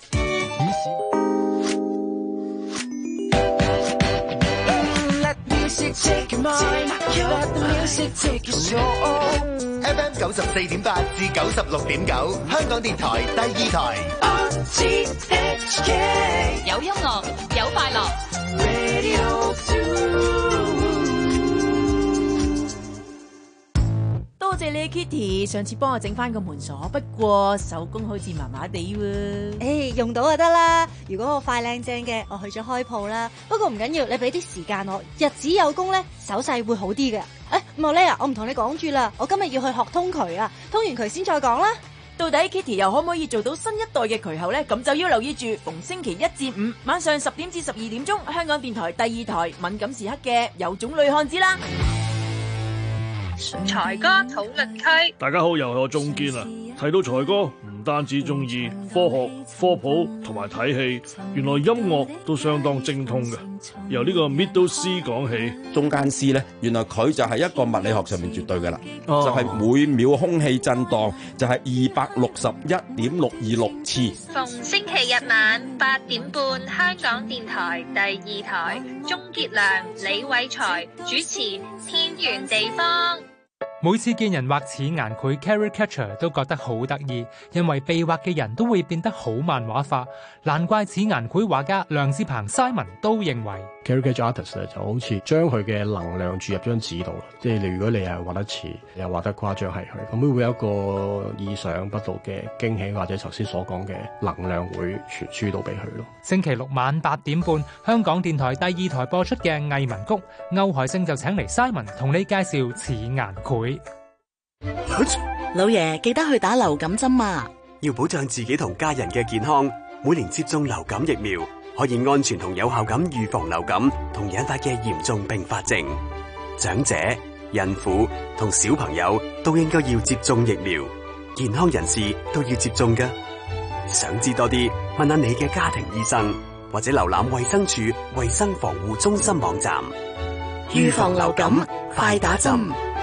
[SPEAKER 19] F M 九十四點八至九十六點九，香港電台第二台。
[SPEAKER 10] 有音樂，有快樂。
[SPEAKER 16] 多謝你 Kitty， 上次幫我整翻個門鎖，不過手工好似麻麻地喎。
[SPEAKER 17] 誒，用到就得啦。如果我快靚正嘅，我去咗開鋪啦。不過唔緊要，你俾啲時間我，日子有功咧，手勢會好啲嘅。誒，莫呢啊，我唔同你講住啦，我今日要去學通渠啊，通完渠先再講啦。
[SPEAKER 16] 到底 Kitty 又可唔可以做到新一代嘅渠后呢？咁就要留意住，逢星期一至五晚上十點至十二點鐘，香港電台第二台敏感時刻嘅有種女漢子啦。
[SPEAKER 18] 財哥討論區，
[SPEAKER 25] 大家好，又係我鍾堅啊！提到財哥，唔單止中意科學、科普同埋睇戲，原來音樂都相當精通嘅。由呢個 Middle C 講起，
[SPEAKER 26] 中間 C 咧，原來佢就係一個物理學上面絕對嘅啦，哦、就係每秒空氣震盪就係二百六十一點六二六次。
[SPEAKER 18] 逢星期日晚八點半，香港電台第二台，鍾傑良、李偉才主持《天圓地方》。
[SPEAKER 27] 每次見人畫似顏繪 caricature 都覺得好得意，因為被畫嘅人都會變得好漫畫化，難怪似顏繪畫家梁志鵬 Simon 都認為
[SPEAKER 28] caricature artist 咧就好似將佢嘅能量注入張紙度，即係你如果你係畫得似又畫得誇張係佢，咁會有一個意想不到嘅驚喜，或者頭先所講嘅能量會傳輸到俾佢咯。
[SPEAKER 27] 星期六晚八點半，香港電台第二台播出嘅藝文谷，歐海星就請嚟 Simon 同你介紹似顏繪。
[SPEAKER 29] 老爺記得去打流感針啊！
[SPEAKER 30] 要保障自己同家人嘅健康，每年接種流感疫苗，可以安全同有效咁預防流感同引發嘅嚴重併發症。長者、孕婦同小朋友都應該要接種疫苗，健康人士都要接種㗎。 想知多啲，問下你嘅家庭醫生，或者瀏覽衛生署衛生防護中心網站。預防流感，快打針。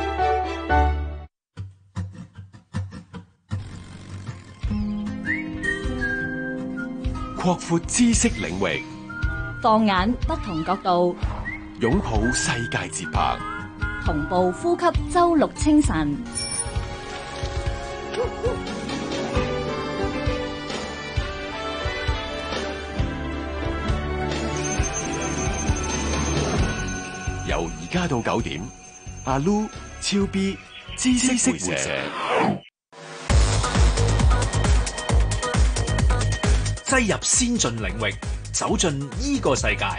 [SPEAKER 22] 擴闊知識領域，
[SPEAKER 2] 放眼不同角度，
[SPEAKER 22] 擁抱世界節拍，
[SPEAKER 2] 同步呼吸周六清晨。
[SPEAKER 22] 由而家到九點，阿 Lu、超 B、知識會社，
[SPEAKER 15] 擠入先進領域，走進呢個世界。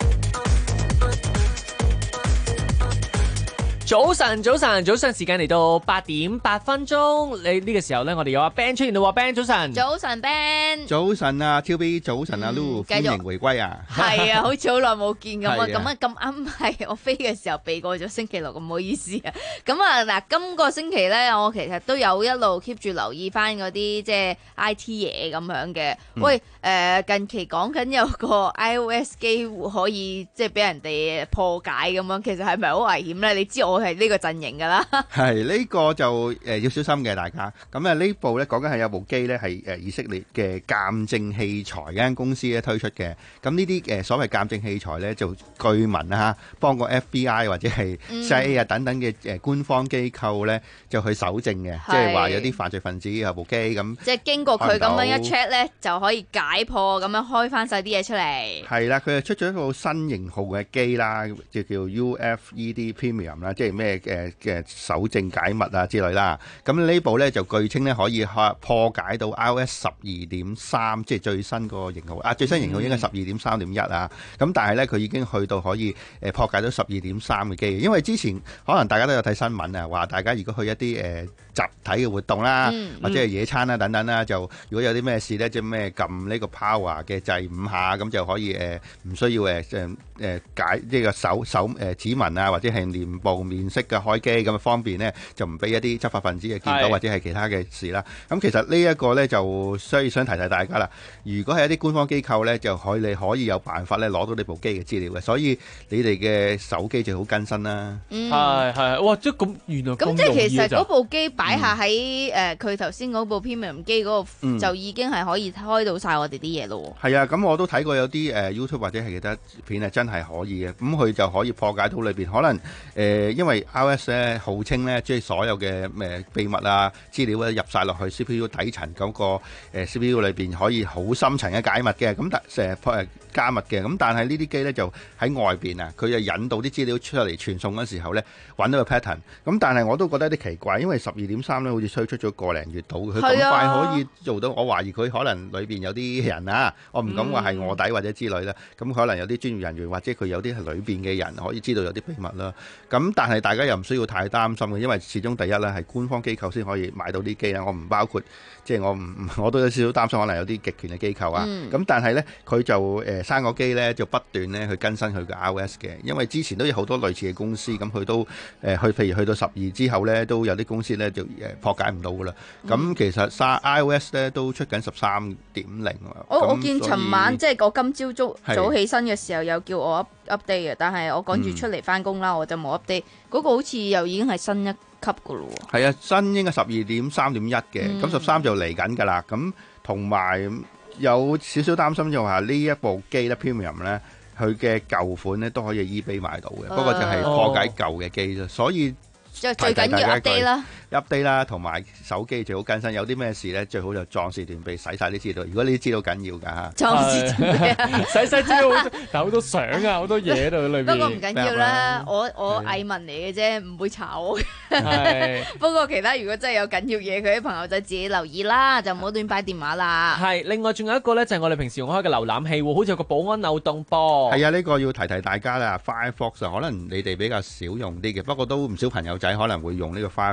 [SPEAKER 20] 早晨，早晨，早上時間嚟到八點八分鐘。你呢個時候咧，我哋有阿 Ben 出現啦，話 Ben 早晨。
[SPEAKER 1] 早晨 Ben。
[SPEAKER 3] 早晨啊，超 B， 早晨啊 Lu，歡迎回歸啊。
[SPEAKER 1] 係啊，好似好耐冇見咁啊，
[SPEAKER 3] 係啊
[SPEAKER 1] 咁啊咁啱係我飛嘅時候避過咗星期六，咁唔好意思啊。咁啊嗱，今個星期咧，我其實都有一路 keep 住留意翻嗰啲即係 I T 嘢咁樣嘅。
[SPEAKER 3] 嗯
[SPEAKER 1] 喂，誒近期講緊有個 iOS 機可以即係俾人哋破解咁樣，其實係咪好危險咧？你知我係呢個陣營㗎啦。
[SPEAKER 3] 係呢個就誒要小心嘅，大家。咁啊呢部咧講緊係有部機咧係誒以色列嘅鑑證器材嗰間公司咧推出嘅。咁呢啲誒所謂鑑證器材咧就據聞啊，幫個 F B I 或者係 C I A 啊等等嘅誒官方機構咧就去搜證嘅，即係話有啲犯罪分子有部機咁。
[SPEAKER 1] 即係經過佢咁樣一 check 咧，就可以解破咁樣開翻晒啲嘢出嚟。
[SPEAKER 3] 係啦，佢就出咗一個新型號嘅機啦，就叫 U F E D Premium 啦，即係咩誒嘅搜證解密啊之類啦。咁呢部咧就據稱咧可以破解到 iOS 十二點三，即係最新個型號啊，最新型號應該十二點三點一啊。咁但係咧佢已經去到可以誒破解到十二點三嘅機，因為之前可能大家都有睇新聞啊，話大家如果去一啲誒、呃、集體嘅活動啦，
[SPEAKER 1] 嗯、
[SPEAKER 3] 或者係野餐啦等等啦，就如果有啲咩事咧，即係咩撳呢個 power 嘅掣五下，咁就可以誒唔、呃、需要誒誒誒解呢、這個手手誒、呃、指紋啊，或者係面部面識嘅開機咁啊方便咧，就唔俾一啲執法分子嘅見到或者係其他嘅事啦。咁其實呢一個咧就需要想提提大家啦。如果係一啲官方機構咧，就可以你可以有辦法咧攞到你部機嘅資料嘅，所以你哋嘅手機就好更新啦。
[SPEAKER 1] 嗯，
[SPEAKER 20] 係係，哇！即係咁原來
[SPEAKER 1] 咁即係其實嗰部機擺下
[SPEAKER 3] 嗯
[SPEAKER 1] 喺誒佢頭先嗰部 Premium 機嗰個，
[SPEAKER 3] 嗯
[SPEAKER 1] 就已經係可以開到晒我哋啲嘢咯。
[SPEAKER 3] 係啊，咁我都睇過有啲誒、呃、YouTube 或者係其他片係真係可以嘅，咁佢就可以破解到裏邊可能誒、呃，因為 iOS 咧號稱咧即係所有嘅誒、呃、秘密啊資料咧入晒落去 C P U 底層嗰、那個、呃、C P U 裏邊可以好深層嘅解密嘅，咁但成日誒加密嘅，咁但係呢啲機咧就喺外邊啊，佢就引導啲資料出嚟傳送嗰時候咧揾到個 pattern，咁但係我都覺得有啲奇怪，因為十二點三咧好似推出咗個零月到，佢咁快可以做到，我懷疑佢可能裏邊有啲人啊，我唔敢話係臥底或者之類啦，咁、嗯、可能有啲專業人員或者佢有啲係裏邊嘅人可以知道有啲秘密啦。咁但係大家又唔需要太擔心嘅，因為始終第一咧係官方機構先可以買到啲機啦，我唔包括即係我唔我都有少少擔心，可能有啲極權嘅機構啊。咁、嗯、但係咧佢就誒生個機咧就不斷咧去更新佢嘅 iOS 嘅，因為之前都有好多類似嘅公司，咁佢都誒去、呃、譬如去到十二之後咧都有啲公司咧就誒破解唔到噶啦。咁、嗯、其實 iOS 咧都出緊十三點零。
[SPEAKER 1] 我我見尋晚即係我今朝早早起身嘅時候有叫我 up update 嘅，但係我趕住出嚟翻工啦，我就冇 update。嗰個好似又已經係新一級噶咯喎。係
[SPEAKER 3] 啊，新應該十二點三點一嘅，咁十三就嚟緊㗎啦。咁同埋有少少擔心就話呢一部機咧 Premium 咧，佢嘅舊款咧都可以 eBay 買到嘅，不過就係破解舊嘅機啫，所以。
[SPEAKER 1] 最最緊要 update 啦
[SPEAKER 3] ，update 啦，同埋手機最好更新。有啲咩事咧，最好就壯士斷臂，洗晒啲資料。如果呢啲資料緊要㗎嚇，
[SPEAKER 1] 壯士斷臂，
[SPEAKER 20] 洗晒資料，但好多相啊，好多嘢喺度裏邊。
[SPEAKER 1] 不過唔緊要啦，我我藝文嚟嘅啫，唔會炒我嘅。不過其他如果真係有緊要嘢，佢啲朋友就自己留意啦，就唔好亂擺電話啦。
[SPEAKER 20] 係，另外仲有一個咧，就係我哋平時用開嘅瀏覽器喎，好似有個保安漏洞噃。
[SPEAKER 3] 係啊，呢個要提提大家啦。Firefox 可能你哋比較少用啲嘅，不過都唔少朋友仔可能會用呢個 Firefox 啊。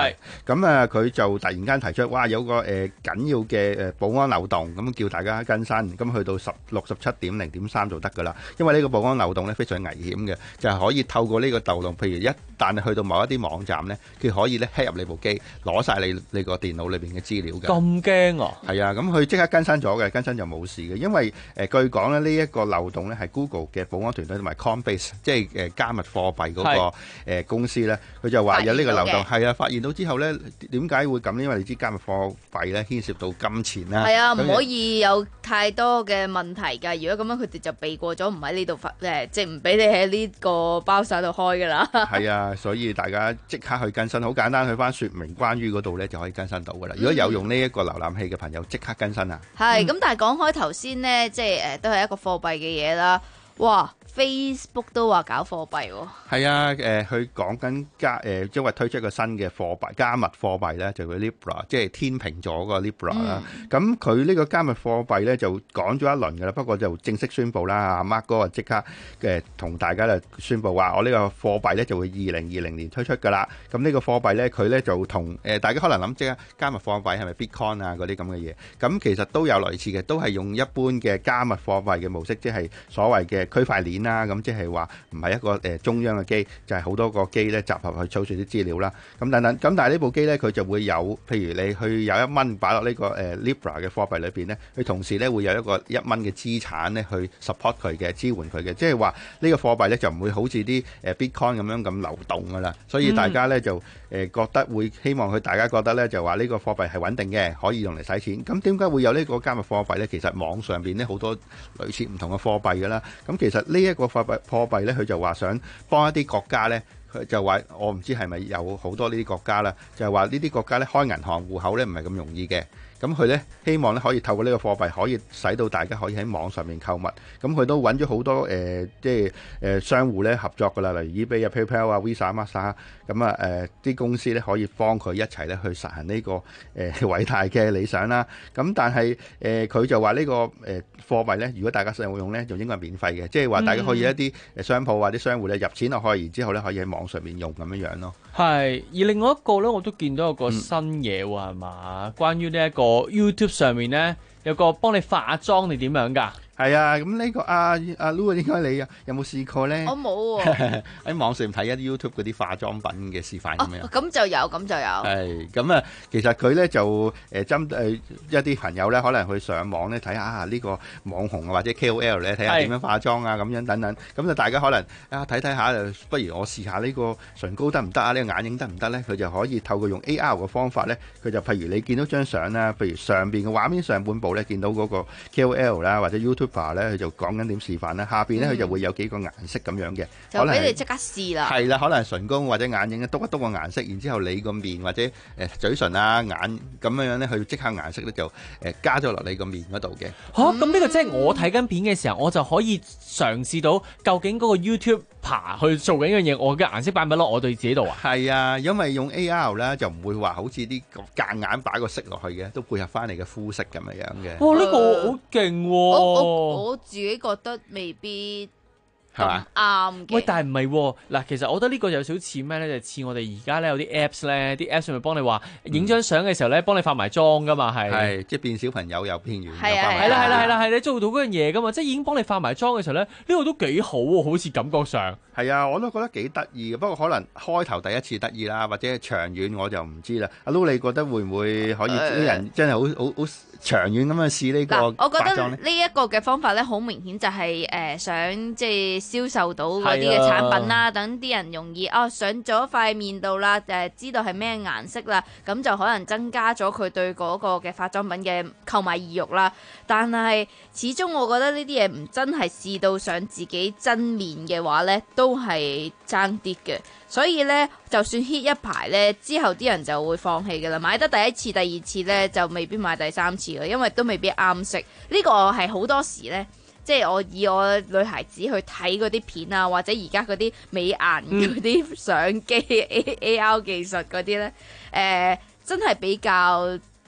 [SPEAKER 3] 係咁啊，佢就突然間提出，哇，有個誒、呃、緊要嘅誒保安漏洞，咁叫大家更新，咁去到十六十七點零點三就得噶啦。因為呢個保安漏洞咧非常危險嘅，就係、是、可以透過呢個漏洞，譬如一旦你去到某一啲網站咧，佢可以咧 hack 入你部機，攞晒你你個電腦裏邊嘅資料嘅。
[SPEAKER 20] 咁驚啊！
[SPEAKER 3] 係啊，咁佢即刻更新咗嘅，更新就冇事嘅。因為誒、呃、據講咧，呢、這、一個漏洞咧係 Google 嘅保安團隊同埋 Coinbase， 即係誒加密貨幣嗰、那個誒、呃、公司咧，佢就話有呢個漏洞。係啊，發現到之後咧，點解會咁？因為你知加密貨幣咧牽涉到金錢啦。
[SPEAKER 11] 係啊，唔可以有太多嘅問題㗎。如果咁樣，佢哋就避過咗，唔喺呢度發誒，即係唔俾你喺呢個包曬度開㗎啦。係
[SPEAKER 3] 啊，所以大家即刻去更新，好簡單，去翻説明關於嗰度咧就可以更新到㗎啦。如果有用呢一個瀏覽器嘅朋友，即刻更新啊！
[SPEAKER 11] 係咁，但係講開頭先咧，即係誒都係一個貨幣嘅嘢啦。哇 ！Facebook 都話搞貨幣喎。
[SPEAKER 3] 係啊，誒佢講緊加誒，將會推出一個新嘅貨幣加密貨幣咧，就叫 Libra， 即係天秤座個 Libra 啦。咁佢呢個加密貨幣咧就講咗一輪㗎啦，不過就正式宣布啦。阿 Mark 哥啊，即刻嘅同大家就宣布話，我呢個貨幣咧就會二零二零年推出㗎啦。咁呢個貨幣咧，佢咧就同誒大家可能諗即係加密貨幣係咪 Bitcoin 啊嗰啲咁嘅嘢？咁其實都有類似嘅，都係用一般嘅加密貨幣嘅模式，即係所謂嘅區塊鏈啦。咁即係話唔係一個誒中央嘅機，就係好多個機咧集合去儲存啲資料啦。咁等等，咁但係呢部機咧佢就會有，譬如你去有一蚊擺落呢個誒 Libra 嘅貨幣裏邊咧，佢同時咧會有一個一蚊嘅資產咧去 support 佢嘅，支援佢嘅。即係話呢個貨幣咧就唔會好似啲誒 Bitcoin 咁樣咁流動噶啦。所以大家咧就誒覺得會希望佢大家覺得咧就話呢個貨幣係穩定嘅，可以用嚟使錢。咁點解會有呢個加密貨幣咧？其實網上邊咧好多類似唔同嘅貨幣噶啦。咁其實呢一個貨幣貨幣咧，佢就話想幫一啲國家咧，佢就話我唔知係咪有好多呢啲國家啦，就係話呢啲國家咧開銀行戶口咧唔係咁容易嘅。咁佢咧希望咧可以透過呢個貨幣可以使到大家可以喺網上面購物。咁佢都揾咗好多誒、呃，即係誒、呃、商戶咧合作噶啦，例如 eBay 啊、PayPal 啊、Visa、Master。咁啊誒啲公司咧可以幫佢一齊咧去實行呢、這個誒、呃、偉大嘅理想啦。咁但係誒佢就話呢、這個誒、呃、貨幣咧，如果大家使用咧，就應該係免費嘅，即係話大家可以一啲誒商鋪或者商戶咧入錢落去，然之後咧可以喺網上面用咁樣樣咯。
[SPEAKER 20] 係，而另外一個咧，我都見到有個新嘢喎，係嘛、嗯？關於呢一個 YouTube 上面咧，有個幫你化妝，你點樣㗎？
[SPEAKER 3] 係啊，咁呢個阿阿 Lu 應該你有冇試過咧？
[SPEAKER 11] 我冇喎。
[SPEAKER 3] 喺網上睇一啲 YouTube 嗰啲化妝品嘅示範咁樣。
[SPEAKER 11] 咁就有，咁就有。
[SPEAKER 3] 係，咁啊，其實佢咧就誒針對一啲朋友咧，可能去上網咧睇下呢個網紅啊或者 K O L 咧，睇下點樣化妝啊咁樣等等。咁就大家可能啊睇睇下，不如我試下呢個唇膏得唔得啊？呢個眼影得唔得咧？佢就可以透過用 A R 嘅方法咧，佢就譬如你見到張相啦，譬如上邊嘅畫面上半部咧見到嗰個 K O L 啦或者 YouTuber 咧，佢就講緊點示範啦。下邊咧佢就會有幾個顏色咁樣嘅，
[SPEAKER 11] 就俾你即刻試啦。
[SPEAKER 3] 係啦，可能唇膏或者眼影咧，篤一篤個顏色，然之後你個面或者誒嘴唇啊眼咁樣樣咧，佢即刻顏色咧就誒加咗落你個面嗰度嘅。
[SPEAKER 20] 嚇，咁呢個即係我睇緊片嘅時候，我就可以嘗試到究竟嗰個 YouTube 爬去做緊一樣嘢，我嘅顏色擺唔擺落我對自己度啊？
[SPEAKER 3] 係啊，因為用 A R 咧就唔會話好似啲夾硬擺個色落去嘅，都配合翻你嘅膚色咁樣樣嘅。
[SPEAKER 20] 哇！呢個好勁喎！
[SPEAKER 11] 我我我自己覺得未必咁啱嘅。
[SPEAKER 20] 喂，但係唔係喎嗱，其實我覺得呢個有少少似咩咧？就似我哋而家咧有啲 Apps 咧，啲 Apps 咪幫你話影張相嘅時候咧，幫你化埋妝噶嘛，係
[SPEAKER 3] 係即係變小朋友又變完，
[SPEAKER 11] 係啊
[SPEAKER 20] 係啦係啦係啦係，你做到嗰樣嘢噶嘛，即係已經幫你化埋妝嘅時候咧，呢個都幾好喎，好似感覺上
[SPEAKER 3] 係啊，我都覺得幾得意嘅。不過可能開頭第一次得意啦，或者長遠我就唔知啦。阿 Lu 你覺得會唔會可以啲人真係好好好長遠咁去試呢個化妝咧？
[SPEAKER 11] 我覺得呢一個嘅方法咧，好明顯就係誒想即係銷售到嗰啲嘅產品啦，等啲人容易哦上咗塊面度啦，誒知道係咩顏色啦，咁就可能增加咗佢對嗰個嘅化妝品嘅購買意欲啦。但係始終我覺得呢啲嘢唔真係試到上自己真面嘅話咧，都係爭啲嘅。所以咧，就算 hit 一排咧，之後啲人就會放棄㗎啦。買得第一次、第二次咧，就未必買第三次啦，因為都未必啱食。呢個係好多時咧。即係我以我女孩子去睇嗰啲片啊，或者而家嗰啲美顏嗰啲相機、嗯、A R 技術嗰啲咧，誒、呃、真係比較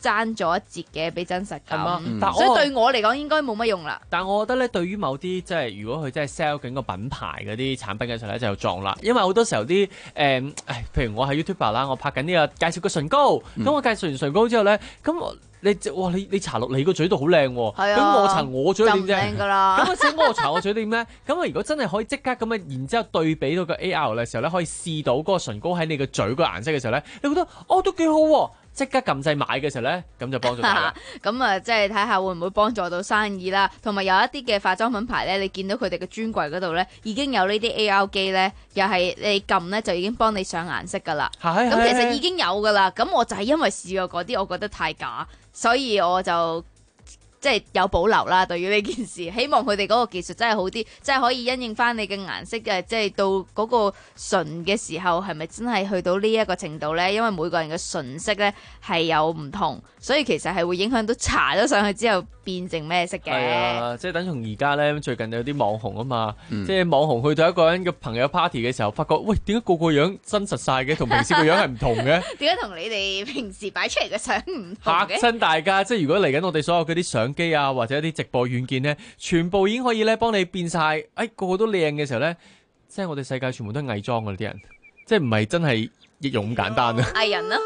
[SPEAKER 11] 爭咗一截嘅，俾真實感。
[SPEAKER 20] 嗯、但
[SPEAKER 11] 所以對我嚟講應該冇乜用啦。
[SPEAKER 20] 但我覺得咧，對於某啲即係如果佢真係 sell 緊個品牌嗰啲產品嘅時候咧，就有撞啦。因為好多時候啲誒，誒、呃，譬如我係 YouTuber 啦，我拍緊呢個介紹個唇膏，咁、嗯、我介紹完唇膏之後咧，咁我。你哇！你你搽落你個嘴度好靚喎，咁、啊、我搽我嘴點啫？咁啊，請我搽我嘴點咧？咁啊，如果真係可以即刻咁啊，然之後對比到個 A R 嘅時候咧，可以試到嗰個唇膏喺你個嘴個顏色嘅時候咧，你覺得哦都幾好喎、啊！即刻撳掣買嘅時候咧，咁就幫助大家。
[SPEAKER 11] 咁啊，即係睇下會唔會幫助到生意啦。同埋有一啲嘅化妝品牌咧，你見到佢哋嘅專櫃嗰度咧，已經有呢啲 A R 機咧，又係你撳咧就已經幫你上顏色噶啦。咁其實已經有噶啦。咁我就係因為試過嗰啲，我覺得太假，所以我就即係有保留啦。對於呢件事，希望佢哋嗰個技術真係好啲，即係可以因應翻你嘅顏色嘅，即係到嗰個唇嘅時候，係咪真係去到呢一個程度呢？因為每個人嘅唇色呢係有唔同，所以其實係會影響到搽咗上去之後變成咩色嘅。
[SPEAKER 20] 係啊，即係等同而家呢，最近有啲網紅啊嘛，
[SPEAKER 3] 嗯、
[SPEAKER 20] 即係網紅去到一個人嘅朋友 party 嘅時候，發覺喂，點解個個樣真實晒嘅，同平時個樣係唔同嘅？
[SPEAKER 11] 點解同你哋平時擺出嚟嘅相唔同嘅？
[SPEAKER 20] 嚇親大家！即係如果嚟緊我哋所有嗰啲相機啊，或者一啲直播軟件咧，全部已經可以咧幫你變晒，哎個個都靚嘅時候咧，即係我哋世界全部都係偽裝㗎啲人，即係唔係真係易容咁簡單啊！
[SPEAKER 11] 藝人咯。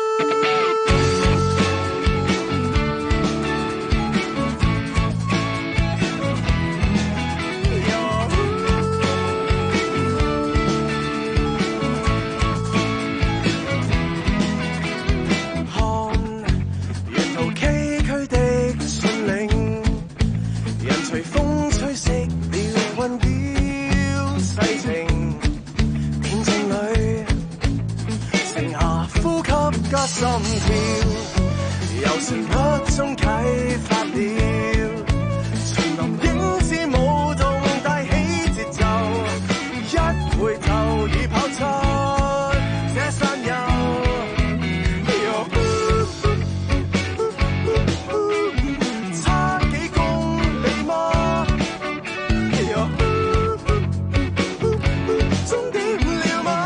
[SPEAKER 6] 加心跳，由旋律中啟發了，全林影子舞動帶起節奏，一回頭已跑出這山丘，差幾公里嗎？終點了嗎？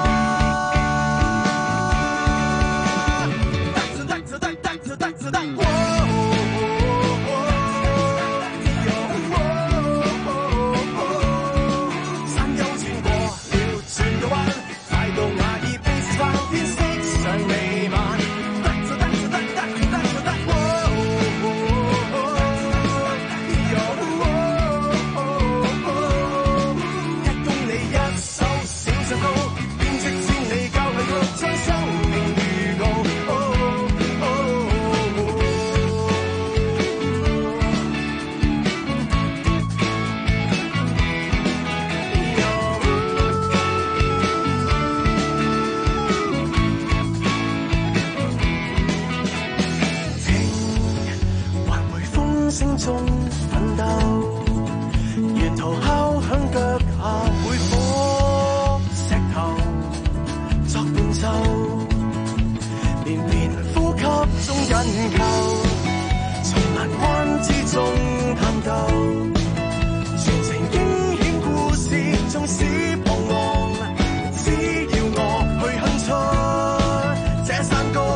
[SPEAKER 6] 聲中奮鬥，沿途敲響腳下會火石頭作變奏，連綿呼吸中引扣，從難關之中探究，全程驚險故事縱使彷徨，只要我去哼出這山歌。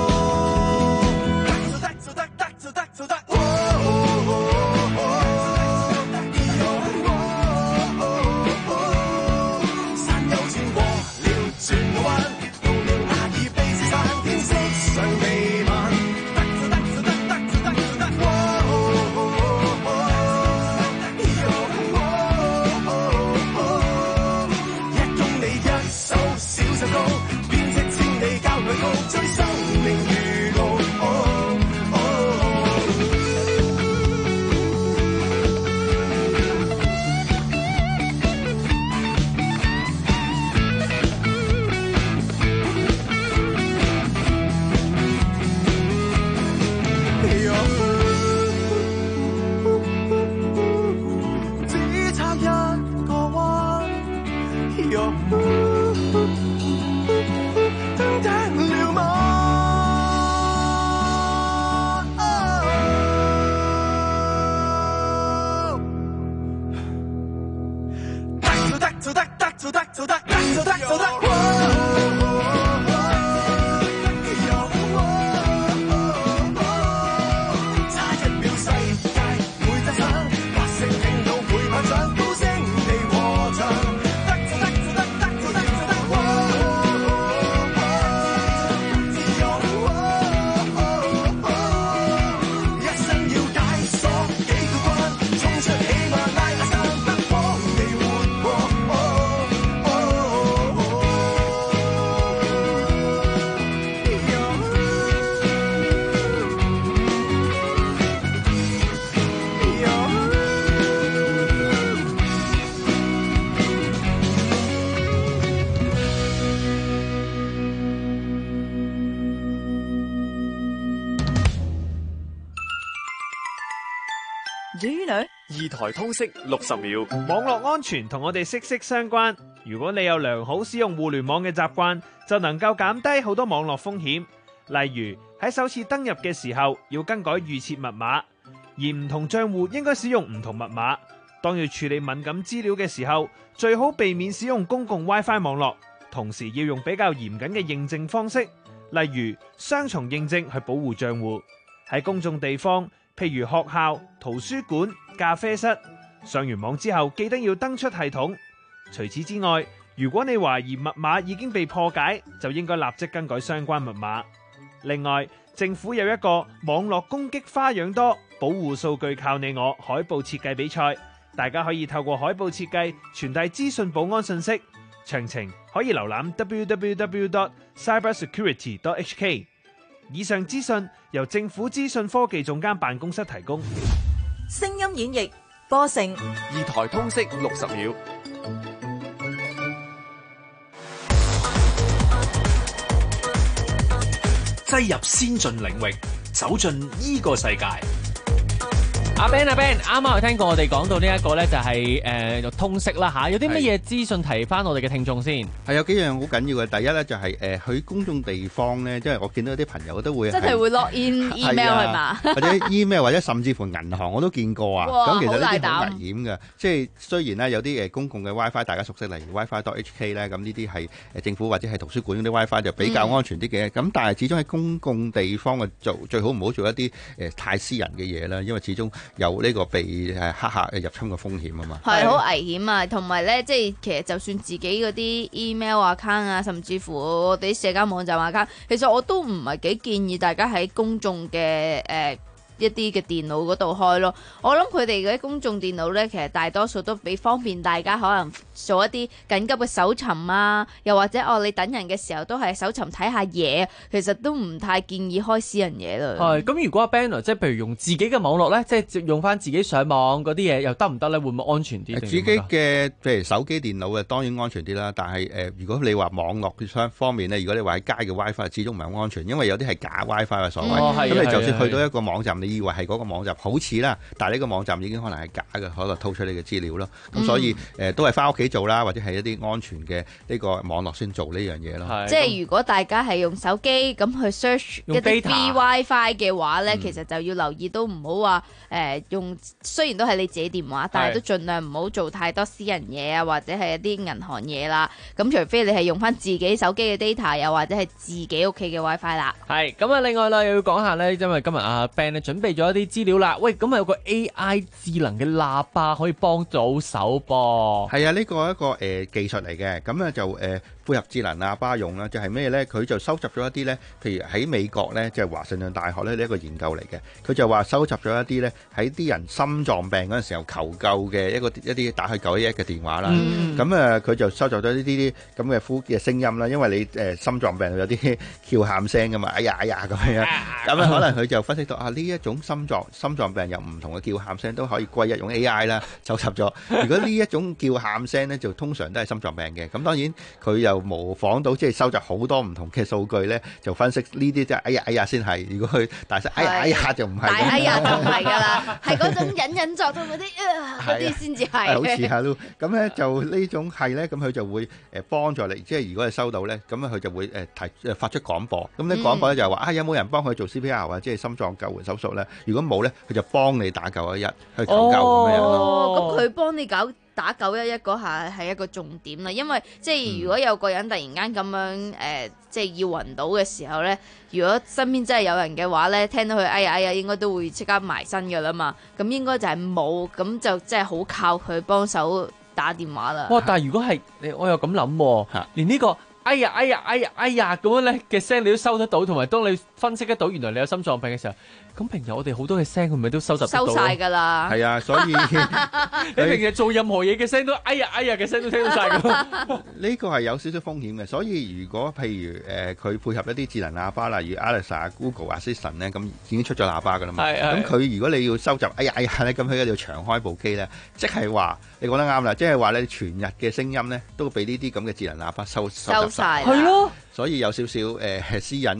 [SPEAKER 6] 做得得做得做得做得。
[SPEAKER 16] 女？
[SPEAKER 4] 二台通識六十秒，
[SPEAKER 5] 網絡安全同我哋息息相關。如果你有良好使用互聯網嘅習慣，就能夠減低好多網絡風險。例如喺首次登入嘅時候要更改預設密碼，而唔同賬戶應該使用唔同密碼。當要處理敏感資料嘅時候，最好避免使用公共 WiFi 網絡，同時要用比較嚴謹嘅認證方式，例如雙重認證去保護賬戶。喺公眾地方，譬如學校、圖書館、咖啡室，上完網之後記得要登出系統。除此之外，如果你懷疑密碼已經被破解，就應該立即更改相關密碼。另外，政府有一個網絡攻擊花樣多，保護數據靠你我海報設計比賽，大家可以透過海報設計傳遞資訊保安信息。詳情可以瀏覽 double-u double-u double-u dot cyber security dot h k。 以上資訊由政府資訊科技總監辦公室提供。
[SPEAKER 16] 聲音演繹播成
[SPEAKER 4] 二台通識六十秒。
[SPEAKER 15] 擠入先進領域，走進依個世界。
[SPEAKER 20] 阿 Ben 阿 Ben，啱啱有聽過我哋講到呢一個咧，就係誒通識啦嚇，有啲乜嘢資訊提翻我哋嘅聽眾先？
[SPEAKER 3] 係有幾樣好緊要嘅。第一咧就係誒去公眾地方咧，即係我見到啲朋友都會
[SPEAKER 11] 真係會 log in email 係嘛？
[SPEAKER 3] 或者 email 或者甚至乎銀行我都見過啊。咁其實呢啲好危險嘅。即係雖然咧有啲誒公共嘅 WiFi 大家熟悉，例如 WiFi dot H K 咧，咁呢啲係誒政府或者係圖書館嗰啲 WiFi 就比較安全啲嘅。咁、嗯、但係始終喺公共地方嘅做最好唔好做一啲誒太私人嘅嘢啦，因為始終有呢個被誒黑客入侵嘅風險啊嘛。
[SPEAKER 11] 係好危險啊！同埋咧，即係其實就算自己嗰啲 email account 啊，甚至乎我哋社交網站 account，其實我都唔係幾建議大家喺公眾嘅誒。呃一啲嘅電腦嗰度開咯，我諗佢哋嗰啲公眾電腦呢，其實大多數都比方便大家可能做一啲緊急嘅搜尋啊，又或者哦你等人嘅時候都係搜尋睇下嘢，其實都唔太建議開私人嘢啦。
[SPEAKER 20] 係咁，如果阿 Ben 即係譬如用自己嘅網絡呢，即係用翻自己上網嗰啲嘢，又得唔得呢？會唔會安全啲？
[SPEAKER 3] 自己嘅譬如手機電腦嘅當然安全啲啦，但係誒、呃、如果你話網絡嘅方面呢，如果你話喺街嘅 WiFi 始終唔係好安全，因為有啲係假 WiFi 嘅所謂。咁、哦、你就算去到一個網站，你以為係嗰個網站好似啦，但係呢個網站已經可能係假嘅，可能偷出你嘅資料咯。咁、嗯、所以誒、呃、都係翻屋企做啦，或者係一啲安全嘅呢個網絡先做呢樣嘢咯。
[SPEAKER 11] 即係如果大家係用手機咁去 search 一啲 free WiFi 嘅話咧，其實就要留意，都唔好話誒用。雖然都係你自己電話，但係都盡量唔好做太多私人嘢啊，或者係一啲銀行嘢啦。咁除非你係用翻自己手機嘅 data，又或者係自己屋企嘅 WiFi 啦。
[SPEAKER 20] 係咁啊！另外啦，又要講下咧，因為今日阿 Ben 咧準備咗一啲資料啦。喂，咁啊有個 A I 智能嘅喇叭可以幫到手噃。
[SPEAKER 3] 係啊，呢個係一個誒、呃、技術嚟嘅，咁咧就誒。呃配合智能喇叭用啦，就係咩呢？佢就收集咗一啲呢，譬如喺美國呢，即係華盛頓大學呢，呢一個研究嚟嘅。佢就話收集咗一啲呢，喺啲人心臟病嗰陣時候求救嘅一個一啲打去九一一嘅電話啦。咁誒佢就收集咗呢啲咁嘅呼嘅聲音啦。因為你誒、呃、心臟病有啲叫喊聲噶嘛，哎呀哎呀咁樣。咁咧可能佢就分析到啊，呢一種心臟心臟病有唔同嘅叫喊聲都可以歸一用 A I 啦收集咗。如果呢一種叫喊聲呢，就通常都係心臟病嘅。咁當然佢又模仿到即係收集好多唔同嘅數據咧，就分析呢啲即係哎呀哎呀先係。如果佢大聲哎呀哎呀就唔係。大
[SPEAKER 11] 哎呀就唔係㗎啦，係嗰種隱隱作痛嗰啲嗰啲先至係。
[SPEAKER 3] 好似下咯，咁咧就呢種係咧，咁佢就會誒幫助你。即係如果係收到咧，咁咧佢就會誒提誒發出廣播。咁咧廣播咧就係話啊，有冇人幫佢做 C P R 啊，即係心臟救援手術咧？如果冇咧，佢就幫你打九一一去求救咁樣咯。
[SPEAKER 11] 哦，咁佢幫你搞。打九一一嗰下係一個重點啦，因為即係如果有個人突然間咁樣誒、呃，即係要暈倒嘅時候咧，如果身邊真係有人嘅話咧，聽到佢哎呀哎呀，應該都會即刻埋身噶啦嘛。咁應該就係冇，咁就即係好靠佢幫手打電話啦。
[SPEAKER 20] 哇！但係如果係你，我又咁諗，連呢、這個哎呀哎呀哎呀哎呀咁樣咧嘅聲你都收得到，同埋當你分析得到原來你有心臟病嘅時候。咁平日我哋好多嘅聲，佢咪都收集得到？
[SPEAKER 11] 收晒㗎啦。
[SPEAKER 3] 係啊，所以
[SPEAKER 20] 你平日做任何嘢嘅聲都哎呀哎呀嘅聲都聽到晒㗎。
[SPEAKER 3] 呢個係有少少風險嘅，所以如果譬如誒佢、呃、配合一啲智能喇叭，例如 Alexa、Google Assistant 咧，咁已經出咗喇叭㗎啦嘛。咁佢如果你要收集哎呀哎呀咧，咁佢一定要長開部機咧，即係話你講得啱啦，即係話你全日嘅聲音咧都俾呢啲咁嘅智能喇叭收收集晒。係咯。所以有少少誒、呃、私隱嘅。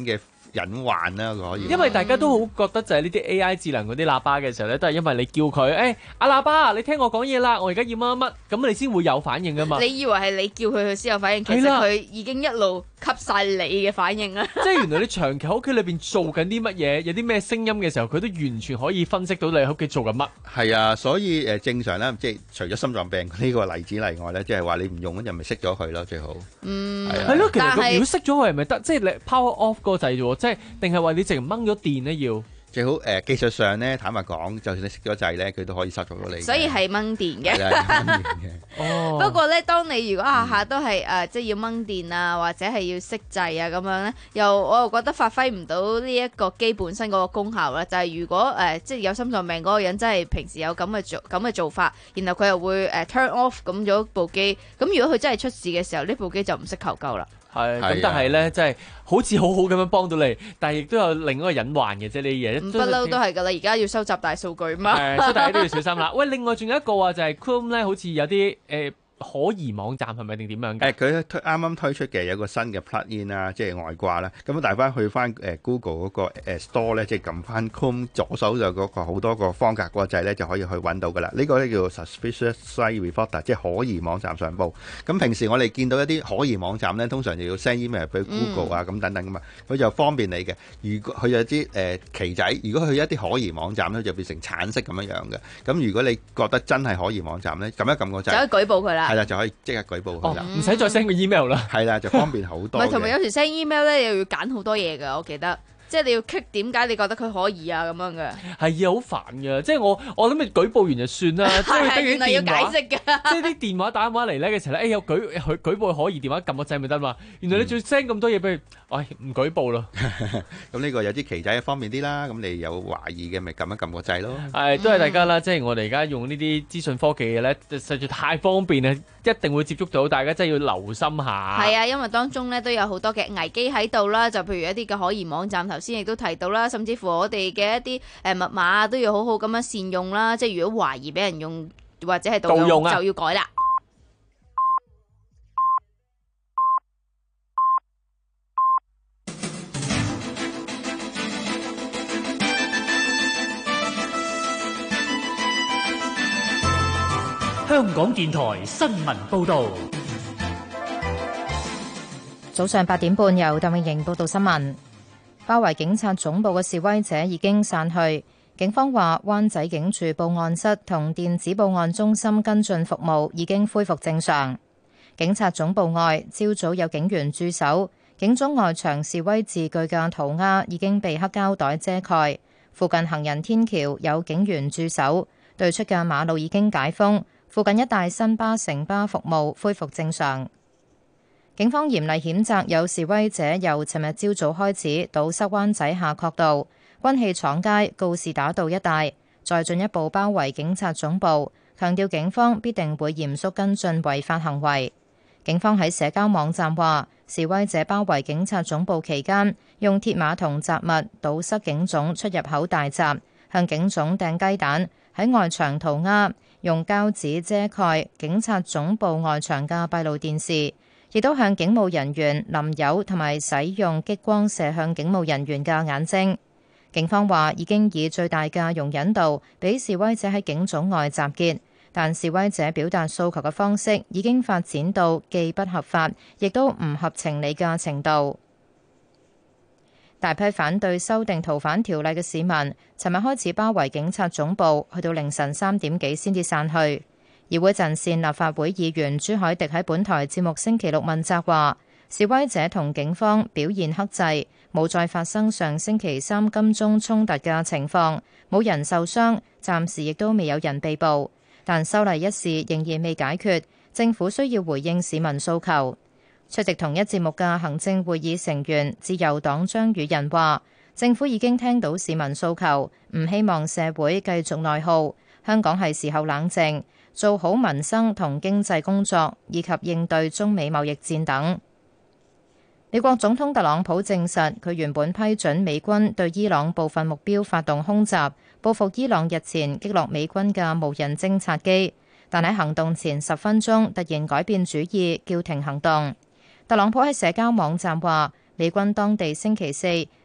[SPEAKER 3] 隱患啦，可以。
[SPEAKER 20] 因為大家都好覺得就係呢啲 A I 智能嗰啲喇叭嘅時候咧，都係因為你叫佢，誒阿喇叭，你聽我講嘢啦，我而家要乜乜乜，咁你先會有反應噶嘛。
[SPEAKER 11] 你以為係你叫佢佢先有反應，其實佢已經一路吸晒你嘅反應啦。
[SPEAKER 20] 即係原來你長期喺屋企裏邊做緊啲乜嘢，有啲咩聲音嘅時候，佢都完全可以分析到你喺屋企做緊乜。
[SPEAKER 3] 係啊，所以誒正常啦，即係除咗心臟病呢個例子例外咧，即係話你唔用嗰陣咪熄咗佢咯，最好。
[SPEAKER 11] 嗯，
[SPEAKER 20] 係咯，其實如果熄咗佢係咪得？即係你 power off 嗰個掣啫喎，即係定係話你淨係掹咗電咧要？
[SPEAKER 3] 最好誒、呃、技術上咧，坦白講，就算你熄咗掣咧，佢都可以殺咗到你。
[SPEAKER 11] 所以係掹電嘅。
[SPEAKER 20] 哦。
[SPEAKER 11] 不過咧，當你如果下下都係誒、呃，即係要掹電啊，或者係要熄掣啊咁樣咧，又我又覺得發揮唔到呢一個機本身嗰個功效啦。就係、是、如果誒、呃，即係有心臟病嗰個人真係平時有咁嘅做咁嘅做法，然後佢又會誒、呃、turn off 咁咗部機，咁如果佢真係出事嘅時候，呢部機就唔識求救啦。
[SPEAKER 20] 係，咁但係咧，即係好似好好咁樣幫到你，但係亦都有另一個隱患嘅啫，呢啲嘢。
[SPEAKER 11] 不嬲都係㗎啦，而家要收集大數據嘛。
[SPEAKER 20] 係，所以大家都要小心啦。喂，另外仲有一個啊，就係 Chrome 咧，好似有啲誒。呃可疑網站係咪定點樣嘅？
[SPEAKER 3] 誒，佢推啱啱推出嘅有個新嘅 plug-in 啦，即係外掛啦。咁大家去翻誒 Google 嗰個誒 Store 咧，即係撳翻 Chrome 左手就嗰個好多個方格嗰個掣咧，就可以去揾到噶啦。呢個咧叫做 Suspicious Site Reporter，即係可疑網站上報。咁平時我哋見到一啲可疑網站咧，通常就要 send email 俾 Google 啊，咁等等噶嘛，佢就方便你嘅。如果佢有啲誒旗仔，如果佢一啲可疑網站咧，就變成橙色咁樣樣嘅。咁如果你覺得真係可疑網站咧，撳一撳個掣，
[SPEAKER 11] 就可以舉報佢啦。
[SPEAKER 3] 係啦，就可以即刻舉報佢啦，
[SPEAKER 20] 唔使再 send 個 email 啦，
[SPEAKER 3] 係啦，就方便好多。
[SPEAKER 11] 唔係，同埋有時 send email 咧，又要揀好多嘢㗎，我記得。即係你要 click 點解你覺得佢可以啊咁樣嘅？
[SPEAKER 20] 係啊，好煩㗎！即係我我諗你舉報完就算啦，即係
[SPEAKER 11] 原來要解釋㗎。
[SPEAKER 20] 即係啲電話打電話嚟咧嘅時候咧，誒有舉佢舉報可以電話撳個掣咪得嘛？原來你仲要 send 咁多嘢俾佢，唉唔舉報咯。
[SPEAKER 3] 咁呢個有啲旗仔方便啲啦，咁你有懷疑嘅咪撳一撳個掣咯。
[SPEAKER 20] 係都係大家啦，即係我哋而家用呢啲資訊科技嘅咧，實在太方便啦，一定會接觸到，大家真係要留心下。
[SPEAKER 11] 係啊，因為當中咧都有好多嘅危機喺度啦，就譬如一啲嘅可疑網站，頭先亦都提到啦，甚至乎我哋嘅一啲誒密碼都要好好咁樣善用啦。即係如果懷疑俾人用或者係盜用，盜用啊，就要改啦。
[SPEAKER 7] 香港電台新聞報導。
[SPEAKER 1] 早上八點半，由鄧永盈報道新聞。包圍警察總部嘅示威者已經散去。警方話，灣仔警署報案室同電子報案中心跟進服務已經恢復正常。警察總部外，朝早有警員駐守，警總外牆示威字句嘅塗鴉已經被黑膠袋遮蓋。附近行人天橋有警員駐守，對出嘅馬路已經解封。附近一帶新巴、城巴服務恢復正常。警方嚴厲譴責有示威者由尋日朝早開始堵塞灣仔夏慤道、軍器廠街、告士打道一帶，再進一步包圍警察總部，強調警方必定會嚴肅跟進違法行為。警方喺社交網站話，示威者包圍警察總部期間，用鐵馬同雜物堵塞警總出入口大閘，向警總掟雞蛋，喺外牆塗鴉，用膠紙遮蓋警察總部外牆嘅閉路電視，亦都向警務人員淋油同埋使用激光射向警務人員嘅眼睛。警方話已經以最大嘅容忍度俾示威者喺警總外集結，但示威者表達訴求嘅方式已經發展到既不合法，亦都唔合情理嘅程度。大批反對修訂逃犯條例嘅市民，尋日開始包圍警察總部，去到凌晨三點幾先至散去。議會陣線立法會議員朱凱廸喺本台節目星期六問責話，示威者同警方表現克制，冇再發生上星期三金鐘衝突嘅情況，冇人受傷，暫時亦都未有人被捕。但修例一事仍然未解決，政府需要回應市民訴求。出席同一節目嘅行政會議成員自由黨張宇人話，政府已經聽到市民訴求，唔希望社會繼續內耗，香港係時候冷靜，做好民生同經濟工作，以及應對中美貿易戰等。美國總統特朗普證實，佢原本批准美軍對伊朗部分目標發動空襲，報復伊朗日前擊落美軍嘅無人偵察機，但喺行動前十分鐘突然改變主意，叫停行動。特朗普喺社交網站話，美軍當地星期四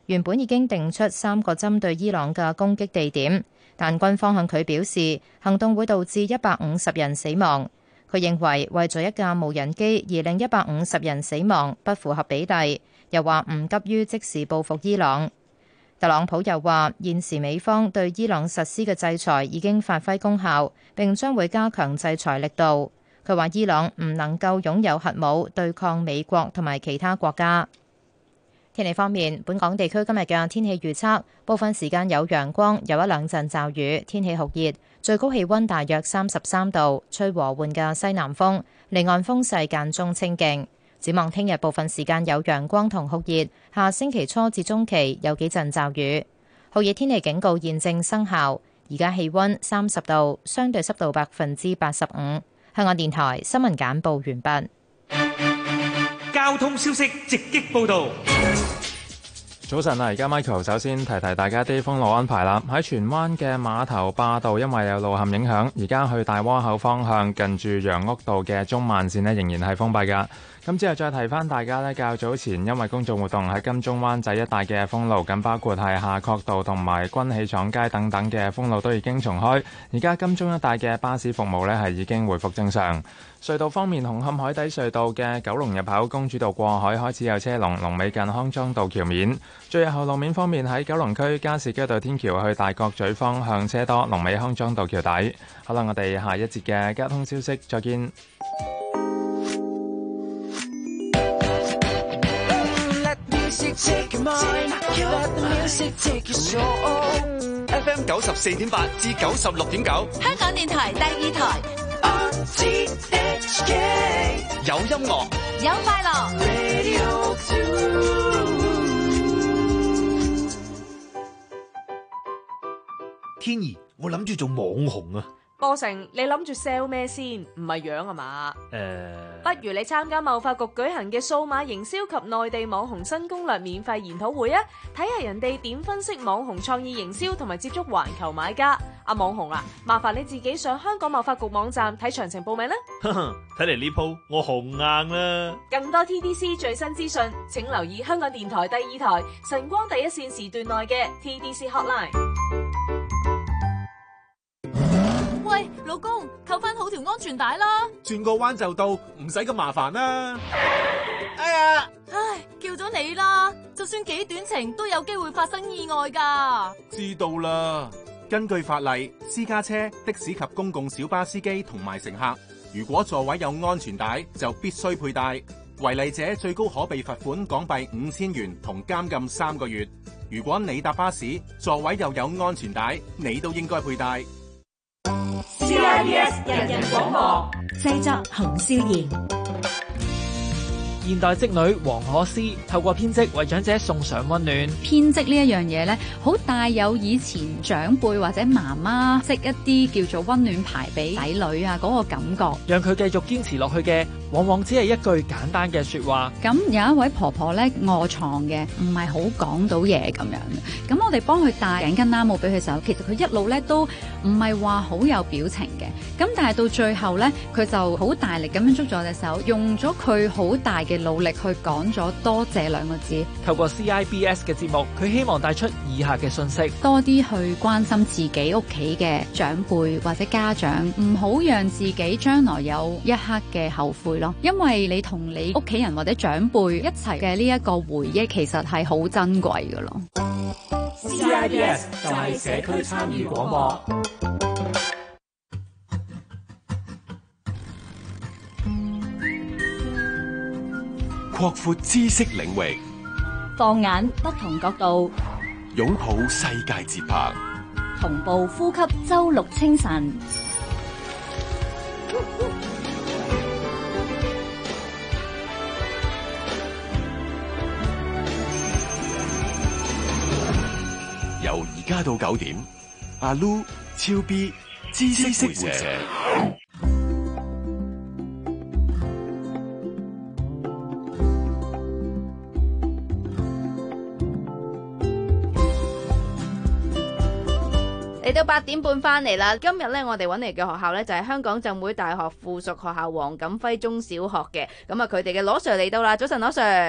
[SPEAKER 8] 原本已經定出三個針對伊朗嘅攻擊地點，但軍方向佢表示行動會導致一百五十人死亡。佢認為為咗一架無人機而令一百五十人死亡不符合比例，又話唔急於即時報復伊朗。特朗普又話現時美方對伊朗實施嘅制裁已經發揮功效，並將會加強制裁力度。佢話伊朗唔能夠擁有核武對抗美國同埋其他國家。天氣方面，本港地區今日嘅天氣預測，部分時間有陽光，有一兩陣驟雨，天氣酷熱，最高氣溫大約三十三度，吹和緩嘅西南風，離岸風勢間中清勁。展望聽日部分時間有陽光同酷熱，下星期初至中期有幾陣驟雨。酷熱天氣警告現正生效，而家氣溫三十度，相對濕度百分之八十五。香港電台新聞簡報完畢。
[SPEAKER 7] 交通消息直擊報道。
[SPEAKER 9] 早晨啊，而家 Michael 首先提提大家啲封路安排啦。喺荃灣嘅碼頭壩道，因為有路陷影響，而家去大窩口方向近住楊屋道嘅中慢線呢，仍然係封閉㗎。咁之後再提翻大家呢，較早前因為公眾活動喺金鐘灣仔一帶嘅封路，咁包括係夏慤道同埋軍器廠街等等嘅封路都已經重開。而家金鐘一帶嘅巴士服務呢，係已經回復正常。隧道方面，紅磡海底隧道嘅九龍入口公主道過海開始有車龍，龍尾近康莊道橋面。最後路面方面，喺九龍區加士居道天橋去大角咀方向車多，龍尾康莊道橋底。好啦，我哋下一節嘅交通消息再見。
[SPEAKER 4] F M 九十四點八至九十六點九，
[SPEAKER 16] 香港電台第二台。
[SPEAKER 4] 有音樂，
[SPEAKER 16] 有快樂。
[SPEAKER 10] 天怡，我諗住做網紅啊！
[SPEAKER 12] 波成，你諗住 sell 咩先？唔係樣啊嘛？
[SPEAKER 10] 誒、呃，
[SPEAKER 12] 不如你參加貿發局舉行嘅數碼營銷及內地網紅新攻略免費研討會啊！睇下人哋點分析網紅創意營銷同埋接觸環球買家。阿網紅啊，麻煩你自己上香港貿發局網站睇詳情報名啦。
[SPEAKER 5] 睇嚟呢鋪我紅硬啦！
[SPEAKER 12] 更多 T D C 最新資訊，請留意香港電台第二台晨光第一線時段內嘅 T D C Hotline。
[SPEAKER 16] 喂，老公，扣翻好條安全帶啦！
[SPEAKER 10] 轉個彎就到，唔使咁麻煩啦。哎呀，
[SPEAKER 16] 唉，叫咗你啦，就算幾短程都有機會發生意外㗎。
[SPEAKER 10] 知道啦。根據法例，私家車、的士及公共小巴司機同埋乘客，如果座位有安全帶，就必須佩戴。違例者最高可被罰款港幣五千元同監禁三個月。如果你搭巴士，座位又有安全帶，你都應該佩戴。
[SPEAKER 16] C I B S 人人廣播製作洪少賢。
[SPEAKER 13] 現代織女黃可思透過編織為長者送上溫暖。
[SPEAKER 14] 編織呢一樣嘢咧，好帶有以前長輩或者媽媽織一啲叫做溫暖牌俾仔女啊嗰個感覺。
[SPEAKER 13] 讓佢繼續堅持落去嘅，往往只係一句簡單嘅說話。
[SPEAKER 14] 咁有一位婆婆咧臥床嘅，唔係好講到嘢咁樣。咁我哋幫佢戴頸巾拉帽俾佢嘅時候，其實佢一路咧都唔係話好有表情嘅。咁但係到最後咧，佢就好大力咁樣捉咗我隻手，用咗佢好大嘅努力去講咗多謝兩個字。
[SPEAKER 13] 透過 C I B S 嘅節目，佢希望帶出以下嘅信息：
[SPEAKER 14] 多啲去關心自己屋企嘅長輩或者家長，唔好讓自己將來有一刻嘅後悔咯。因為你同你屋企人或者長輩一齊嘅呢一個回憶，其實係好珍貴㗎咯。
[SPEAKER 7] C I B S 就係社區參與廣播。
[SPEAKER 22] 擴闊知識領域，
[SPEAKER 2] 放眼不同角度，
[SPEAKER 22] 擁抱世界節拍，
[SPEAKER 2] 同步呼吸周六清晨。
[SPEAKER 22] 由而家到九點，阿 Lu、超 B、知識會社。
[SPEAKER 11] 嚟到八點半翻嚟啦，今日咧我哋揾嚟嘅學校咧就係香港浸會大學附屬學校黃錦輝中小學嘅，咁啊佢哋嘅羅 Sir 嚟到啦，早晨羅 Sir。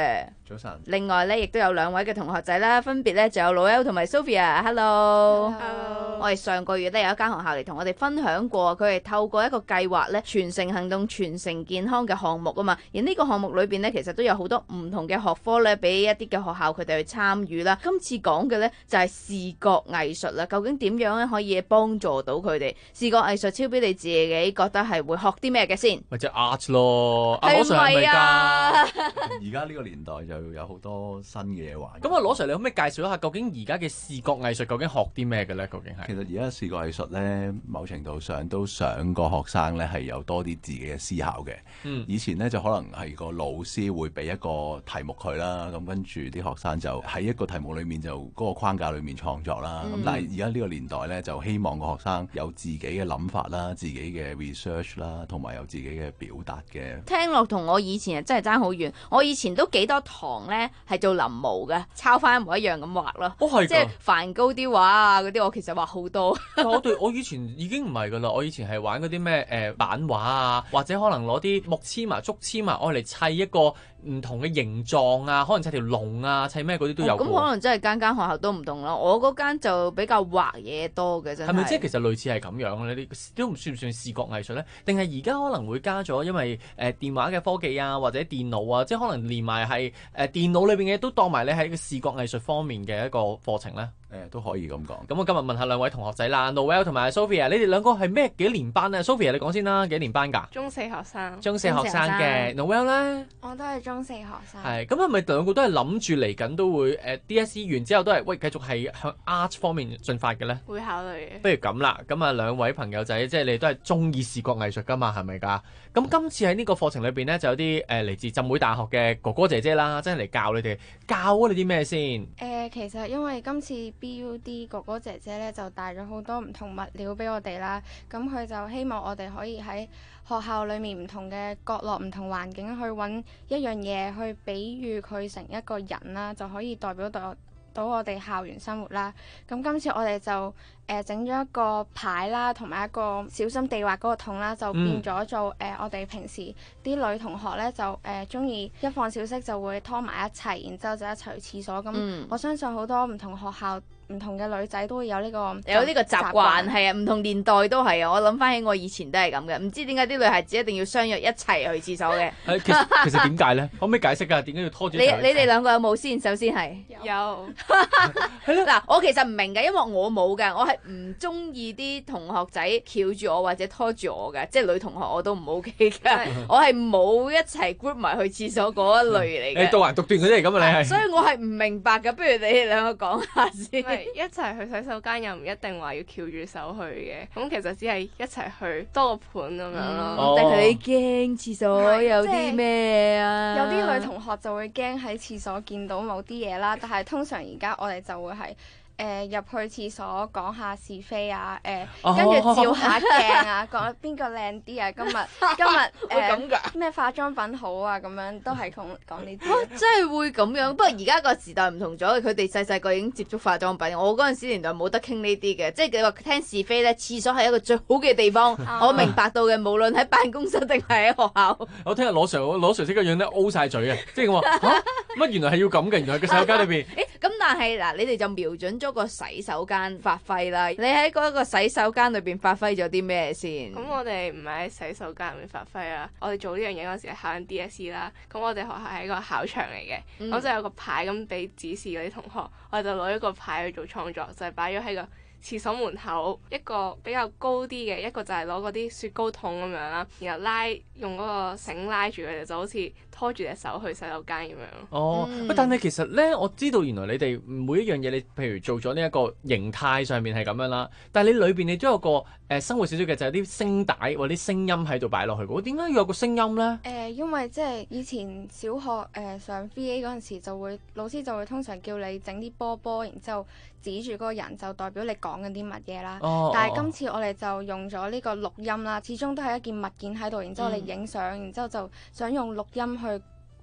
[SPEAKER 17] 早晨。
[SPEAKER 11] 另外咧，亦都有兩位嘅同學仔啦，分別咧就有老 L 同埋 Sophia。Hello， 我哋上個月咧有一間學校嚟同我哋分享過，佢係透過一個計劃咧，全城行動、全城健康嘅項目啊嘛。而呢個項目裏邊咧，其實都有好多唔同嘅學科咧，俾一啲嘅學校佢哋去參與啦。今次講嘅咧就係視覺藝術啦，究竟點樣咧可以幫助到佢哋？視覺藝術，超標你自己覺得係會學啲咩嘅先？
[SPEAKER 17] 咪即係 art 咯，
[SPEAKER 11] 係咪啊？
[SPEAKER 17] 而家呢個年代就有好多新嘅嘢玩。
[SPEAKER 20] 咁啊，羅 Sir，你可唔可以介紹一下究竟而家嘅視覺藝術究竟學啲咩嘅咧？究竟係？
[SPEAKER 17] 其實而家視覺藝術咧，某程度上都想個學生咧係有多啲自己嘅思考嘅。嗯，以前咧就可能係個老師會俾一個題目佢啦，咁跟住啲學生就喺一個題目裏面就嗰個框架裏面創作啦。咁、嗯、但係而家呢個年代咧，就希望個學生有自己嘅諗法啦，自己嘅 research 啦，同埋有自己嘅表達嘅。
[SPEAKER 11] 聽落同我以前真係爭好遠。我以前都幾多堂咧係做臨摹嘅，抄翻一模一樣咁畫咯。
[SPEAKER 20] 哦，係，
[SPEAKER 11] 即係梵高啲畫啊嗰啲，我其實畫好多。
[SPEAKER 20] 我對我以前已經唔係噶啦，我以前係玩嗰啲咩誒版畫啊，或者可能攞啲木籤啊、竹籤啊，我嚟砌一個唔同嘅形狀啊，可能砌條龍啊，砌咩嗰啲都有。
[SPEAKER 11] 咁、哦、可能真係間間學校都唔同咯。我嗰間就比較畫嘢多嘅真係。
[SPEAKER 20] 係咪即係其實類似係咁樣咧？啲都唔算唔算視覺藝術咧？定係而家可能會加咗，因為誒、呃、電話嘅科技啊，或者電腦啊，即係可能連埋係誒電腦裏邊嘅都當埋你喺個視覺藝術方面嘅一個課程咧？
[SPEAKER 17] 誒都可以咁講。
[SPEAKER 20] 咁我今日問下兩位同學仔啦 ，Noel 同埋 Sophia， 你哋兩個係咩幾年班啊 ？Sophia 你講先啦，幾年班㗎？
[SPEAKER 18] 中四學生。
[SPEAKER 20] 中四學生嘅 Noel 咧？
[SPEAKER 18] 我都係中四學生。
[SPEAKER 20] 係，咁係咪兩個都係諗住嚟緊都會誒、呃、D S E 完之後都係喂繼續係向 art 方面進發嘅咧？
[SPEAKER 18] 會考慮嘅。
[SPEAKER 20] 不如咁啦，咁啊兩位朋友仔，即係你都係中意視覺藝術㗎嘛？係咪㗎？咁今次喺呢個課程裏邊咧，就有啲誒嚟自浸會大學嘅哥哥姐姐啦，真係嚟教你哋，教咗你啲咩先？誒、
[SPEAKER 18] 呃，其實因為今次 B U D 哥哥姐姐咧就帶咗好多唔同物料俾我哋啦，咁佢就希望我哋可以喺學校裏面唔同嘅角落、唔同環境去揾一樣嘢去比喻佢成一個人啦，就可以代表到到我哋校園生活啦。咁今次我哋就誒整咗一個牌啦，同埋一個小心地滑嗰個桶啦，就變咗做誒、嗯呃、我哋平時啲女同學咧就誒中意一放小息就會拖埋一齊，然之後就一齊去廁所。咁、嗯、我相信好多唔同學校唔同嘅女仔都會有呢、這個
[SPEAKER 11] 有呢個習慣，係啊，唔同年代都係啊。我諗翻起我以前都係咁嘅，唔知點解啲女孩子一定要相約一齊去廁所嘅。
[SPEAKER 20] 其實其實點解咧？可唔可以解釋㗎？點解要拖住？
[SPEAKER 11] 你你哋兩個有冇先？首先係
[SPEAKER 18] 有。
[SPEAKER 11] 嗱，我其實唔明嘅，因為我冇嘅，我係唔中意啲同學仔翹住我或者拖住我嘅，即係女同學我都唔 OK 嘅。我係冇一齊 group 埋去廁所嗰一類嚟嘅。
[SPEAKER 20] 你獨橫獨斷嗰啲嚟㗎嘛？你係。
[SPEAKER 11] 所以我係唔明白嘅，不如你哋兩個講下先。
[SPEAKER 18] 一齊去洗手間又唔一定話要翹住手去嘅，咁其實只係一齊去多個盤咁樣咯。
[SPEAKER 11] 嗯、但係你驚廁所有啲咩啊？
[SPEAKER 18] 有啲女同學就會驚喺廁所見到某啲嘢啦，但係通常而家我哋就會係。誒、呃、入去廁所講下是非啊，誒跟住照下鏡啊，講邊個靚啲啊，今日今日誒咩化妝品好啊，咁樣都係講講呢啲。
[SPEAKER 11] 哇！真係會咁樣，不過而家個時代唔同咗，佢哋細細個已經接觸化妝品。我嗰陣時年代冇得傾呢啲嘅，即係你話聽是非咧，廁所係一個最好嘅地方。我明白到嘅，無論喺辦公室定係喺學校。
[SPEAKER 20] 我聽日攞 Sir 攞 Sir 即個樣咧 O 晒嘴啊！即係我話嚇乜原來係要咁嘅，原來個洗手間裏邊。
[SPEAKER 11] 誒咁，但係嗱，你哋就瞄準咗個洗手間發揮啦。你喺嗰個洗手間裏邊發揮咗啲咩先？
[SPEAKER 18] 咁我哋唔係喺洗手間入面發揮啊。我哋做呢樣嘢嗰時係考緊 D S E 啦。咁我哋學校係一個考場嚟嘅，咁、嗯、就有個牌咁俾指示嗰啲同學，我哋就攞一個牌去做創作，就係擺咗喺個廁所門口，一個比較高啲嘅，一個就係攞嗰啲雪糕筒咁樣啦，然後拉用嗰個繩拉住佢哋，就好似拖住隻手去洗手間咁樣。
[SPEAKER 20] 哦，嗯、但係其實咧，我知道原來你哋每一樣嘢，你譬如做咗呢一個形態上面係咁樣啦，但係你裏邊你都有個誒、呃、生活少少嘅，就係啲聲帶或者啲聲音喺度擺落去嘅。點解要有個聲音咧？誒、
[SPEAKER 18] 呃，因為即係以前小學誒、呃、上 V A 嗰陣時，就會老師就會通常叫你整啲波波，然之後指住嗰個人就代表你講緊啲乜嘢啦。哦、但係今次我哋就用咗呢個錄音啦，始終都係一件物件喺度，然之後你影相，嗯、然之後就想用錄音去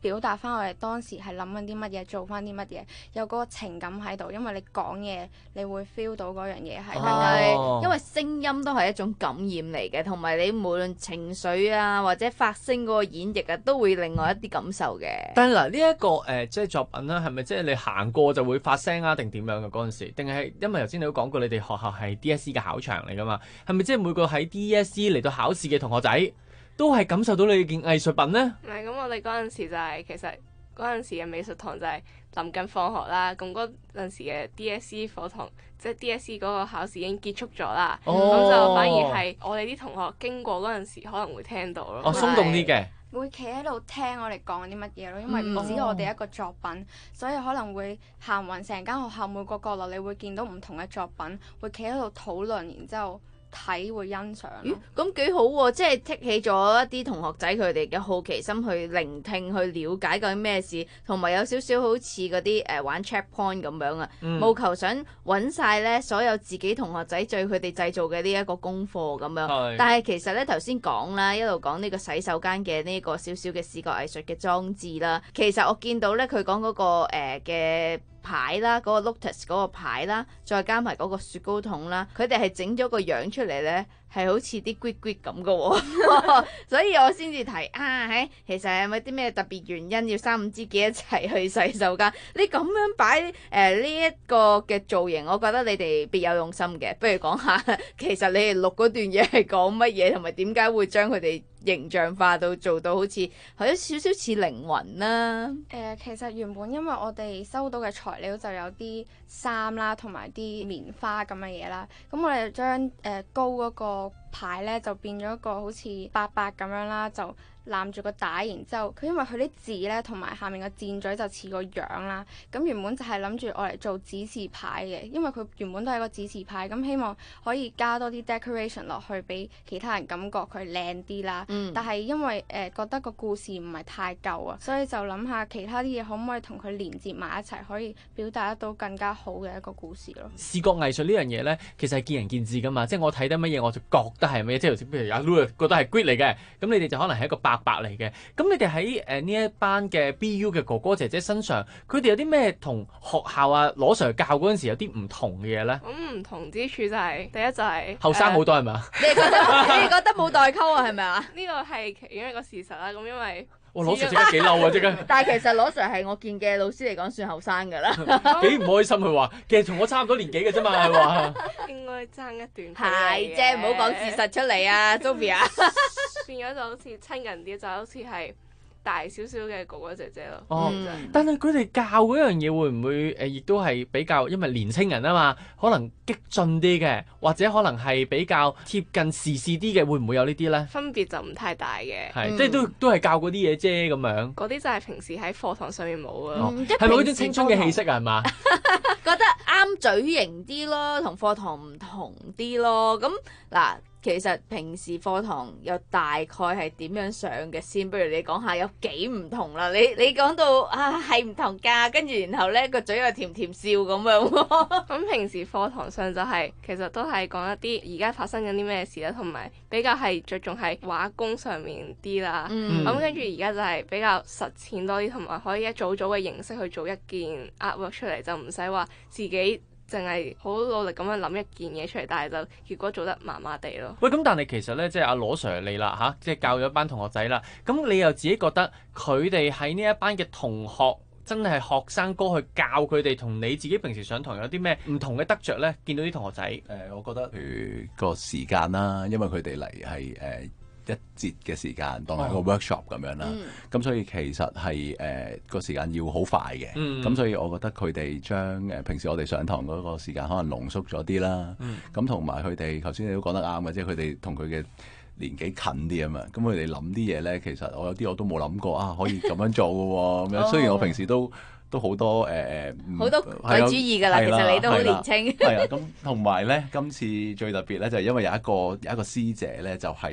[SPEAKER 18] 表達翻我哋當時係諗緊啲乜嘢，做翻啲乜嘢，有嗰個情感喺度。因為你講嘢，你會 feel 到嗰樣嘢係。
[SPEAKER 11] 係，因為聲音都係一種感染嚟嘅，同埋你無論情緒啊或者發聲嗰個演繹啊，都會另外一啲感受嘅。
[SPEAKER 20] 但係嗱，呢一個誒即係作品啦，係咪即係你行過就會發聲啊？定點樣嘅嗰陣時？定係因為頭先你都講過，你哋學校係 D S E 嘅考場嚟㗎嘛？係咪即係每個喺 D S E 嚟到考試嘅同學仔都係感受到你件藝術品呢？
[SPEAKER 19] 唔係，咁我哋嗰陣時就係、是、其實嗰陣時嘅美術堂就係臨近放學啦，咁嗰陣時嘅 D S E 課堂，即係 D S E 嗰個考試已經結束咗啦，咁、哦、就反而係我哋啲同學經過嗰陣時可能會聽到咯。
[SPEAKER 20] 哦，鬆動啲嘅。
[SPEAKER 18] 會企喺度聽我哋講啲乜嘢咯，因為唔止我哋一個作品，嗯、所以可能會行勻成間學校每個角落，你會見到唔同嘅作品，會企喺度討論，然之後睇會欣賞。
[SPEAKER 11] 咦，咁幾好喎！即係剔起咗一啲同學仔佢哋嘅好奇心去聆聽、去了解究竟咩事，同埋有少少好似嗰啲誒玩 checkpoint 咁樣啊，
[SPEAKER 20] 嗯、
[SPEAKER 11] 務求想揾晒咧所有自己同學仔對佢哋製造嘅呢一個功課咁樣。但係其實咧頭先講啦，一路講呢個洗手間嘅呢個少少嘅視覺藝術嘅裝置啦，其實我見到咧佢講嗰個誒嘅。呃牌啦，嗰、那個 Lotus 嗰個牌啦，再加埋嗰個雪糕筒啦，佢哋係整咗個樣出嚟咧，係好似啲 Grid Grid 咁嘅喎，所以我先至提啊，喺其實係咪啲咩特別原因要三五知己一齊去洗手間？你咁樣擺誒呢一個嘅造型，我覺得你哋別有用心嘅。不如講下，其實你哋錄嗰段嘢係講乜嘢，同埋點解會將佢哋形象化到做到好似係有少少似靈魂啦。
[SPEAKER 18] 誒、呃，其實原本因為我哋收到嘅材料就有啲衫啦，同埋啲棉花咁嘅嘢啦，咁我哋將誒高嗰個牌咧就變咗一個好似八八咁樣啦，就攬住個帶，然之後佢因為佢啲字咧同埋下面個箭嘴就似個樣啦，咁原本就係諗住我嚟做指示牌嘅，因為佢原本都係個指示牌，咁希望可以加多啲 decoration 落去俾其他人感覺佢靚啲啦。嗯、但係因為誒、呃、覺得個故事唔係太夠啊，所以就諗下其他啲嘢可唔可以同佢連結埋一齊，可以表達得到更加好嘅一個故事咯。
[SPEAKER 20] 視覺藝術呢樣嘢咧，其實係見仁見智噶嘛，即係我睇得乜嘢我就覺得係乜嘢，即係譬如阿 Lulu 覺得係 great 嚟嘅，咁你哋就可能係一個白白嚟嘅。咁你哋喺誒呢一班嘅 B U 嘅哥哥姐姐身上，佢哋有啲咩同學校啊羅 Sir 教嗰陣時有啲唔同嘅嘢咧？
[SPEAKER 19] 咁唔同之處就係、是、第一就係
[SPEAKER 20] 後生好多係咪啊？
[SPEAKER 11] 你哋覺得你哋覺得冇代溝啊係咪啊？
[SPEAKER 19] 呢個係其中一個事實啦。咁因為
[SPEAKER 20] 我羅 Sir 即刻幾嬲啊！即刻。
[SPEAKER 11] 但係其實羅 Sir 係我見嘅老師嚟講算後生㗎啦。
[SPEAKER 20] 幾唔開心佢話，其實同我差唔多年紀嘅啫嘛，佢話。
[SPEAKER 19] 應該爭一段。
[SPEAKER 11] 係啫，唔好講事實出嚟啊 ，Sophia。
[SPEAKER 19] 變咗就好似親人啲，就好似係大少少嘅哥哥姐姐咯。
[SPEAKER 20] 哦，嗯、但係佢哋教嗰樣嘢會唔會誒，亦、呃、都係比較，因為年青人啊嘛，可能激進啲嘅，或者可能係比較貼近時事啲嘅，會唔會有呢啲咧？
[SPEAKER 19] 分別就唔太大嘅，
[SPEAKER 20] 係、嗯、即係都都係教嗰啲嘢啫咁樣。
[SPEAKER 19] 嗰啲就係平時喺課堂上面冇啊。
[SPEAKER 20] 係咪嗰種青春嘅氣息啊？係嘛？
[SPEAKER 11] 覺得啱嘴型啲咯，同課堂唔同啲咯。咁嗱。其實平時課堂又大概係點樣上嘅先？不如你講下有幾唔同啦。你你講到啊係唔同㗎，跟住然後咧個嘴又甜甜笑咁樣。
[SPEAKER 19] 咁平時課堂上就係、是、其實都係講一啲而家發生緊啲咩事啦，同埋比較係着重係畫工上面啲啦。咁跟住而家就係比較實踐多啲，同埋可以一組組嘅形式去做一件 artwork 出嚟，就唔使話自己淨係好努力咁樣諗一件嘢出嚟，但係就結果做得麻麻地咯。
[SPEAKER 20] 喂，咁但係其實咧，即係阿羅 Sir 你啦嚇，即係教咗一班同學仔啦。咁你又自己覺得佢哋喺呢一班嘅同學，真係學生哥去教佢哋，同你自己平時上堂有啲咩唔同嘅得着咧？見到啲同學仔，誒、
[SPEAKER 17] 呃，我覺得佢個時間啦，因為佢哋嚟係誒一節嘅時間，當係一個 workshop 咁樣啦。咁、嗯、所以其實係誒個時間要好快嘅。咁、嗯、所以我覺得佢哋將誒平時我哋上堂嗰個時間可能濃縮咗啲啦。咁同埋佢哋頭先你都講得啱嘅，即係佢哋同佢嘅年紀近啲啊嘛。咁佢哋諗啲嘢咧，其實我有啲我都冇諗過啊，可以咁樣做嘅喎。咁樣雖然我平時都都好多誒
[SPEAKER 11] 好、呃、多鬼主意㗎啦。其實你都好年輕。係
[SPEAKER 17] 啊，咁同埋咧，今次最特別咧就係因為有一個有一個師姐咧，就係、是。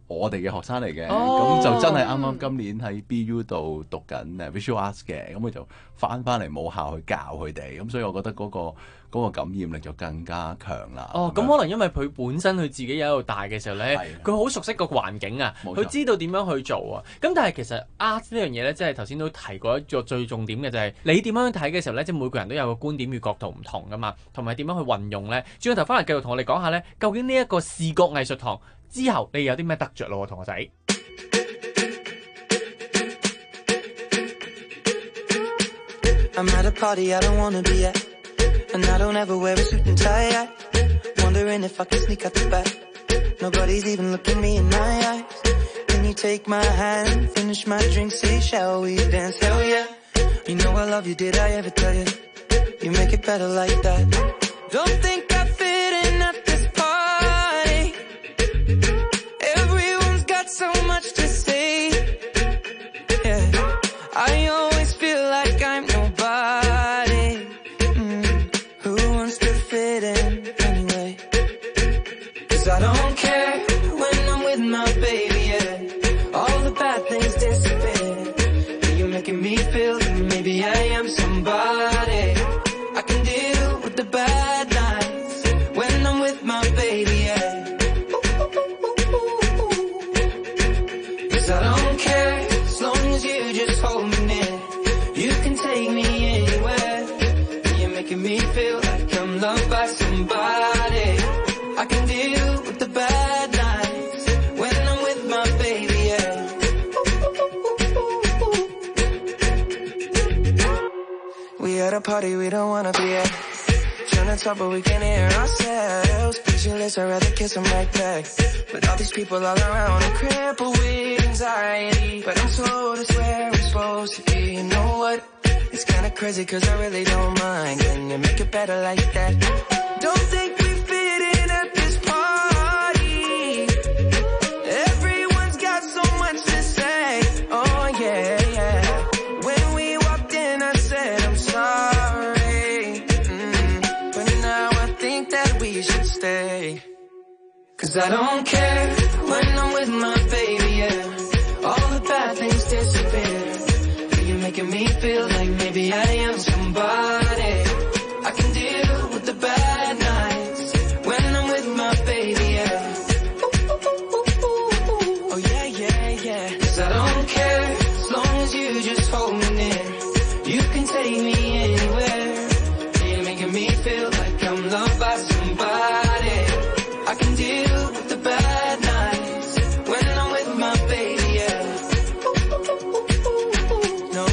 [SPEAKER 17] 我哋嘅學生嚟嘅，咁、
[SPEAKER 20] 哦、
[SPEAKER 17] 就真係啱啱今年喺 B U 度讀緊誒 Visual Arts 嘅，咁佢就翻翻嚟母校去教佢哋，咁所以我覺得嗰、嗰個嗰個感染力就更加強啦。
[SPEAKER 20] 哦，咁可能因為佢本身佢自己喺度大嘅時候咧，佢好熟悉個環境啊，佢知道點樣去做啊。咁但係其實 art 呢樣嘢咧，即係頭先都提過一個最重點嘅就係你點樣睇嘅時候咧，即係每個人都有個觀點與角度唔同噶嘛，同埋點樣去運用咧。轉頭翻嚟繼續同我哋講下咧，究竟呢一個視覺藝術堂之後你有啲咩得着咯，同學仔。
[SPEAKER 6] I'm at a party I don't wanna be at, and I don't ever wear a suit and tie. I wondering if I can sneak out the back. Nobody's even looking me in my eyes. Can you take my hand, finish my drink, say shall we dance? Hell yeah. You know I love you, did I ever tell you? You make it better like that. Don't think I fit in at this party. Everyone's got so much to say. Yeah, I always feel like I'm nobody. Mm, who wants to fit in anyway? 'Cause I don't care when I'm with my baby, yeah. All the bad things disappear. You're making me feel that maybe I am somebody. I can deal with the bad nights when I'm with my baby, yeah. 'Cause I don't care as long as you just hold me near. You can take me anywhere. You're making me feel like I'm loved by somebody. I can deal with the bad nights when I'm with my baby, yeah. We at a party we don't wanna be at. Trying to talk but we can't hear ourselves. Pictureless, I'd rather kiss them right back. But all these people all around, I'm crippled with anxiety. But I'm told it's where I'm supposed to be. You know what? It's kinda crazy 'cause I really don't mind. Can you make it better like that? Don't think we fit in at this party. Everyone's got so much to say. Oh yeah, yeah. When we walked in I said I'm sorry. Mm, but now I think that we should stay. 'Cause I don't care when I'm with my baby, yeah. All the bad things disappear. You're making me feel like maybe I am somebody. I can deal with the bad nights when I'm with my baby, yeah. Oh yeah, yeah, yeah. 'Cause I don't care as long as you just hold me near. You can take me anywhere. You're making me feel like I'm loved by somebody. I can deal with the bad nights when I'm with my baby, yeah. No,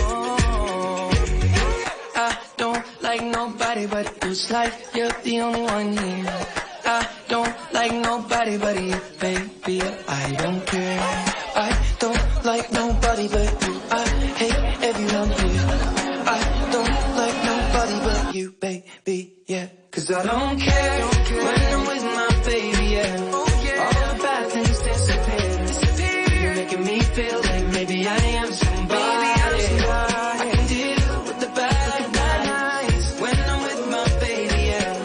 [SPEAKER 6] I don't like nobody but you. It's like you're the only one here. I don't like nobody but you, baby. I don't care. I don't like nobody but you. I hate everyone here. I don't like nobody but you, baby, yeah. 'Cause I don't care when I'm with my baby, yeah. All the bad things disappear. You're making me feel like maybe I am somebody. I can deal with the bad nights when I'm with my baby, yeah.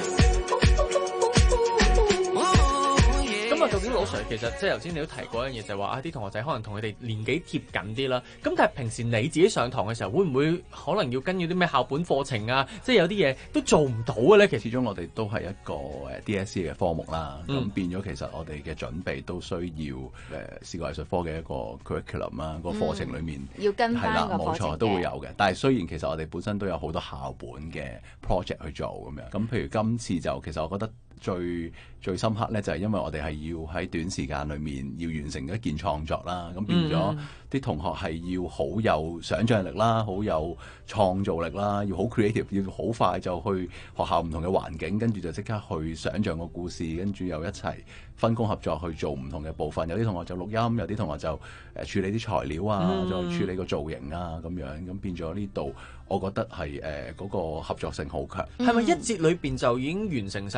[SPEAKER 20] 咁啊，究竟老 Sir 其實即係頭先你都提過一樣嘢，就係話啊啲同學仔可能同佢哋年紀貼緊啲啦。咁但係平時你自己上堂嘅時候，會唔會可能要跟住啲咩校本課程啊？即係有啲嘢都做唔到嘅咧。其實
[SPEAKER 17] 始終我哋都係一個誒 D S C 嘅科目啦，咁、嗯、變咗其實我哋嘅準備都需要誒視覺藝術科嘅一個 curriculum 啊，個課程裡面、
[SPEAKER 11] 嗯、要跟翻個課程嘅，
[SPEAKER 17] 冇錯都會有嘅。但係雖然其實我哋本身都有好多校本嘅 project 去做咁樣，咁譬如今次就其實我覺得最最深刻咧，就係因為我哋係要喺短時間裏面要完成一件創作啦，咁變咗啲、嗯、同學係要好有想像力啦，好有創造力啦，要好 creative， 要好快就去學校唔同嘅環境，跟住就即刻去想像個故事，跟住又一齊分工合作去做唔同嘅部分。有啲同學就錄音，有啲同學就誒處理啲材料啊，嗯、再處理個造型啊咁樣，咁變咗呢度，我覺得係誒嗰個合作性好強。
[SPEAKER 20] 係咪一節裏邊就已經完成晒成個作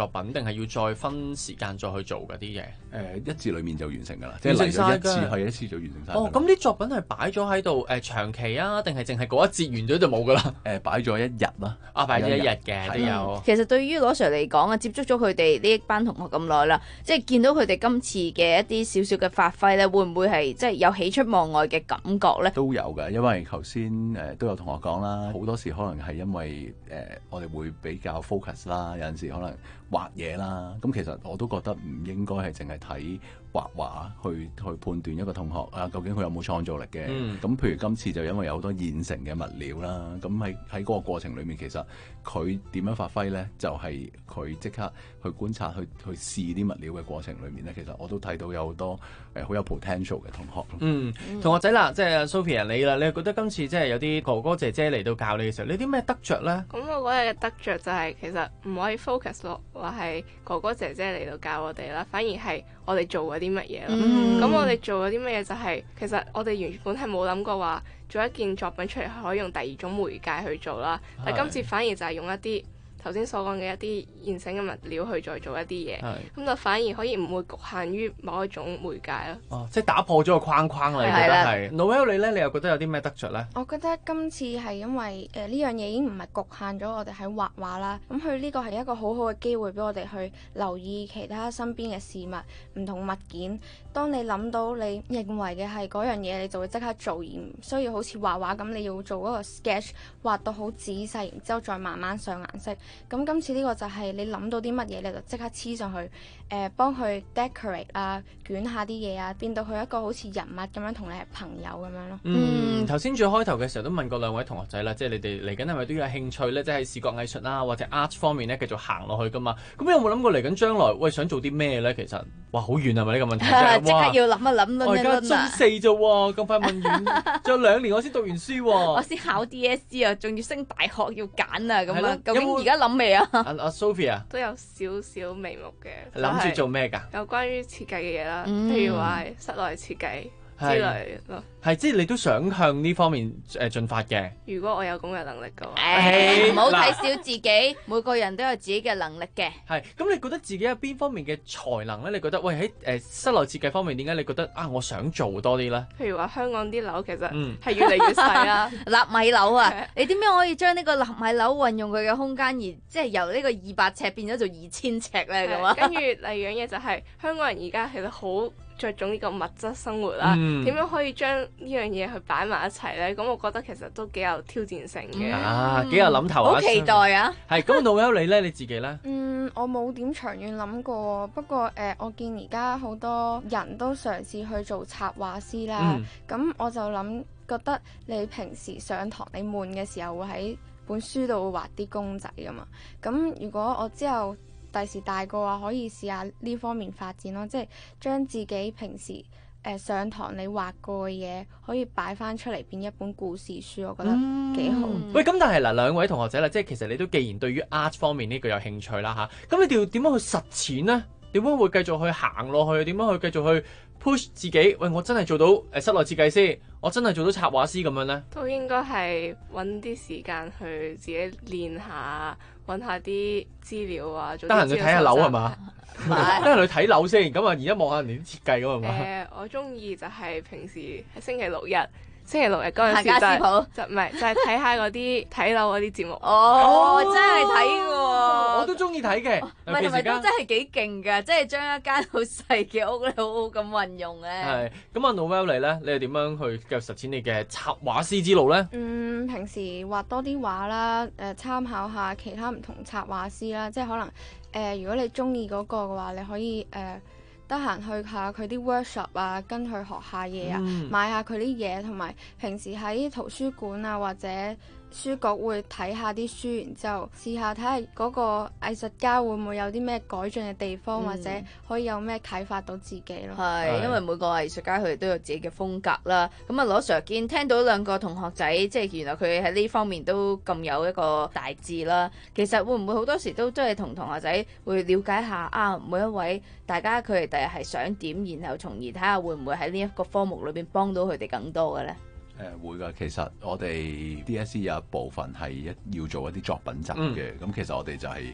[SPEAKER 20] 作品，定係要再分時間再去做嗰啲嘢？
[SPEAKER 17] 誒、呃、一次裡面就完成㗎啦，即係嚟咗一次係一次就完成晒。
[SPEAKER 20] 哦，咁啲作品係擺咗喺度誒長期啊，定係淨係嗰一節完咗就冇㗎啦？
[SPEAKER 17] 誒、呃、擺咗一日啦，
[SPEAKER 20] 啊擺咗一日嘅都有。
[SPEAKER 11] 其實對於羅 Sir 嚟講啊，接觸咗佢哋呢一班同學咁耐啦，即係見到佢哋今次嘅一啲少少嘅發揮咧，會唔會係即係有喜出望外嘅感覺咧？
[SPEAKER 17] 都有㗎，因為頭先誒都有同學講啦，好多時可能係因為誒、呃、我哋會比較 focus 啦，有陣時可能畫嘢啦，咁其實我都覺得唔應該係淨係睇畫畫去去判斷一個同學啊究竟佢有冇創造力嘅。咁、嗯、譬如今次就因為有好多現成嘅物料啦，咁喺喺嗰個過程裏面，其實佢點樣發揮呢？就係佢即刻去觀察、去去試啲物料嘅過程裏面呢，其實我都睇到有好多誒好、呃、有 potential 嘅同學。
[SPEAKER 20] 嗯，同學仔啦，即係 Sophia 你啦，你覺得今次即係有啲哥哥姐姐嚟到教你嘅時候，你啲咩得着呢？
[SPEAKER 19] 咁我覺得嘅得着就係其實唔可以 focus 落話係哥哥姐姐嚟到教我哋啦，反而係我哋做嗰啲乜嘢咯。咁、嗯、我哋做嗰啲乜嘢就係、是、其實我哋原本係冇諗過話做一件作品出嚟可以用第二種媒介去做啦，但今次反而就係用一啲頭先所講嘅一啲現成嘅物料去再做一啲嘢，咁就反而可以唔會局限於某一種媒介咯。
[SPEAKER 20] 哦，即係打破咗個框框啦，你覺得係？Noelle你咧，你又覺得有啲咩得着咧？
[SPEAKER 18] 我覺得今次係因為誒呢樣嘢已經唔係局限咗我哋喺畫畫啦，咁佢呢個係一個好好嘅機會俾我哋去留意其他身邊嘅事物、唔同物件。當你諗到你認為嘅係嗰樣嘢，你就會即刻做，而唔需要好似畫畫咁，你要做嗰個 sketch 畫到好仔細，然之後再慢慢上顏色。咁今次呢個就係你諗到啲乜嘢，你就即刻黐上去，誒、呃、幫佢 decorate 啊，捲下啲嘢啊，變到佢一個好似人物咁樣同你係朋友咁樣咯。
[SPEAKER 20] 嗯，頭先最開頭嘅時候都問過兩位同學仔啦，即係你哋嚟緊係咪都有興趣咧？即係視覺藝術啦，或者 art 方面咧，繼續行落去噶嘛？咁有冇諗過嚟緊將來喂想做啲咩咧？其實哇，好遠係咪呢個問題？
[SPEAKER 11] 即刻要諗一諗啦！
[SPEAKER 20] 我而家中四啫喎，咁快問完，仲有兩年我先讀完書喎。
[SPEAKER 11] 我先考 D S E 啊，仲要升大學要揀啊，咁啊，究竟而家諗未啊？
[SPEAKER 20] 阿阿 Sophia
[SPEAKER 19] 都有少少眉目嘅，
[SPEAKER 20] 諗住做咩㗎？
[SPEAKER 19] 有關於設計嘅嘢啦，譬如話室內設計之類咯。
[SPEAKER 20] 係，即係你都想向呢方面誒進發嘅。
[SPEAKER 19] 如果我有咁嘅能力嘅話，
[SPEAKER 11] 唔好睇小自己，每個人都有自己嘅能力嘅。
[SPEAKER 20] 係，咁你覺得自己有邊方面嘅才能咧？你覺得喂喺誒室內設計方面，點解你覺得啊我想做多啲咧？
[SPEAKER 19] 譬如話香港啲樓其實係越嚟越細啦，
[SPEAKER 11] 納米樓啊，你點樣可以將呢個納米樓運用佢嘅空間，而即係由呢個二百尺變咗做二千尺咧咁啊？
[SPEAKER 19] 跟住第二樣嘢就係香港人而家其實好着重呢個物質生活啦，點、嗯、樣可以將呢樣嘢去擺埋一齊咧？咁我覺得其實都幾有挑戰性嘅。
[SPEAKER 20] 啊，幾有諗頭啊！
[SPEAKER 11] 好期待啊！
[SPEAKER 20] 係咁，Noelle你咧你自己咧？
[SPEAKER 18] 嗯，我冇點長遠諗過，不過誒、呃，我見而家好多人都嘗試去做插畫師啦。咁、嗯、我就諗，覺得你平時上堂你悶嘅時候，會喺本書度畫啲公仔噶嘛。咁如果我之後第時大個話，可以試下呢方面發展咯，即係將自己平時誒、呃、上堂你畫過嘅嘢，可以擺翻出嚟變一本故事書，我覺得幾好。
[SPEAKER 20] 嗯、喂，咁但係嗱，兩位同學仔啦，即係其實你都既然對於 art 方面呢個有興趣啦吓，咁你哋要點樣去實踐呢？點樣會繼續去行落去？點樣去繼續去 push 自己？喂，我真係做到誒室內設計師，我真係做到插畫師咁樣呢？
[SPEAKER 19] 都應該係揾啲時間去自己練下。揾下啲資料啊，得
[SPEAKER 20] 閒去睇下樓係嘛？得閒去睇樓先，咁啊而家望下人哋啲設計咁係嘛？
[SPEAKER 19] 誒、呃，我中意就係平時喺星期六日，星期六日嗰陣時就係、就唔係就係睇下嗰啲睇樓嗰啲節目。
[SPEAKER 11] 哦，真係睇喎！
[SPEAKER 20] 我都中意睇嘅。
[SPEAKER 11] 唔係，同埋都真係幾勁㗎，即係將一間好細嘅屋咧，好好咁運用咧。
[SPEAKER 20] 係。咁啊，Noelle你咧，你係點樣去繼續實踐你嘅插畫師之路咧？
[SPEAKER 18] 嗯，平時畫多啲畫啦，誒、呃，參考下其他唔同插畫師啦，即係可能誒、呃，如果你中意嗰個嘅話，你可以誒。呃得閒去下佢啲 workshop 啊，跟佢學下嘢啊，嗯、買下佢啲嘢，同埋平時喺圖書館啊或者書局會睇下啲書，然之後試下睇下嗰個藝術家會唔會有啲咩改進嘅地方，嗯、或者可以有咩啟發到自己咯。
[SPEAKER 11] 係，因為每個藝術家佢哋都有自己嘅風格啦。咁啊，羅 Sir 見聽到兩個同學仔，即係原來佢喺呢方面都咁有一個大志啦。其實會唔會好多時都真係同同學仔會了解下啊，每一位大家佢哋第日係想點，然後從而睇下會唔會喺呢一個科目裏邊幫到佢哋更多嘅咧？
[SPEAKER 17] 誒、呃、會㗎，其實我哋 D S E 有一部分係一要做一啲作品集嘅，咁、嗯、其實我哋就係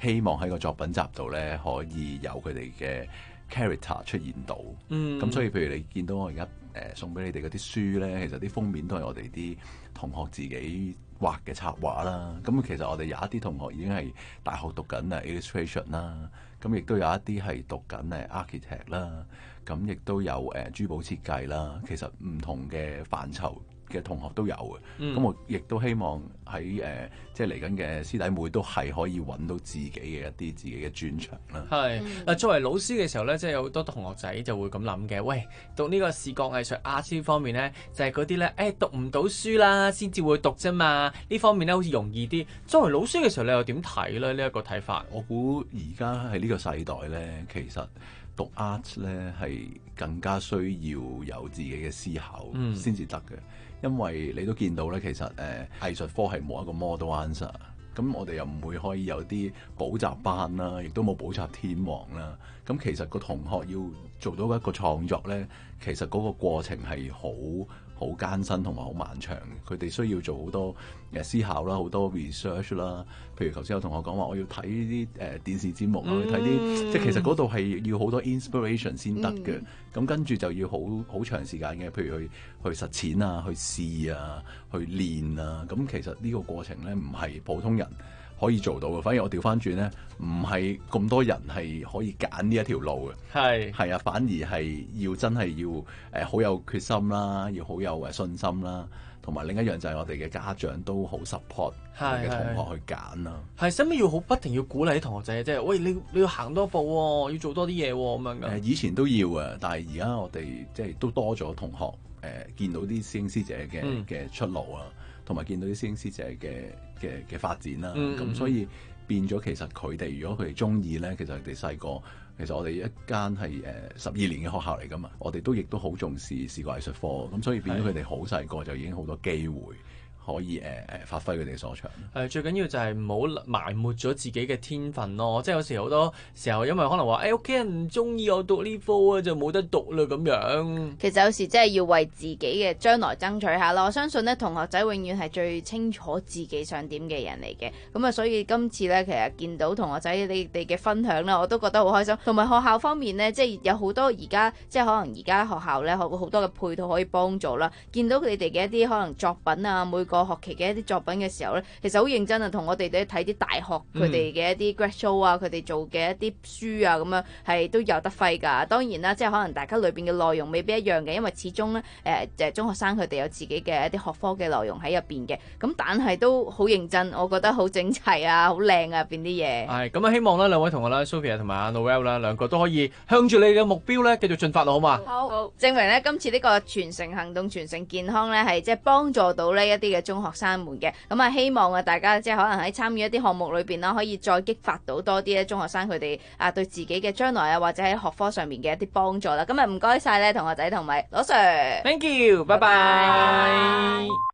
[SPEAKER 17] 希望喺個作品集度咧可以有佢哋嘅 character 出現到。嗯，咁所以譬如你見到我而家誒送俾你哋嗰啲書咧，其實啲封面都係我哋啲同學自己畫嘅插畫啦。咁其實我哋有一啲同學已經係大學讀緊誒 illustration 啦，咁亦都有一啲係讀緊誒 architect 啦，咁亦都有誒珠寶設計啦。其實唔同嘅範疇嘅同學都有嘅，咁、嗯、我亦都希望喺誒、呃、即係嚟緊嘅師弟妹都係可以揾到自己嘅一啲自己嘅專長啦。
[SPEAKER 15] 係嗱，作為老師嘅時候咧，即係有好多同學仔就會咁諗嘅。喂，讀呢個視覺藝術 art 方面咧，就係嗰啲咧，誒讀唔到書啦，先至會讀啫嘛。呢方面咧好似容易啲。作為老師嘅時候，你又點睇咧？呢、這、一個睇法，
[SPEAKER 17] 我估而家喺呢個世代咧，其實讀 art 咧係更加需要有自己嘅思考先至得嘅。因為你都見到咧，其實誒、呃、藝術科係冇一個 model answer，咁我哋又唔會可以有啲補習班啦，亦都冇補習天王啦。咁其實個同學要做到一個創作咧，其實嗰個過程係好好艱辛同埋好漫長嘅。佢哋需要做好多誒思考啦，好多 research 啦。譬如頭先有同學講話，我要睇啲誒電視節目，嗯、我要睇啲即係其實嗰度係要好多 inspiration 先得嘅。咁、嗯、跟住就要好好長時間嘅，譬如去去實踐啊，去試啊，去練啊。咁其實呢個過程咧，唔係普通人可以做到嘅。反而我調翻轉咧，唔係咁多人係可以揀呢一條路嘅。係係啊，反而係要真係要誒好、呃、有決心啦，要好有誒信心啦。同埋另一樣就係我哋嘅家長都好 support 我哋嘅同學去揀啦。
[SPEAKER 15] 係，使乜要好不停要鼓勵啲同學仔，即係喂你你要行多步喎、哦，要做多啲嘢喎咁樣嘅。誒以前都要啊，但係而家我哋即係都多咗同學誒、呃、見到啲師兄師姐嘅嘅、嗯、出路啊，同埋見到啲師兄師姐嘅嘅嘅發展啦。咁、嗯嗯、所以變咗其實佢哋如果佢哋中意咧，其實佢哋細個。其實我哋一間係誒十二年嘅學校嚟㗎嘛，我哋都亦都好重視視覺藝術科，咁所以變咗佢哋好細個就已經好多機會可以誒誒、呃、發揮佢哋所長。係最緊要就係唔好埋沒咗自己嘅天分咯，即係有時好多時候因為可能話誒屋企人唔中意我讀呢科啊，就冇得讀啦咁樣。
[SPEAKER 11] 其實有時真係要為自己嘅將來爭取下咯。我相信咧同學仔永遠係最清楚自己想點嘅人嚟嘅。咁啊，所以今次咧其實見到同學仔你哋嘅分享咧，我都覺得好開心。同埋學校方面咧，即係有好多而家即係可能而家學校咧，好好多嘅配套可以幫助啦。見到佢哋嘅一啲可能作品啊，每個學期嘅一啲作品嘅時候咧，其實好認真啊，同我哋咧睇啲大學佢哋嘅一啲 grad show 啊，佢哋做嘅一啲書啊，咁樣係都有得揮㗎。當然啦，即係可能大家裏邊嘅內容未必一樣嘅，因為始終咧誒誒中學生佢哋有自己嘅一啲學科嘅內容喺入邊嘅。咁但係都好認真，我覺得好整齊啊，好靚啊，入邊啲嘢。係咁啊，希望咧兩位同學啦 Sophia 同埋阿 Noel 啦，兩個都可以向住你嘅目標咧繼續進發咯，好嘛？好，好，證明咧今次呢個全城行動、全城健康咧係即係幫助到呢一啲嘅中學生們嘅。咁啊，希望啊大家即係可能喺參與一啲項目裏邊啦，可以再激發到多啲咧中學生佢哋啊對自己嘅將來啊或者喺學科上面嘅一啲幫助啦。咁啊唔該晒咧同學仔同埋羅 Sir，Thank you，拜拜。